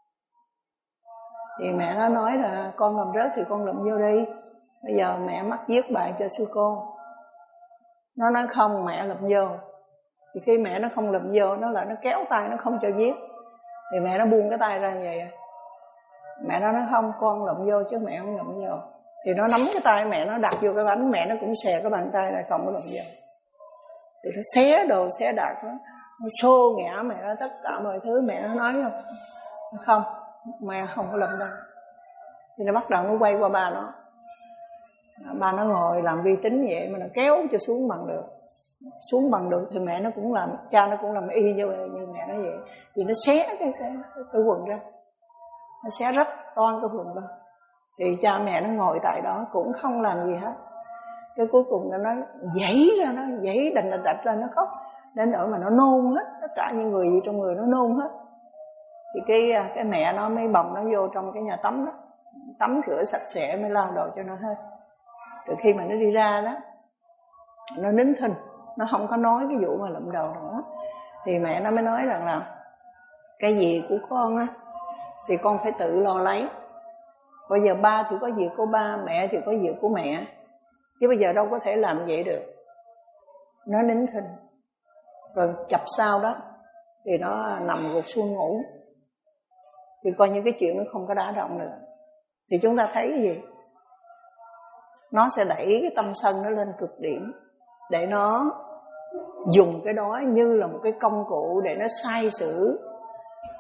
Thì mẹ nó nói là con làm rớt thì con lụm vô đi, bây giờ mẹ mắc viết bài cho sư cô. Nó nói không, mẹ lụm vô. Thì khi mẹ nó không lụm vô, nó lại nó kéo tay nó không cho viết. Thì mẹ nó buông cái tay ra vậy. Mẹ nó nói không, con lụm vô chứ mẹ không lụm vô. Thì nó nắm cái tay mẹ nó đặt vô cái bánh, mẹ nó cũng xè cái bàn tay này không có lụm vô. Thì nó xé đồ xé đạc đó, nó xô ngã mẹ nó tất cả mọi thứ. Mẹ nó nói không, không, mẹ không có lụm đâu. Thì nó bắt đầu nó quay qua ba nó. Ba nó ngồi làm vi tính vậy mà nó kéo cho xuống bằng được. Xuống bằng được thì mẹ nó cũng làm, cha nó cũng làm y như, như mẹ nó vậy. Thì nó xé cái, cái, cái, cái quần ra, nó xé rách toan cái quần ra. Thì cha mẹ nó ngồi tại đó cũng không làm gì hết. Cái cuối cùng nó nói dãy ra, nó dãy đành đành đạch ra, nó khóc đến nỗi mà nó nôn hết, tất cả những người gì trong người nó nôn hết. Thì cái cái mẹ nó mới bồng nó vô trong cái nhà tắm đó, tắm rửa sạch sẽ mới lau đồ cho nó hết. Từ khi mà nó đi ra đó, nó nín thinh, nó không có nói cái vụ mà lụm đầu nữa. Thì mẹ nó mới nói rằng là cái gì của con á thì con phải tự lo lấy. Bây giờ ba thì có việc của ba, mẹ thì có việc của mẹ, chứ bây giờ đâu có thể làm vậy được. Nó nín thinh. Rồi chập sau đó thì nó nằm gục xuống ngủ. Thì coi như cái chuyện nó không có đả động nữa. Thì chúng ta thấy cái gì? Nó sẽ đẩy cái tâm sân nó lên cực điểm, để nó dùng cái đó như là một cái công cụ để nó sai sử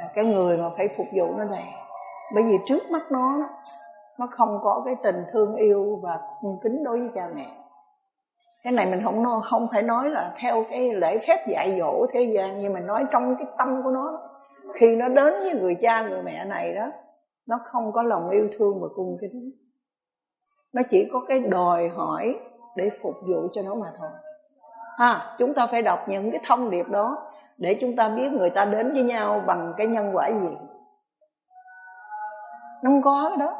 cái người mà phải phục vụ nó này. Bởi vì trước mắt nó nó không có cái tình thương yêu và cung kính đối với cha mẹ. Cái này mình không nói, không phải nói là theo cái lễ phép dạy dỗ thế gian, nhưng mà nói trong cái tâm của nó. Khi nó đến với người cha người mẹ này đó, nó không có lòng yêu thương và cung kính. Nó chỉ có cái đòi hỏi để phục vụ cho nó mà thôi. Ha, chúng ta phải đọc những cái thông điệp đó để chúng ta biết người ta đến với nhau bằng cái nhân quả gì. Nó không có cái đó.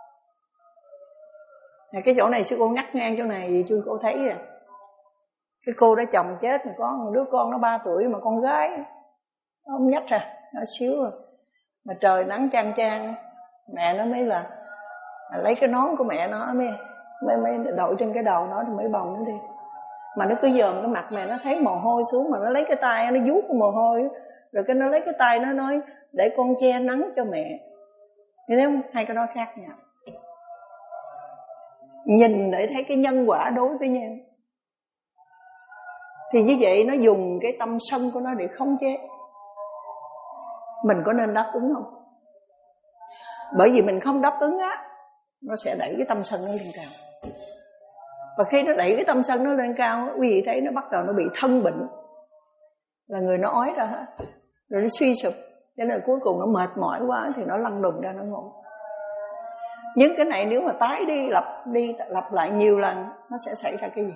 Cái chỗ này sư cô ngắt ngang chỗ này vì sư cô thấy rồi. Cái cô đã chồng chết, có một đứa con nó ba tuổi mà con gái nó không nhách ra, nó xíu rồi. Mà trời nắng chang chang, mẹ nó mới là lấy cái nón của mẹ nó mới mới, mới đội trên cái đầu nó mới bồng nó đi. Mà nó cứ dòm cái mặt mẹ, nó thấy mồ hôi xuống mà nó lấy cái tay nó vuốt cái mồ hôi, rồi cái nó lấy cái tay nó nói để con che nắng cho mẹ. Như thế không? Hai cái đó khác nhau. Nhìn để thấy cái nhân quả đối với nhau. Thì như vậy nó dùng cái tâm sân của nó để khống chế. Mình có nên đáp ứng không? Bởi vì mình không đáp ứng á, nó sẽ đẩy cái tâm sân nó lên cao. Và khi nó đẩy cái tâm sân nó lên cao, quý vị thấy nó bắt đầu nó bị thân bệnh, là người nó ói ra hết, rồi nó suy sụp. Cho nên cuối cùng nó mệt mỏi quá thì nó lăn đùng ra nó ngủ. Nhưng cái này nếu mà tái đi lặp đi lặp lại nhiều lần, nó sẽ xảy ra cái gì?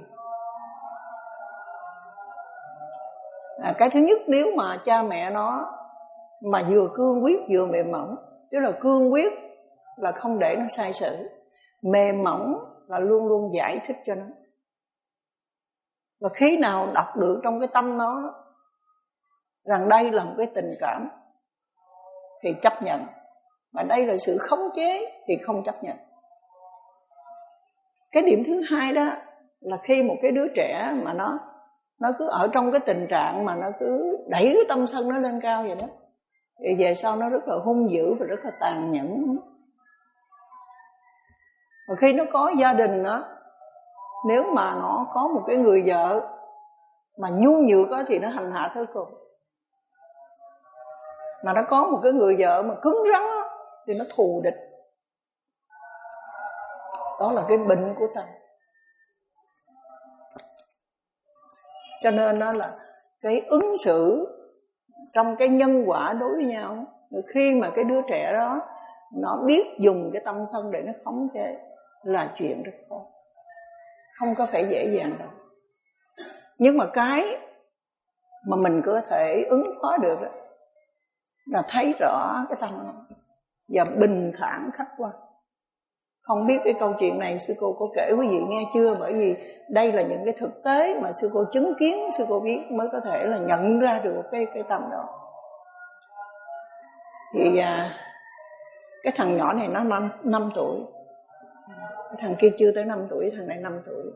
À, cái thứ nhất, nếu mà cha mẹ nó mà vừa cương quyết vừa mềm mỏng, tức là cương quyết là không để nó sai sự, mềm mỏng là luôn luôn giải thích cho nó. Và khi nào đọc được trong cái tâm nó rằng đây là một cái tình cảm thì chấp nhận, mà đây là sự khống chế thì không chấp nhận. Cái điểm thứ hai đó là khi một cái đứa trẻ mà nó nó cứ ở trong cái tình trạng mà nó cứ đẩy cái tâm sân nó lên cao vậy đó, thì về sau nó rất là hung dữ và rất là tàn nhẫn. Và khi nó có gia đình đó, nếu mà nó có một cái người vợ mà nhu nhược đó, thì nó hành hạ tới cùng. Mà nó có một cái người vợ mà cứng rắn đó, thì nó thù địch. Đó là cái bệnh của ta. Cho nên nó là cái ứng xử trong cái nhân quả đối với nhau. Khi mà cái đứa trẻ đó nó biết dùng cái tâm sân để nó khống chế là chuyện rất khó, không có phải dễ dàng đâu. Nhưng mà cái mà mình có thể ứng phó được đó là thấy rõ cái tâm nó và bình thản khách quan. Không biết cái câu chuyện này sư cô có kể quý vị nghe chưa? Bởi vì đây là những cái thực tế mà sư cô chứng kiến, sư cô biết mới có thể là nhận ra được cái cái tâm đó. Thì à, cái thằng nhỏ này nó năm, năm tuổi, cái thằng kia chưa tới năm tuổi, thằng này năm tuổi.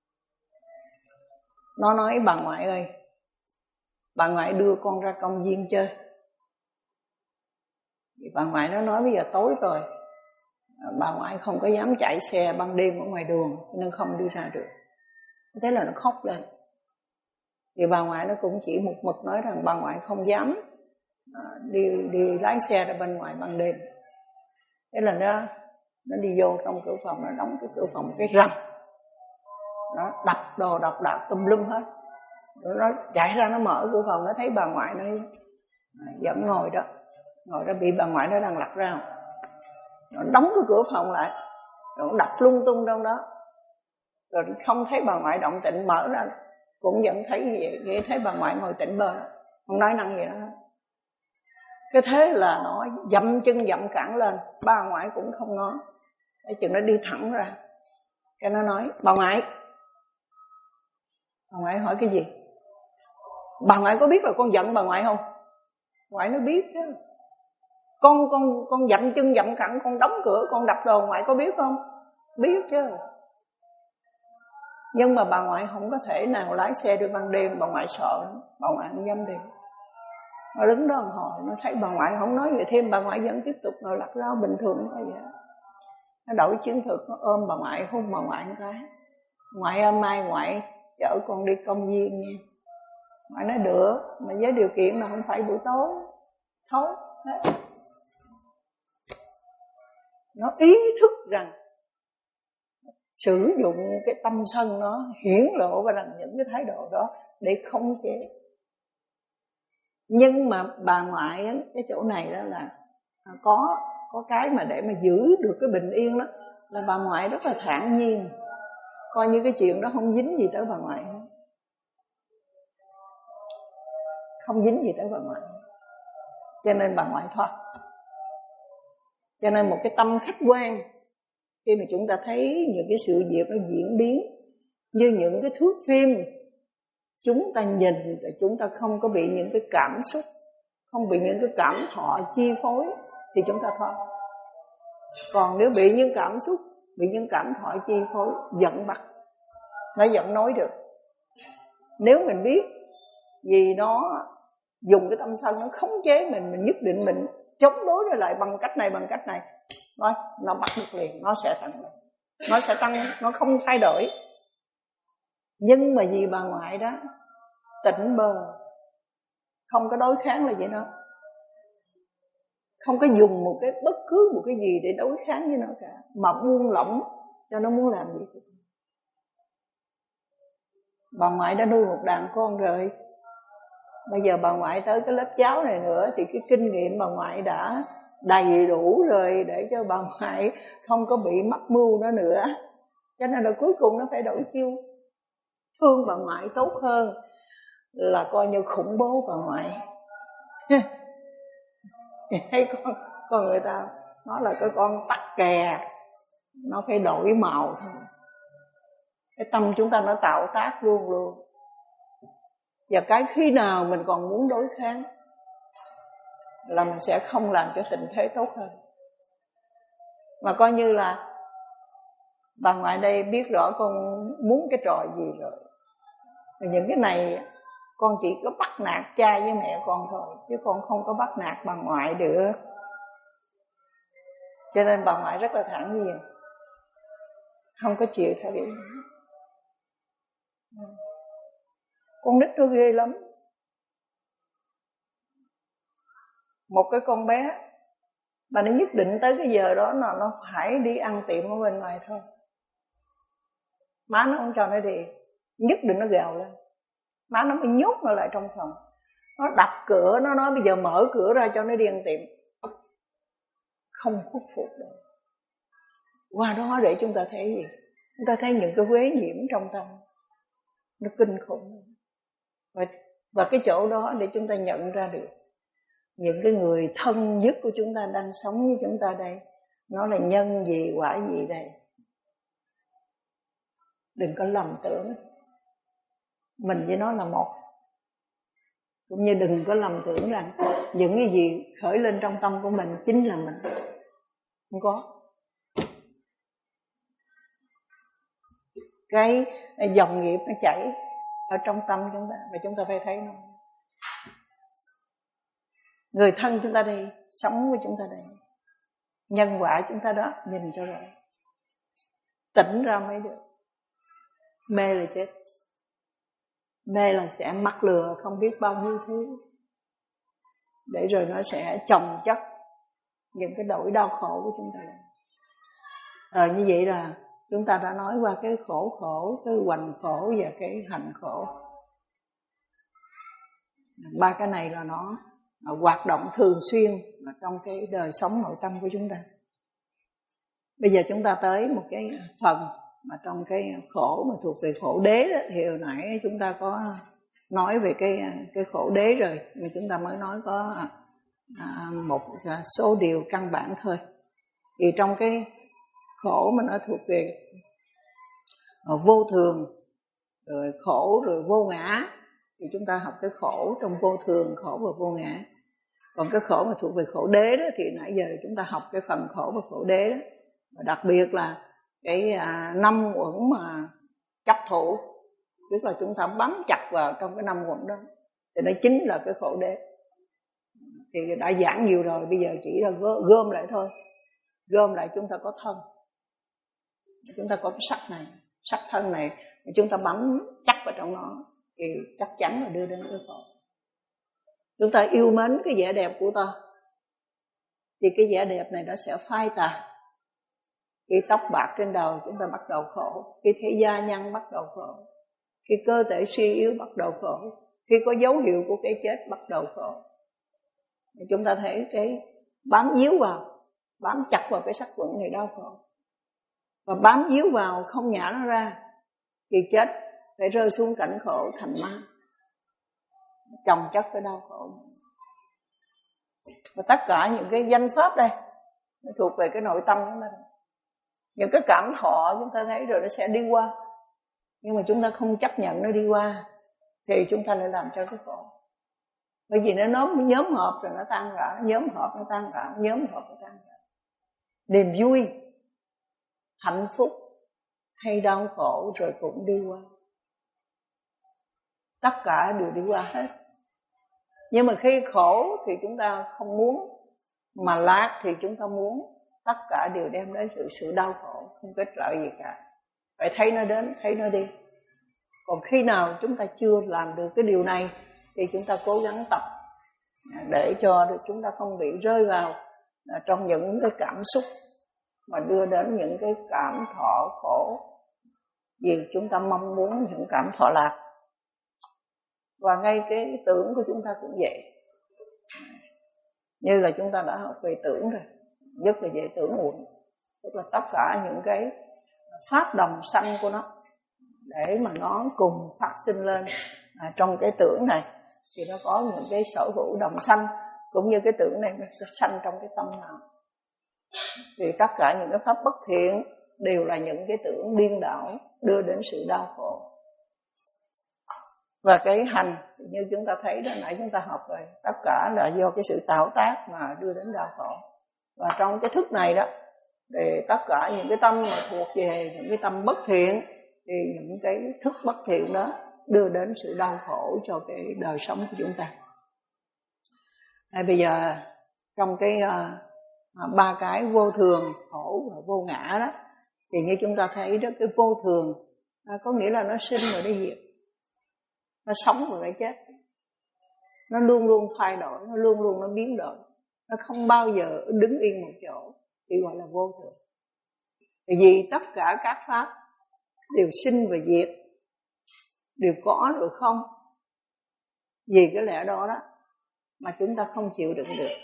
Nó nói bà ngoại ơi, bà ngoại đưa con ra công viên chơi. Thì bà ngoại nó nói bây giờ tối rồi, bà ngoại không có dám chạy xe ban đêm ở ngoài đường nên không đi ra được. Thế là nó khóc lên. Thì bà ngoại nó cũng chỉ một mực nói rằng bà ngoại không dám đi đi lái xe ra bên ngoài ban đêm. Thế là nó nó đi vô trong cửa phòng, nó đóng cái cửa phòng cái rầm, nó đập đồ đập đạc tùm lum hết. Rồi nó chạy ra nó mở cửa phòng, nó thấy bà ngoại nó vẫn ngồi đó, ngồi đó bị bà ngoại nó đang lặt rau. Nó đóng cái cửa phòng lại, rồi nó đập lung tung trong đó, rồi không thấy bà ngoại động tĩnh, mở ra cũng vẫn thấy như vậy, vậy thấy bà ngoại ngồi tĩnh bơ, không nói năng gì đó. Cái thế là nó dậm chân dậm cẳng lên, bà ngoại cũng không nói, để chừng nó đi thẳng ra, cái nó nói bà ngoại. Bà ngoại hỏi cái gì? Bà ngoại có biết là con giận bà ngoại không? Ngoại nó biết chứ. Con con con dậm chân dậm cẳng, con đóng cửa, con đập đồ, ngoại có biết không? Biết chứ. Nhưng mà bà ngoại không có thể nào lái xe được ban đêm, bà ngoại sợ lắm, bà ngoại không dám đi. Nó đứng đó một hồi, nó thấy bà ngoại không nói gì thêm, bà ngoại vẫn tiếp tục ngồi lặt rau bình thường như vậy. Nó đổi chiến thuật, nó ôm bà ngoại, hôn bà ngoại một cái. Ngoại ơi, mai ngoại chở con đi công viên nha. Ngoại nói được, mà với điều kiện là không phải buổi tối. Thôi, Nó ý thức rằng sử dụng cái tâm sân nó hiển lộ và rằng những cái thái độ đó để khống chế. Nhưng mà bà ngoại ấy, cái chỗ này đó là có có cái mà để mà giữ được cái bình yên đó là bà ngoại rất là thản nhiên, coi như cái chuyện đó không dính gì tới bà ngoại, không dính gì tới bà ngoại, cho nên bà ngoại thoát. Cho nên một cái tâm khách quan, khi mà chúng ta thấy những cái sự việc nó diễn biến như những cái thước phim, chúng ta nhìn và chúng ta không có bị những cái cảm xúc, không bị những cái cảm thọ chi phối thì chúng ta thoát. Còn nếu bị những cảm xúc, bị những cảm thọ chi phối, giận bắt, nó giận nói được. Nếu mình biết vì nó dùng cái tâm sân nó khống chế mình, mình nhất định mình chống đối nó lại bằng cách này bằng cách này, nó nó bắt được liền, nó sẽ tăng lên, nó sẽ tăng, nó không thay đổi. Nhưng mà vì bà ngoại đó tỉnh bơ, không có đối kháng là vậy đó, không có dùng một cái bất cứ một cái gì để đối kháng với nó cả, mà buông lỏng cho nó muốn làm gì. Bà ngoại đã nuôi một đàn con rồi, bây giờ bà ngoại tới cái lớp cháu này nữa thì cái kinh nghiệm bà ngoại đã đầy đủ rồi để cho bà ngoại không có bị mắc mưu nó nữa. Cho nên là cuối cùng nó phải đổi chiêu. Thương bà ngoại tốt hơn là coi như khủng bố bà ngoại. Hay con, con người ta nói là cái con tắc kè, nó phải đổi màu thôi. Cái tâm chúng ta nó tạo tác luôn luôn. Và cái khi nào mình còn muốn đối kháng là mình sẽ không làm cho tình thế tốt hơn. Mà coi như là bà ngoại đây biết rõ con muốn cái trò gì rồi. Thì những cái này con chỉ có bắt nạt cha với mẹ con thôi, chứ con không có bắt nạt bà ngoại được. Cho nên bà ngoại rất là thản nhiên, không có chịu theo điểm. Con nít nó ghê lắm. Một cái con bé mà nó nhất định tới cái giờ đó là nó phải đi ăn tiệm ở bên ngoài thôi, má nó không cho nó đi, nhất định nó gào lên, má nó mới nhốt nó lại trong phòng, nó đập cửa, nó nói bây giờ mở cửa ra cho nó đi ăn tiệm. Không khuất phục đâu. Qua đó để chúng ta thấy gì? Chúng ta thấy những cái uế nhiễm trong tâm nó kinh khủng. Và, và cái chỗ đó để chúng ta nhận ra được những cái người thân nhất của chúng ta đang sống với chúng ta đây, nó là nhân gì quả gì đây. Đừng có lầm tưởng mình với nó là một. Cũng như đừng có lầm tưởng rằng những cái gì khởi lên trong tâm của mình chính là mình. Không có. Cái dòng nghiệp nó chảy ở trong tâm chúng ta, và chúng ta phải thấy nó. Người thân chúng ta đây, sống với chúng ta đây, nhân quả chúng ta đó, nhìn cho rõ. Tỉnh ra mới được. Mê là chết. Mê là sẽ mắc lừa không biết bao nhiêu thứ, để rồi nó sẽ chồng chất những cái nỗi đau khổ của chúng ta. Ờ, như vậy là chúng ta đã nói qua cái khổ khổ, cái hoành khổ và cái hạnh khổ. Ba cái này là nó hoạt động thường xuyên trong cái đời sống nội tâm của chúng ta. Bây giờ chúng ta tới một cái phần mà trong cái khổ mà thuộc về khổ đế đó, thì hồi nãy chúng ta có nói về cái cái khổ đế rồi, nhưng chúng ta mới nói có à, một số điều căn bản thôi. Thì trong cái khổ mà nó thuộc về vô thường, rồi khổ, rồi vô ngã, thì chúng ta học cái khổ trong vô thường, khổ và vô ngã. Còn cái khổ mà thuộc về khổ đế đó thì nãy giờ chúng ta học cái phần khổ và khổ đế đó. Và đặc biệt là cái à, năm uẩn mà chấp thủ, tức là chúng ta bám chặt vào trong cái năm uẩn đó, thì nó chính là cái khổ đế. Thì đã giảng nhiều rồi, bây giờ chỉ là gom lại thôi. Gom lại chúng ta có thân, chúng ta có cái sắc này, sắc thân này, chúng ta bám chắc vào trong nó thì chắc chắn là đưa đến cái khổ. Chúng ta yêu mến cái vẻ đẹp của ta, thì cái vẻ đẹp này nó sẽ phai tàn. Khi tóc bạc trên đầu chúng ta bắt đầu khổ, khi thấy da nhăn bắt đầu khổ, khi cơ thể suy yếu bắt đầu khổ, khi có dấu hiệu của cái chết bắt đầu khổ. Chúng ta thấy cái bám víu vào, bám chặt vào cái sắc quẩn này đau khổ. Và bám víu vào không nhả nó ra, thì chết phải rơi xuống cảnh khổ thành ma, chồng chất cái đau khổ. Và tất cả những cái danh pháp đây nó thuộc về cái nội tâm của mình. Những cái cảm thọ chúng ta thấy rồi nó sẽ đi qua, nhưng mà chúng ta không chấp nhận nó đi qua thì chúng ta lại làm cho cái khổ. Bởi vì nó nhóm, nhóm họp rồi nó tan rã, nhóm họp nó tan rã, nhóm họp nó tan rã. Niềm vui, hạnh phúc hay đau khổ rồi cũng đi qua. Tất cả đều đi qua hết. Nhưng mà khi khổ thì chúng ta không muốn, mà lạc thì chúng ta muốn. Tất cả đều đem đến sự, sự đau khổ, không có ích lợi gì cả. Phải thấy nó đến, thấy nó đi. Còn khi nào chúng ta chưa làm được cái điều này thì chúng ta cố gắng tập để cho được chúng ta không bị rơi vào trong những cái cảm xúc mà đưa đến những cái cảm thọ khổ, vì chúng ta mong muốn những cảm thọ lạc. Và ngay cái tưởng của chúng ta cũng vậy. Như là chúng ta đã học về tưởng rồi, nhất là về tưởng uẩn, tức là tất cả những cái pháp đồng sanh của nó để mà nó cùng phát sinh lên à, trong cái tưởng này thì nó có những cái sở hữu đồng sanh, cũng như cái tưởng này nó sẽ sanh trong cái tâm nào. Thì tất cả những cái pháp bất thiện đều là những cái tưởng điên đảo đưa đến sự đau khổ. Và cái hành như chúng ta thấy đó, nãy chúng ta học rồi, tất cả là do cái sự tạo tác mà đưa đến đau khổ. Và trong cái thức này đó, thì tất cả những cái tâm mà thuộc về những cái tâm bất thiện, thì những cái thức bất thiện đó đưa đến sự đau khổ cho cái đời sống của chúng ta. À, bây giờ trong cái uh, ba cái vô thường, khổ và vô ngã đó, thì như chúng ta thấy đó, cái vô thường à, có nghĩa là nó sinh rồi nó diệt, nó sống rồi nó chết, nó luôn luôn thay đổi, nó luôn luôn nó biến đổi, nó không bao giờ đứng yên một chỗ, thì gọi là vô thường. Vì tất cả các pháp đều sinh và diệt, đều có rồi không. Vì cái lẽ đó đó mà chúng ta không chịu đựng được.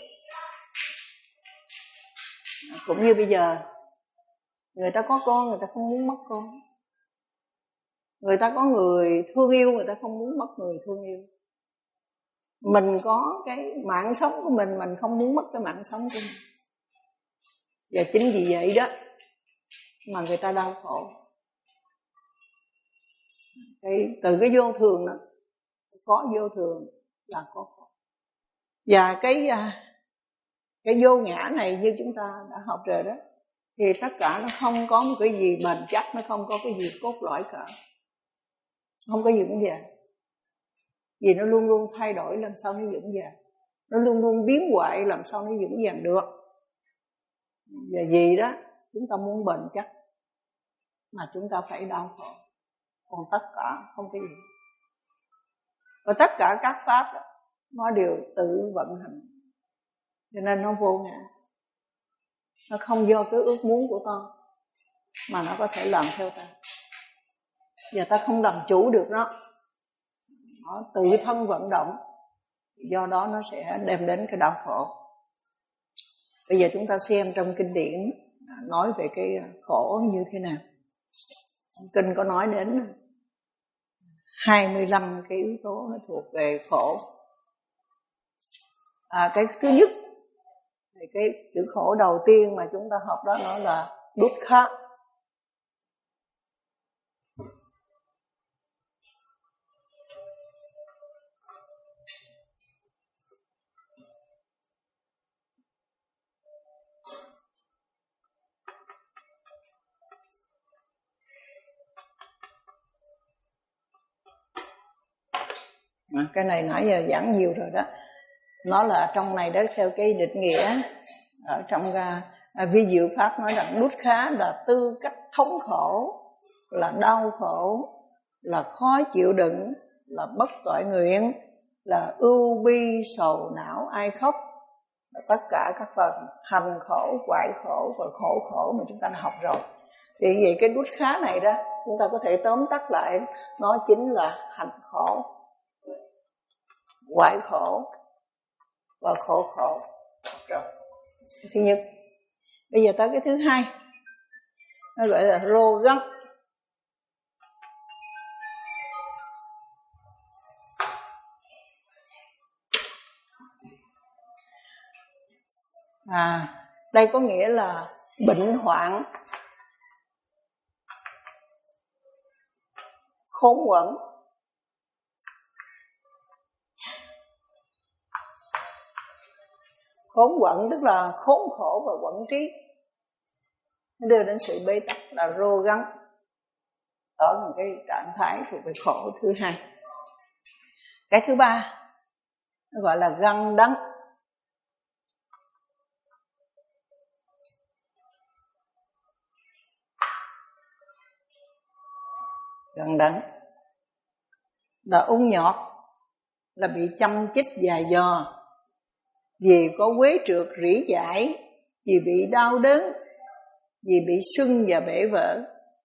Cũng như bây giờ người ta có con, người ta không muốn mất con. Người ta có người thương yêu, người ta không muốn mất người thương yêu. Mình có cái mạng sống của mình, mình không muốn mất cái mạng sống của mình. Và chính vì vậy đó mà người ta đau khổ. Cái, từ cái vô thường đó, có vô thường là có khổ. Và cái cái vô ngã này như chúng ta đã học rồi đó, thì tất cả nó không có một cái gì bền chắc, nó không có cái gì cốt lõi cả, không có gì vững vàng. Vì nó luôn luôn thay đổi, làm sao nó vững vàng. Nó luôn luôn biến hoại, làm sao nó vững vàng được. Và vì đó chúng ta muốn bền chắc mà chúng ta phải đau khổ. Còn tất cả không có gì. Và tất cả các pháp đó, nó đều tự vận hành, cho nên nó vô ngã. Nó không do cái ước muốn của ta mà nó có thể làm theo ta. Và ta không làm chủ được nó. Nó tự thân vận động, do đó nó sẽ đem đến cái đau khổ. Bây giờ chúng ta xem trong kinh điển nói về cái khổ như thế nào. Kinh có nói đến hai mươi lăm cái yếu tố nó thuộc về khổ. À, cái thứ nhất thì cái chữ khổ đầu tiên mà chúng ta học đó nó là dukkha. À, cái này nãy giờ giảng nhiều rồi đó. Nó là trong này đó theo cái định nghĩa ở trong uh, vi diệu pháp nói rằng dukkha là tư cách thống khổ, là đau khổ, là khó chịu đựng, là bất toại nguyện, là ưu bi sầu não ai khóc, tất cả các phần hành khổ, hoại khổ và khổ khổ mà chúng ta đã học rồi. Thì vậy cái bút khá này đó, chúng ta có thể tóm tắt lại, nó chính là hành khổ, hoại khổ và khổ khổ. Rồi. Thứ nhất. Bây giờ tới cái thứ hai, nó gọi là rô găng. À, đây có nghĩa là bệnh hoạn, khốn quẫn. Khốn quẫn tức là khốn khổ và quẫn trí, nó đưa đến sự bế tắc là rô gắn. Đó là một cái trạng thái thuộc về khổ thứ hai. Cái thứ ba nó gọi là găng đắng. Găng đắng là ung nhọt, là bị chăm chích dài dò, vì có quế trượt rỉ dãi, vì bị đau đớn, vì bị sưng và bể vỡ.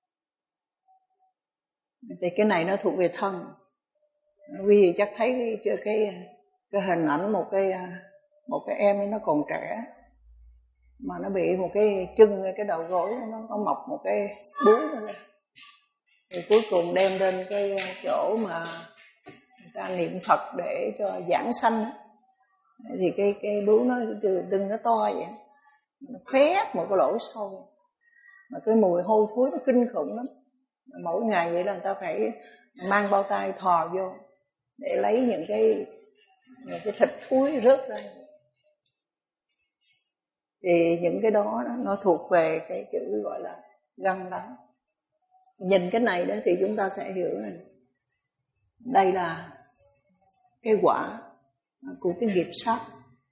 Thì cái này nó thuộc về thân. Quý vị chắc thấy cái cái cái hình ảnh một cái một cái em ấy, nó còn trẻ mà nó bị một cái chân, cái đầu gối nó có mọc một cái bướu nữa. Thì cuối cùng đem lên cái chỗ mà người ta niệm Phật để cho giảng sanh. Thì cái cái bướu nó đừng nó to vậy, nó khoét một cái lỗ sâu, mà cái mùi hôi thối nó kinh khủng lắm. Mỗi ngày vậy là người ta phải mang bao tay thò vô để lấy những cái những cái thịt thúi rớt ra. Thì những cái đó nó thuộc về cái chữ gọi là găng đắng. Nhìn cái này đó thì chúng ta sẽ hiểu là đây là cái quả của cái nghiệp sát.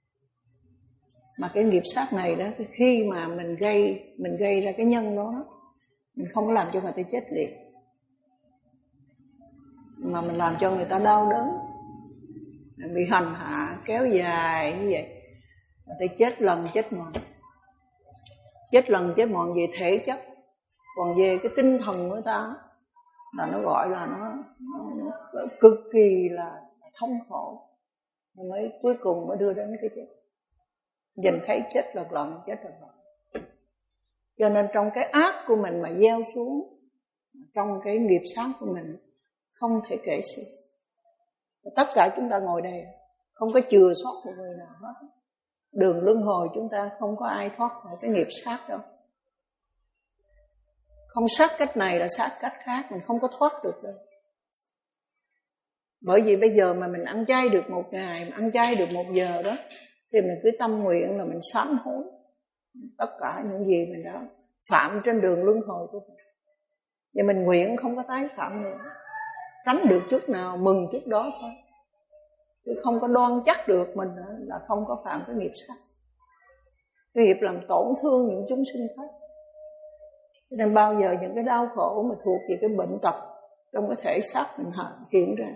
Mà cái nghiệp sát này đó, khi mà mình gây mình gây ra cái nhân đó, mình không có làm cho người ta chết liền, mà mình làm cho người ta đau đớn, mình bị hành hạ kéo dài như vậy, người ta chết lần chết mòn. Chết lần chết mòn về thể chất, còn về cái tinh thần của ta là nó gọi là nó, nó, nó cực kỳ là thống khổ, mới cuối cùng mới đưa đến cái chết. Nhìn thấy chết lần lần, chết lần lần. Cho nên trong cái ác của mình mà gieo xuống, trong cái nghiệp sát của mình không thể kể xiết. Tất cả chúng ta ngồi đây không có chừa sót một người nào hết. Đường luân hồi chúng ta không có ai thoát khỏi cái nghiệp sát đâu. Không sát cách này là sát cách khác, mình không có thoát được đâu. Bởi vì bây giờ mà mình ăn chay được một ngày, mình ăn chay được một giờ đó, thì mình cứ tâm nguyện là mình sám hối tất cả những gì mình đã phạm trên đường luân hồi của mình. Và mình nguyện không có tái phạm nữa. Tránh được chút nào mừng chút đó thôi. Chứ không có đoan chắc được mình là không có phạm cái nghiệp sát. Cái nghiệp làm tổn thương những chúng sinh khác. Nên bao giờ những cái đau khổ mà thuộc về cái bệnh tật trong cái thể xác mình hiện ra,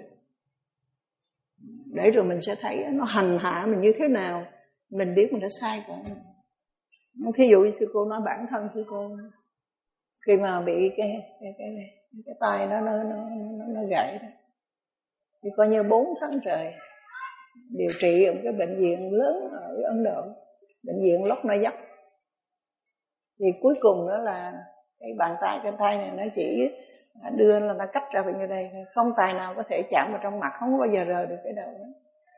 để rồi mình sẽ thấy nó hành hạ mình như thế nào, mình biết mình đã sai cả. Thí dụ như sư cô nói bản thân sư cô, khi mà bị cái cái cái cái, cái tay nó nó nó nó, nó gãy đó, thì coi như bốn tháng trời điều trị ở một cái bệnh viện lớn ở Ấn Độ, bệnh viện Lok Nayak. Thì cuối cùng đó là cái bàn tay cái tay này nó chỉ đưa là nó cắt ra bên như đây, không tài nào có thể chạm vào trong mặt, không bao giờ rời được cái đầu đó.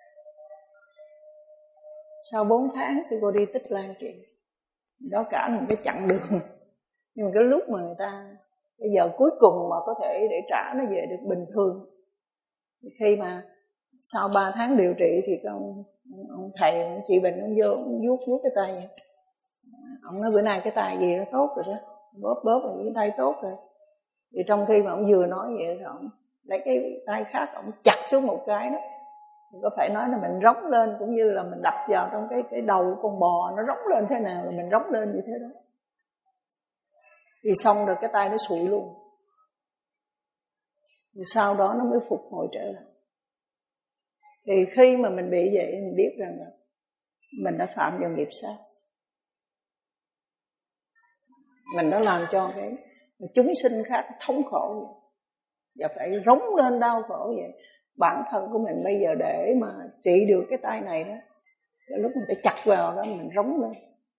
Sau bốn tháng sư cô đi Tích Lan chuyện đó, cả một cái chặng đường. Nhưng mà cái lúc mà người ta bây giờ cuối cùng mà có thể để trả nó về được bình thường, khi mà sau ba tháng điều trị thì ông, ông thầy ông trị bệnh ông vô ông vuốt vuốt cái tay vậy. Ông nói bữa nay cái tay gì nó tốt rồi đó, bóp bóp rồi cái tay tốt rồi. Thì trong khi mà ông vừa nói vậy thì ông lấy cái tay khác ông chặt xuống một cái đó, thì có phải nói là mình rống lên, cũng như là mình đập vào trong cái cái đầu con bò nó rống lên thế nào là mình rống lên như thế đó. Thì xong rồi cái tay nó sụi luôn. Thì sau đó nó mới phục hồi trở lại. Thì khi mà mình bị vậy mình biết rằng là mình đã phạm vào nghiệp sát. Mình đã làm cho cái chúng sinh khác thống khổ vậy, và phải rống lên đau khổ vậy. Bản thân của mình bây giờ để mà trị được cái tay này đó, cái lúc mình phải chặt vào đó mình rống lên.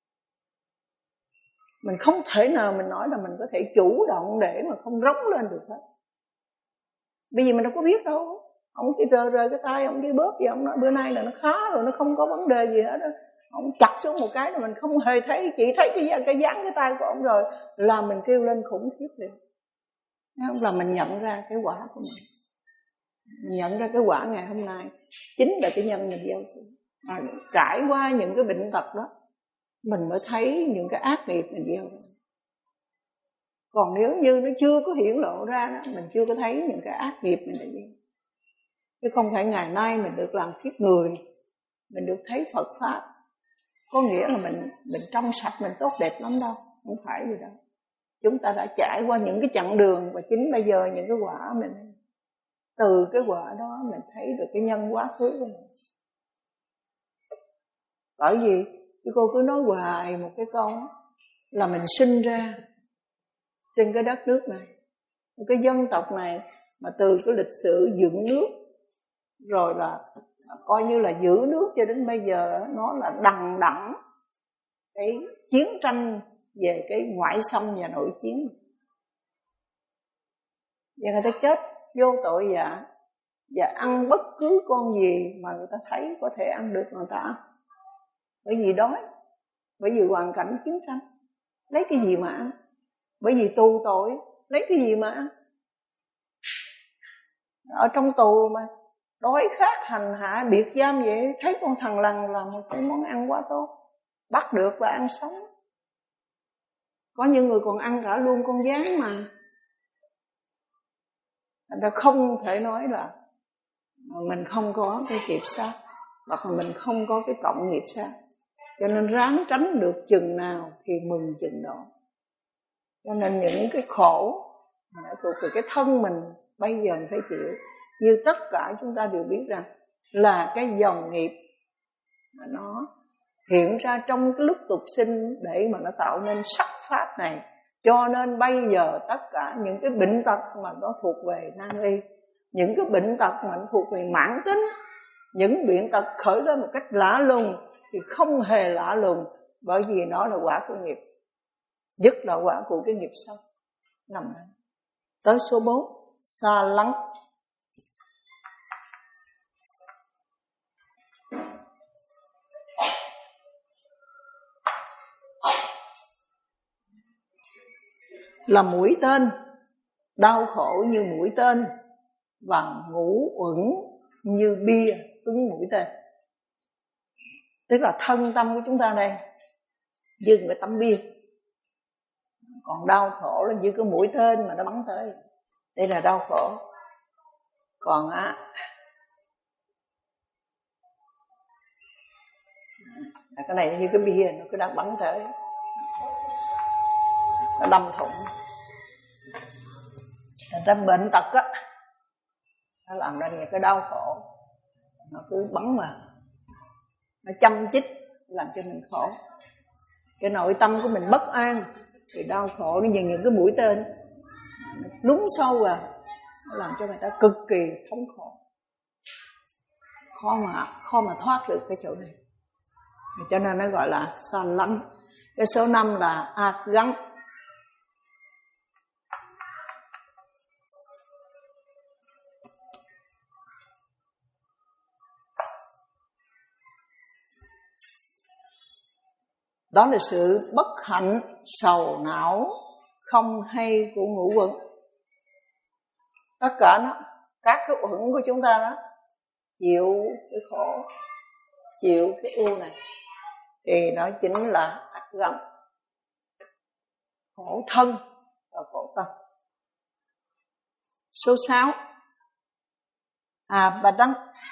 Mình không thể nào mình nói là mình có thể chủ động để mà không rống lên được hết. Bởi vì mình đâu có biết đâu. Ông chỉ rờ rờ cái tay, ông chỉ bóp gì, ông nói bữa nay là nó khá rồi, nó không có vấn đề gì hết đó. Ông chặt xuống một cái là mình không hề thấy, chỉ thấy cái cái dáng cái tay của ông rồi là mình kêu lên khủng khiếp liền. Không, là mình nhận ra cái quả của mình. Mình nhận ra cái quả ngày hôm nay chính là cái nhân mình gieo xuống. À, trải qua những cái bệnh tật đó, mình mới thấy những cái ác nghiệp mình gieo ra. Còn nếu như nó chưa có hiển lộ ra đó, mình chưa có thấy những cái ác nghiệp mình đã gieo. Chứ không phải ngày nay mình được làm kiếp người, mình được thấy Phật Pháp, có nghĩa là mình mình trong sạch, mình tốt đẹp lắm đâu. Không phải gì đâu. Chúng ta đã trải qua những cái chặng đường, và chính bây giờ những cái quả mình, từ cái quả đó mình thấy được cái nhân quá khứ của mình. Bởi vì chứ cô cứ nói hoài một cái câu là mình sinh ra trên cái đất nước này, cái dân tộc này, mà từ cái lịch sử dựng nước rồi là coi như là giữ nước cho đến bây giờ, nó là đằng đẵng cái chiến tranh về cái ngoại xâm và nội chiến. Và người ta chết vô tội vạ, và ăn bất cứ con gì mà người ta thấy có thể ăn được người ta ăn. Bởi vì đói, bởi vì hoàn cảnh chiến tranh, lấy cái gì mà ăn? Bởi vì tù tội, lấy cái gì mà ăn? Ở trong tù mà đói khát hành hạ biệt giam vậy, thấy con thằn lằn là một cái món ăn quá tốt, bắt được và ăn sống. Có những người còn ăn cả luôn con gián mà. Thành ra không thể nói là mình không có cái nghiệp sát, hoặc là mình không có cái cộng nghiệp sát. Cho nên ráng tránh được chừng nào thì mừng chừng đó. Cho nên những cái khổ mà thuộc về cái thân mình bây giờ mình phải chịu. Như tất cả chúng ta đều biết rằng là cái dòng nghiệp mà nó hiện ra trong cái lúc tục sinh để mà nó tạo nên sắc pháp này. Cho nên bây giờ tất cả những cái bệnh tật mà nó thuộc về nan y, những cái bệnh tật mà nó thuộc về mãn tính, những bệnh tật khởi lên một cách lạ lùng thì không hề lạ lùng, bởi vì nó là quả của nghiệp, nhất là quả của cái nghiệp sâu nằm đây. Tới số bốn, xa lắng. Là mũi tên, đau khổ như mũi tên, và ngủ uẩn như bia cứng mũi tên. Tức là thân tâm của chúng ta đây như cái tấm bia, còn đau khổ là như cái mũi tên mà nó bắn tới. Đây là đau khổ. Còn á, cái này như cái bia nó cứ đang bắn tới, nó đâm thủng. Thành ra bệnh tật á, nó làm nên những cái đau khổ, nó cứ bắn vào, nó châm chích làm cho mình khổ. Cái nội tâm của mình bất an thì đau khổ, nó như những cái mũi tên nó lún sâu vào, nó làm cho người ta cực kỳ thống khổ, khó mà khó mà thoát được cái chỗ này. Cho nên nó gọi là xa lắng. Cái số năm là ác gắn. Đó là sự bất hạnh, sầu não, không hay của ngũ uẩn. Tất cả nó, các cái uẩn của chúng ta đó, chịu cái khổ, chịu cái ưu này, thì nó chính là ác gắn. Khổ thân và khổ tâm. Số sáu, à bà đăng.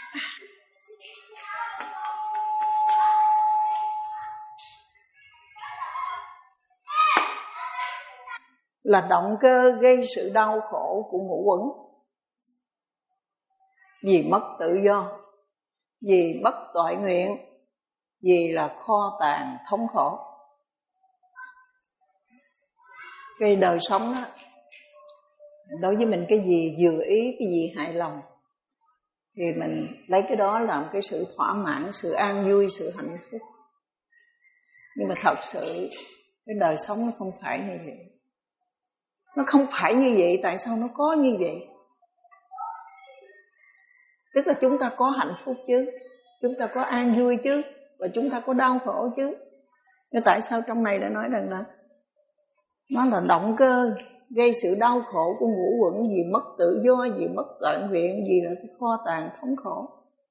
Là động cơ gây sự đau khổ của ngũ uẩn. Vì mất tự do, vì bất toại nguyện, gì là kho tàng thống khổ. Cái đời sống đó, đối với mình cái gì vừa ý, cái gì hài lòng thì mình lấy cái đó làm cái sự thỏa mãn, sự an vui, sự hạnh phúc. Nhưng mà thật sự cái đời sống nó không phải như vậy. Nó không phải như vậy, tại sao nó có như vậy? Tức là chúng ta có hạnh phúc chứ, chúng ta có an vui chứ, và chúng ta có đau khổ chứ. Nhưng tại sao trong này đã nói rằng là nó là động cơ gây sự đau khổ của ngũ uẩn, vì mất tự do, vì mất tận nguyện, vì là cái kho tàng thống khổ.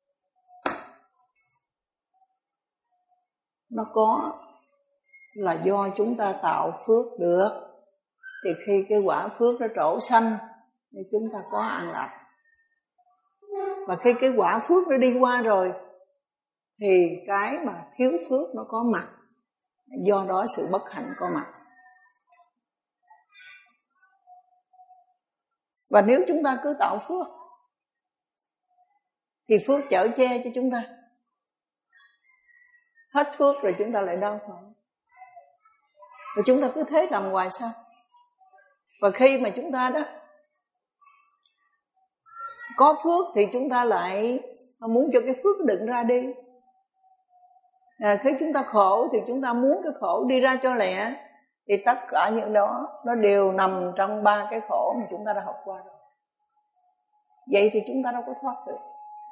Nó có là do chúng ta tạo phước được. Thì khi cái quả phước nó trổ xanh thì chúng ta có an lạc. Và khi cái quả phước nó đi qua rồi thì cái mà thiếu phước nó có mặt, do đó sự bất hạnh có mặt. Và nếu chúng ta cứ tạo phước thì phước chở che cho chúng ta. Hết phước rồi chúng ta lại đau khổ. Và chúng ta cứ thế làm hoài sao? Và khi mà chúng ta đó có phước thì chúng ta lại muốn cho cái phước đừng ra đi. À, khi chúng ta khổ thì chúng ta muốn cái khổ đi ra cho lẹ. Thì tất cả những đó nó đều nằm trong ba cái khổ mà chúng ta đã học qua rồi. Vậy thì chúng ta đâu có thoát được.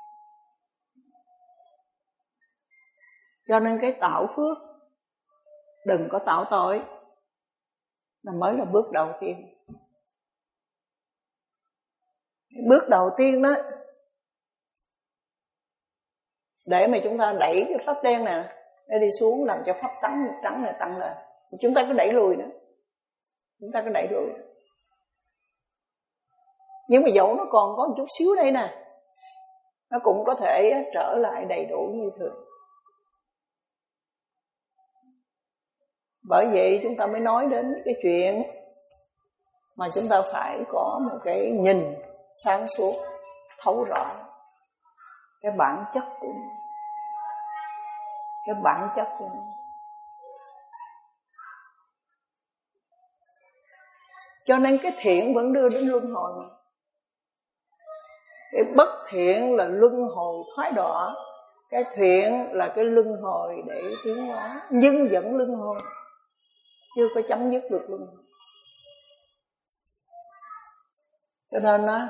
Cho nên cái tạo phước, đừng có tạo tội, là mới là bước đầu tiên. Bước đầu tiên đó, để mà chúng ta đẩy cái pháp đen nè để đi xuống, làm cho pháp trắng trắng này tăng lên, chúng ta cứ đẩy lùi nữa, chúng ta cứ đẩy lùi. Nhưng mà dẫu nó còn có một chút xíu đây nè, nó cũng có thể trở lại đầy đủ như thường. Bởi vậy chúng ta mới nói đến cái chuyện mà chúng ta phải có một cái nhìn sáng suốt, thấu rõ cái bản chất của mình. Cái bản chất của mình. Cho nên cái thiện vẫn đưa đến luân hồi mà. Cái bất thiện là luân hồi thoái đọa. Cái thiện là cái luân hồi để tiến hóa, nhưng vẫn luân hồi, chưa có chấm dứt được luân hồi. Cho nên nó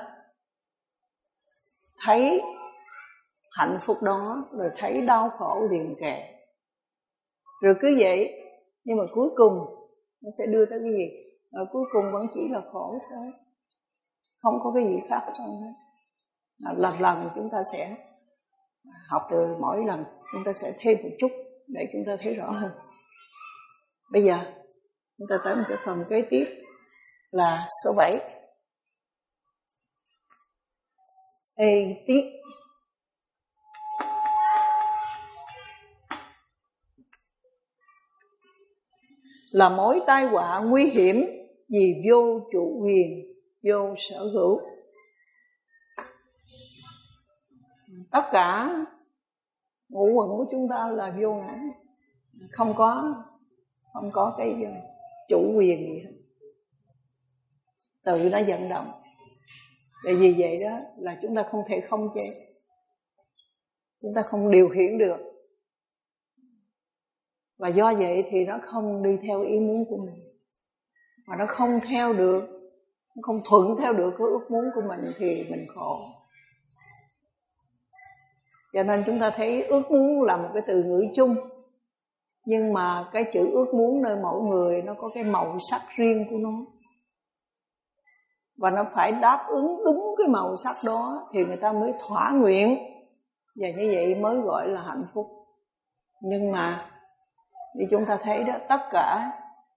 thấy hạnh phúc đó, rồi thấy đau khổ liền kề, rồi cứ vậy. Nhưng mà cuối cùng nó sẽ đưa tới cái gì? Rồi cuối cùng vẫn chỉ là khổ thôi, không có cái gì khác trong đó. Lần lần chúng ta sẽ học, từ mỗi lần chúng ta sẽ thêm một chút để chúng ta thấy rõ hơn. Bây giờ chúng ta tới một cái phần kế tiếp là số bảy. Ê tiết. Là mối tai họa nguy hiểm vì vô chủ quyền, vô sở hữu. Tất cả ngũ uẩn của chúng ta là vô ngã, không có không có cái chủ quyền gì hết, tự nó vận động. Để vì vậy đó là chúng ta không thể khống chế, chúng ta không điều khiển được. Và do vậy thì nó không đi theo ý muốn của mình, mà nó không theo được, nó không thuận theo được cái ước muốn của mình thì mình khổ. Cho nên chúng ta thấy ước muốn là một cái từ ngữ chung, nhưng mà cái chữ ước muốn nơi mỗi người nó có cái màu sắc riêng của nó. Và nó phải đáp ứng đúng cái màu sắc đó thì người ta mới thỏa nguyện, và như vậy mới gọi là hạnh phúc. Nhưng mà thì chúng ta thấy đó, tất cả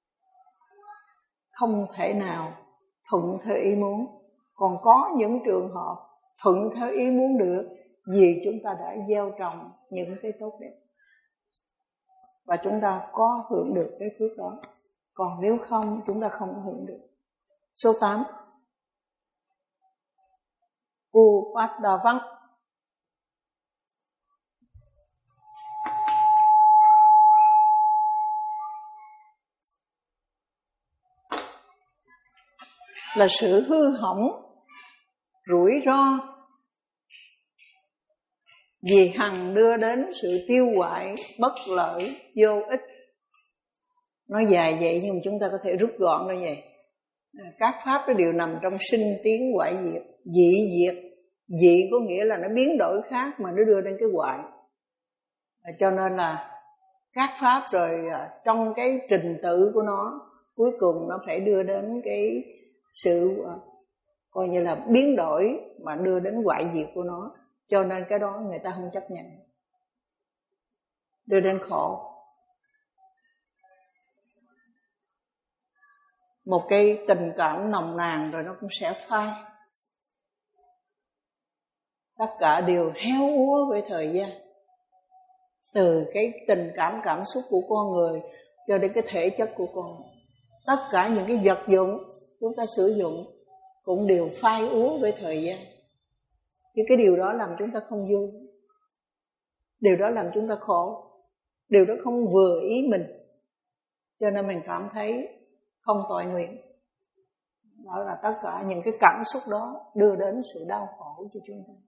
không thể nào thuận theo ý muốn. Còn có những trường hợp thuận theo ý muốn được, vì chúng ta đã gieo trồng những cái tốt đẹp, và chúng ta có hưởng được cái phước đó. Còn nếu không, chúng ta không hưởng được. Số tám. Upadavang. là sự hư hỏng, rủi ro, vì hằng đưa đến sự tiêu hoại, bất lợi, vô ích. Nói dài vậy nhưng mà chúng ta có thể rút gọn ra vậy. Các pháp đó đều nằm trong sinh tiến hoại diệt. Dị diệt, dị có nghĩa là nó biến đổi khác mà nó đưa đến cái hoại. Cho nên là các pháp rồi trong cái trình tự của nó, cuối cùng nó phải đưa đến cái sự coi như là biến đổi mà đưa đến hoại diệt của nó. Cho nên cái đó người ta không chấp nhận, đưa đến khổ. Một cái tình cảm nồng nàn rồi nó cũng sẽ phai. Tất cả đều héo úa với thời gian. Từ cái tình cảm cảm xúc của con người cho đến cái thể chất của con người. Tất cả những cái vật dụng chúng ta sử dụng cũng đều phai úa với thời gian. Thì cái điều đó làm chúng ta không vui. Điều đó làm chúng ta khổ. Điều đó không vừa ý mình. Cho nên mình cảm thấy không tội nguyện. Đó là tất cả những cái cảm xúc đó đưa đến sự đau khổ cho chúng ta.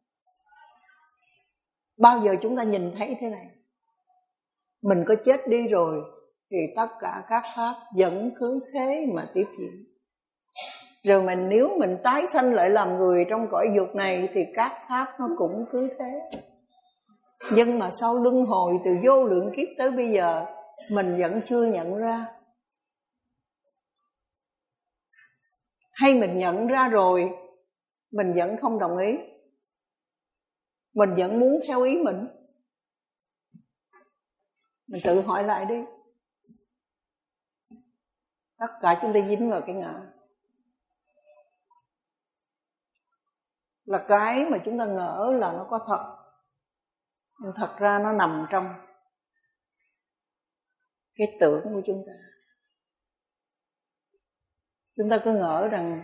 Bao giờ chúng ta nhìn thấy thế này, mình có chết đi rồi thì tất cả các pháp vẫn cứ thế mà tiếp diễn. Rồi mình nếu mình tái sanh lại làm người trong cõi dục này thì các pháp nó cũng cứ thế. Nhưng mà sau luân hồi từ vô lượng kiếp tới bây giờ, mình vẫn chưa nhận ra. Hay mình nhận ra rồi, mình vẫn không đồng ý, mình vẫn muốn theo ý mình. Mình tự hỏi lại đi. Tất cả chúng ta dính vào cái ngã. Là cái mà chúng ta ngỡ là nó có thật, nhưng thật ra nó nằm trong cái tưởng của chúng ta. Chúng ta cứ ngỡ rằng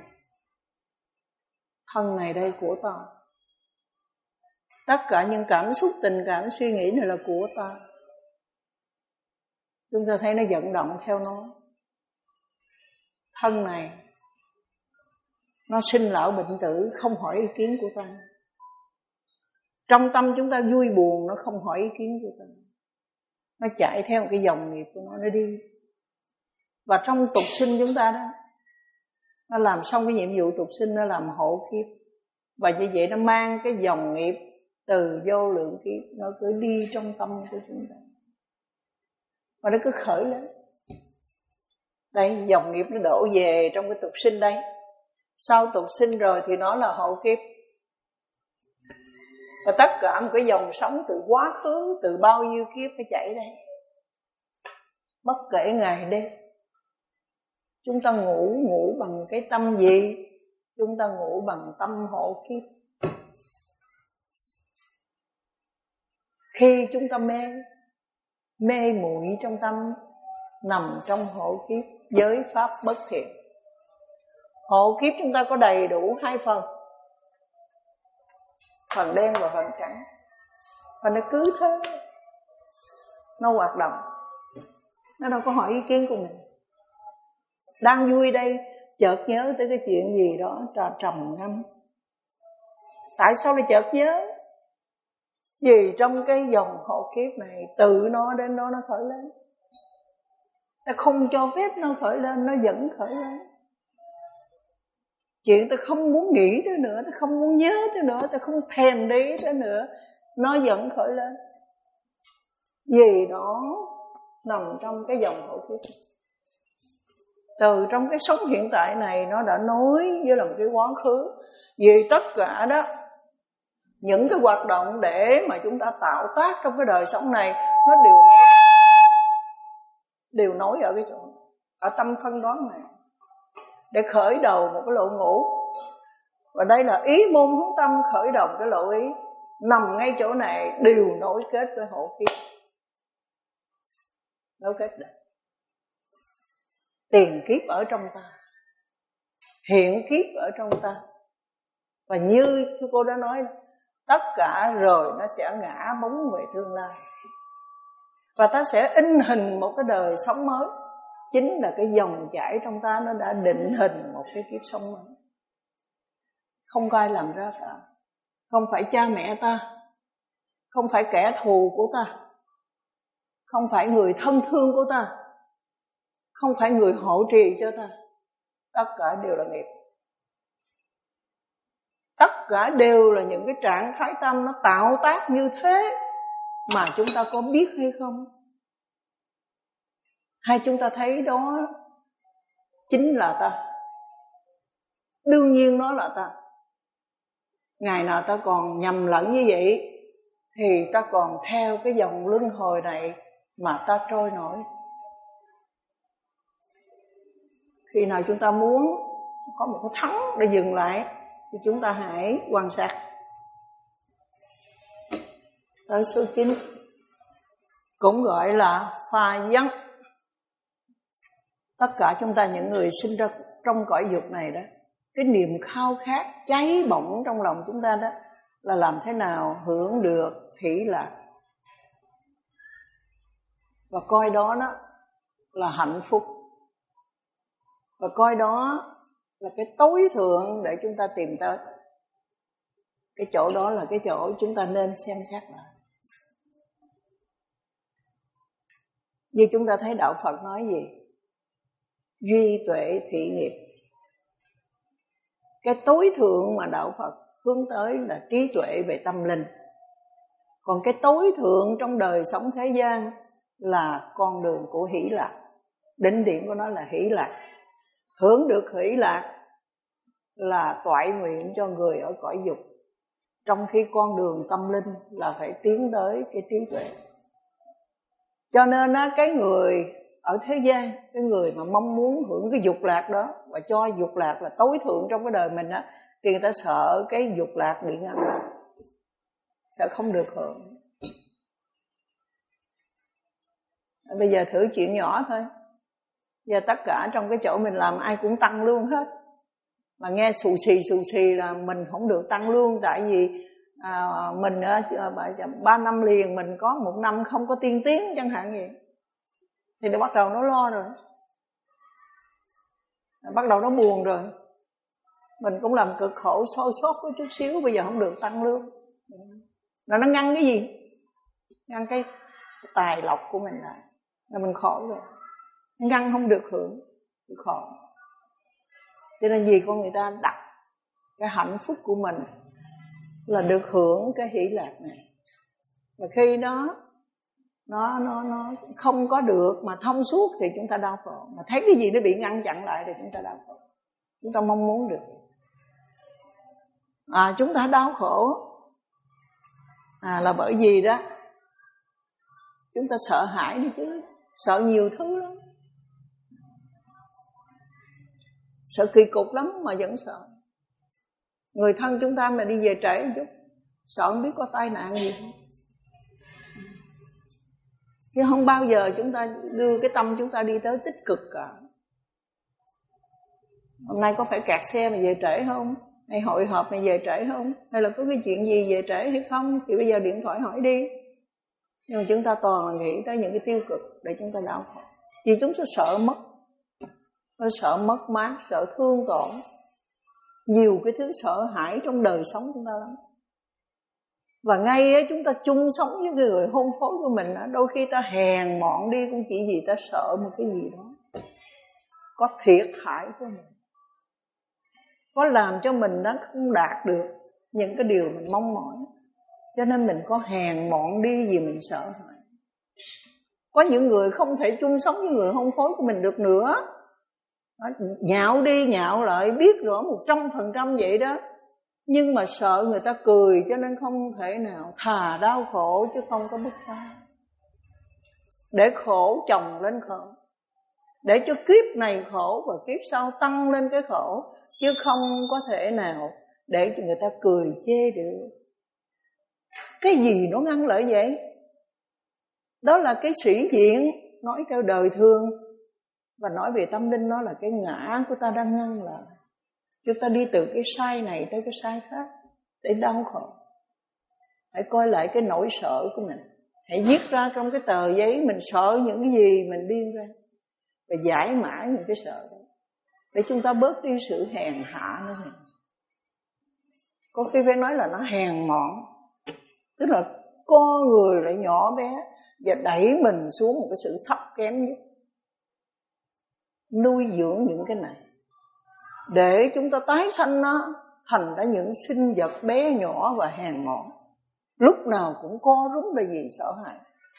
thân này đây của ta, tất cả những cảm xúc, tình cảm, suy nghĩ này là của ta. Chúng ta thấy nó vận động theo nó. Thân này nó sinh lão bệnh tử, không hỏi ý kiến của ta. Trong tâm chúng ta vui buồn, nó không hỏi ý kiến của ta. Nó chạy theo cái dòng nghiệp của nó, nó đi. Và trong tục sinh chúng ta đó, nó làm xong cái nhiệm vụ tục sinh, nó làm hộ kiếp. Và như vậy nó mang cái dòng nghiệp từ vô lượng kiếp, nó cứ đi trong tâm của chúng ta. Và nó cứ khởi lên. Đây, dòng nghiệp nó đổ về trong cái tục sinh đây. Sau tục sinh rồi thì nó là hộ kiếp. Và tất cả một cái dòng sống từ quá khứ, từ bao nhiêu kiếp phải chạy đây. Bất kể ngày đêm. Chúng ta ngủ, ngủ bằng cái tâm gì? Chúng ta ngủ bằng tâm hộ kiếp. Khi chúng ta mê, mê muội trong tâm, nằm trong hộ kiếp, giới pháp bất thiện. Hộ kiếp chúng ta có đầy đủ hai phần, phần đen và phần trắng. Và nó cứ thế, nó hoạt động. Nó đâu có hỏi ý kiến của mình. Đang vui đây, chợt nhớ tới cái chuyện gì đó trầm ngâm. Tại sao lại chợt nhớ? Vì trong cái dòng hộ kiếp này, tự nó đến đó nó khởi lên. Ta không cho phép nó khởi lên, nó vẫn khởi lên. Chuyện ta không muốn nghĩ tới nữa, ta không muốn nhớ tới nữa, ta không thèm để tới nữa, nó vẫn khởi lên. Vì đó nằm trong cái dòng hộ kiếp. Từ trong cái sống hiện tại này, nó đã nối với là một cái quá khứ. Vì tất cả đó, những cái hoạt động để mà chúng ta tạo tác trong cái đời sống này, nó đều nối, đều nối ở cái chỗ, ở tâm phân đoán này, để khởi đầu một cái lộ ngũ. Và đây là ý môn hướng tâm khởi đầu cái lộ ý, nằm ngay chỗ này, đều nối kết với hộ kiếp. Nối kết được. Tiền kiếp ở trong ta, hiện kiếp ở trong ta. Và như sư cô đã nói, tất cả rồi nó sẽ ngã bóng về tương lai. Và ta sẽ in hình một cái đời sống mới. Chính là cái dòng chảy trong ta nó đã định hình một cái kiếp sống mới. không có ai làm ra cả. Không phải cha mẹ ta, không phải kẻ thù của ta, không phải người thân thương của ta, không phải người hộ trì cho ta. Tất cả đều là nghiệp. Tất cả đều là những cái trạng thái tâm nó tạo tác như thế, mà chúng ta có biết hay không? Hay chúng ta thấy đó chính là ta? Đương nhiên nó là ta. Ngày nào ta còn nhầm lẫn như vậy thì ta còn theo cái dòng luân hồi này mà ta trôi nổi. Khi nào chúng ta muốn có một cái thắng để dừng lại thì chúng ta hãy quan sát. Tới số chín, cũng gọi là pha dấn. Tất cả chúng ta những người sinh ra trong cõi dục này đó, cái niềm khao khát cháy bỏng trong lòng chúng ta đó là làm thế nào hưởng được hỷ lạc, và coi đó đó là hạnh phúc, và coi đó là cái tối thượng để chúng ta tìm tới. Cái chỗ đó là cái chỗ chúng ta nên xem xét lại. Như chúng ta thấy đạo Phật nói gì? Duy tuệ thị nghiệp. Cái tối thượng mà đạo Phật hướng tới là trí tuệ về tâm linh. Còn cái tối thượng trong đời sống thế gian là con đường của hỷ lạc. Đỉnh điểm của nó là hỷ lạc. Hưởng được hỷ lạc là toại nguyện cho người ở cõi dục, trong khi con đường tâm linh là phải tiến tới cái trí tuệ. Cho nên á, cái người ở thế gian, cái người mà mong muốn hưởng cái dục lạc đó và cho dục lạc là tối thượng trong cái đời mình á, thì người ta sợ cái dục lạc bị ngăn lại, sợ không được hưởng. Bây giờ thử chuyện nhỏ thôi. Giờ tất cả trong cái chỗ mình làm ai cũng tăng lương hết, mà nghe xù xì xù xì là mình không được tăng lương, tại vì à, mình ba năm liền mình có một năm không có tiên tiến chẳng hạn gì, thì nó bắt đầu nó lo rồi, bắt đầu nó buồn rồi. Mình cũng làm cực khổ soi sót có chút xíu, bây giờ không được tăng lương, là nó ngăn cái gì? Ngăn cái tài lộc của mình lại, là mình khổ rồi, ngăn không được hưởng, khổ. Cho nên vì con người ta đặt cái hạnh phúc của mình là được hưởng cái hỷ lạc này, và khi đó nó nó nó không có được mà thông suốt thì chúng ta đau khổ. Mà thấy cái gì nó bị ngăn chặn lại thì chúng ta đau khổ. Chúng ta mong muốn được, à chúng ta đau khổ à là bởi vì đó chúng ta sợ hãi đi chứ, sợ nhiều thứ lắm, sợ kỳ cục lắm mà vẫn sợ. Người thân chúng ta mà đi về trễ một chút, sợ không biết có tai nạn gì không. Chứ không bao giờ chúng ta đưa cái tâm chúng ta đi tới tích cực cả. Hôm nay có phải kẹt xe mà về trễ không? Hay hội họp mà về trễ không? Hay là có cái chuyện gì về trễ hay không? Thì bây giờ điện thoại hỏi đi. Nhưng mà chúng ta toàn là nghĩ tới những cái tiêu cực để chúng ta đau khổ. Vì chúng ta sợ mất, nó sợ mất mát, sợ thương tổn, nhiều cái thứ sợ hãi trong đời sống chúng ta lắm. Và ngay ấy, chúng ta chung sống với người hôn phối của mình đó, đôi khi ta hèn mọn đi cũng chỉ vì ta sợ một cái gì đó có thiệt hại của mình, có làm cho mình nó không đạt được những cái điều mình mong mỏi, cho nên mình có hèn mọn đi vì mình sợ hãi. Có những người không thể chung sống với người hôn phối của mình được nữa, nhạo đi nhạo lại, biết rõ một trăm phần trăm vậy đó, nhưng mà sợ người ta cười cho nên không thể nào, thà đau khổ chứ không có bứt phá. Để khổ chồng lên khổ, để cho kiếp này khổ và kiếp sau tăng lên cái khổ, chứ không có thể nào để cho người ta cười chê được. Cái gì nó ngăn lại vậy? Đó là cái sĩ diện, nói theo đời thường, và nói về tâm linh nó là cái ngã của ta đang ngăn lại. Chúng ta đi từ cái sai này tới cái sai khác để đau khổ. Hãy coi lại cái nỗi sợ của mình, hãy viết ra trong cái tờ giấy mình sợ những cái gì mình điên ra, và giải mã những cái sợ đó, để chúng ta bớt đi sự hèn hạ nữa này. có khi phải nói là nó hèn mọn, tức là co người lại nhỏ bé và đẩy mình xuống một cái sự thấp kém nhất. Nuôi dưỡng những cái này để chúng ta tái sanh nó thành ra những sinh vật bé nhỏ và hèn mọn, lúc nào cũng co rúm là vì sợ hãi.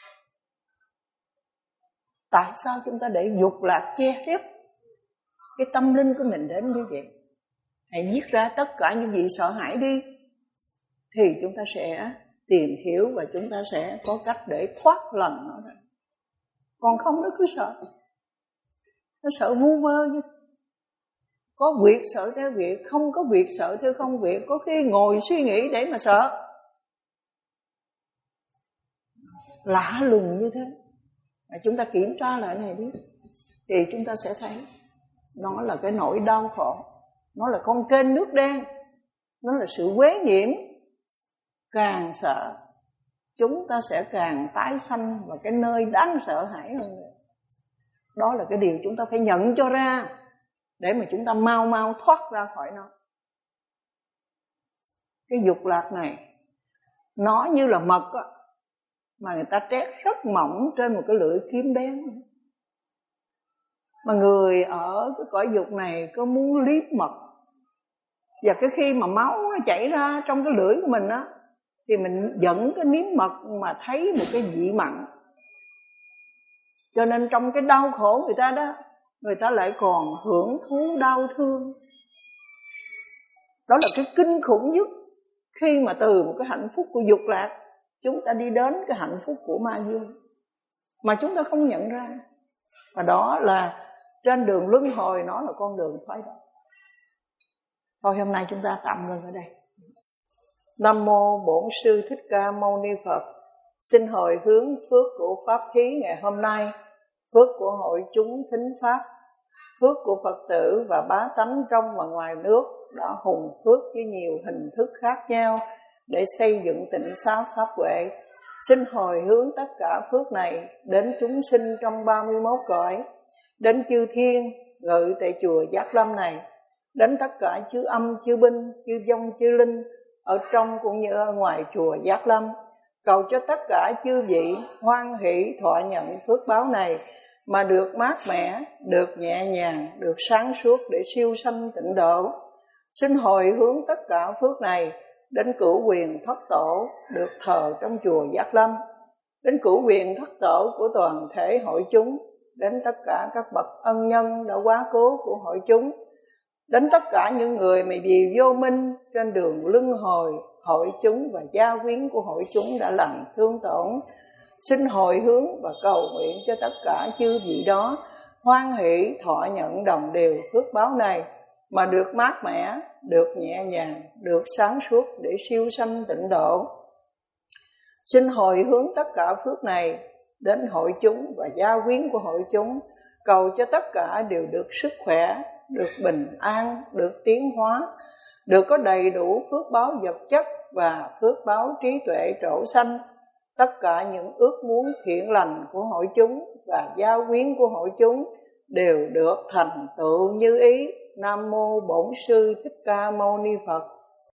Tại sao chúng ta để dục lạc che lấp cái tâm linh của mình đến như vậy? Hãy viết ra tất cả những gì sợ hãi đi, thì chúng ta sẽ tìm hiểu và chúng ta sẽ có cách để thoát lần nó ra. Còn không nó cứ sợ, nó sợ vu vơ chứ. Có việc sợ theo việc, không có việc sợ theo không việc. Có khi ngồi suy nghĩ để mà sợ. Lạ lùng như thế. Mà chúng ta kiểm tra lại này đi, thì chúng ta sẽ thấy nó là cái nỗi đau khổ, nó là con kênh nước đen, nó là sự quấy nhiễm. Càng sợ, chúng ta sẽ càng tái sanh vào cái nơi đáng sợ hãi hơn nữa. Đó là cái điều chúng ta phải nhận cho ra, để mà chúng ta mau mau thoát ra khỏi nó. Cái dục lạc này, nó như là mật á, mà người ta trét rất mỏng trên một cái lưỡi kiếm bén. Mà người ở cái cõi dục này có muốn liếm mật, và cái khi mà máu nó chảy ra trong cái lưỡi của mình á, thì mình dẫn cái nếm mật mà thấy một cái vị mặn. Cho nên trong cái đau khổ người ta đó, người ta lại còn hưởng thú đau thương. Đó là cái kinh khủng nhất. Khi mà từ một cái hạnh phúc của dục lạc, chúng ta đi đến cái hạnh phúc của ma dương, mà chúng ta không nhận ra. Và đó là trên đường luân hồi, nó là con đường thoái đạo. Thôi hôm nay chúng ta tạm ngừng ở đây. Nam mô Bổn Sư Thích Ca Mâu Ni Phật. Xin hồi hướng phước của pháp thí ngày hôm nay, phước của hội chúng thính pháp, phước của Phật tử và bá tánh trong và ngoài nước đã hùng phước với nhiều hình thức khác nhau để xây dựng tịnh xá pháp huệ. Xin hồi hướng tất cả phước này đến chúng sinh trong ba mươi mốt cõi, đến chư thiên ngự tại chùa Giác Lâm này, đến tất cả chư âm, chư binh, chư vong, chư linh ở trong cũng như ở ngoài chùa Giác Lâm. Cầu cho tất cả chư vị hoan hỷ thọ nhận phước báo này, mà được mát mẻ, được nhẹ nhàng, được sáng suốt để siêu sanh tịnh độ. Xin hồi hướng tất cả phước này đến cửu quyền thất tổ được thờ trong chùa Giác Lâm, đến cửu quyền thất tổ của toàn thể hội chúng, đến tất cả các bậc ân nhân đã quá cố của hội chúng, đến tất cả những người mà vì vô minh trên đường luân hồi, hội chúng và gia quyến của hội chúng đã làm thương tổn. Xin hồi hướng và cầu nguyện cho tất cả chư vị đó hoan hỷ thọ nhận đồng đều phước báo này, mà được mát mẻ, được nhẹ nhàng, được sáng suốt để siêu sanh tịnh độ. Xin hồi hướng tất cả phước này đến hội chúng và gia quyến của hội chúng, cầu cho tất cả đều được sức khỏe, được bình an, được tiến hóa, được có đầy đủ phước báo vật chất và phước báo trí tuệ trổ sanh. Tất cả những ước muốn thiện lành của hội chúng và gia quyến của hội chúng đều được thành tựu như ý. Nam mô Bổn Sư Thích Ca Mâu Ni Phật.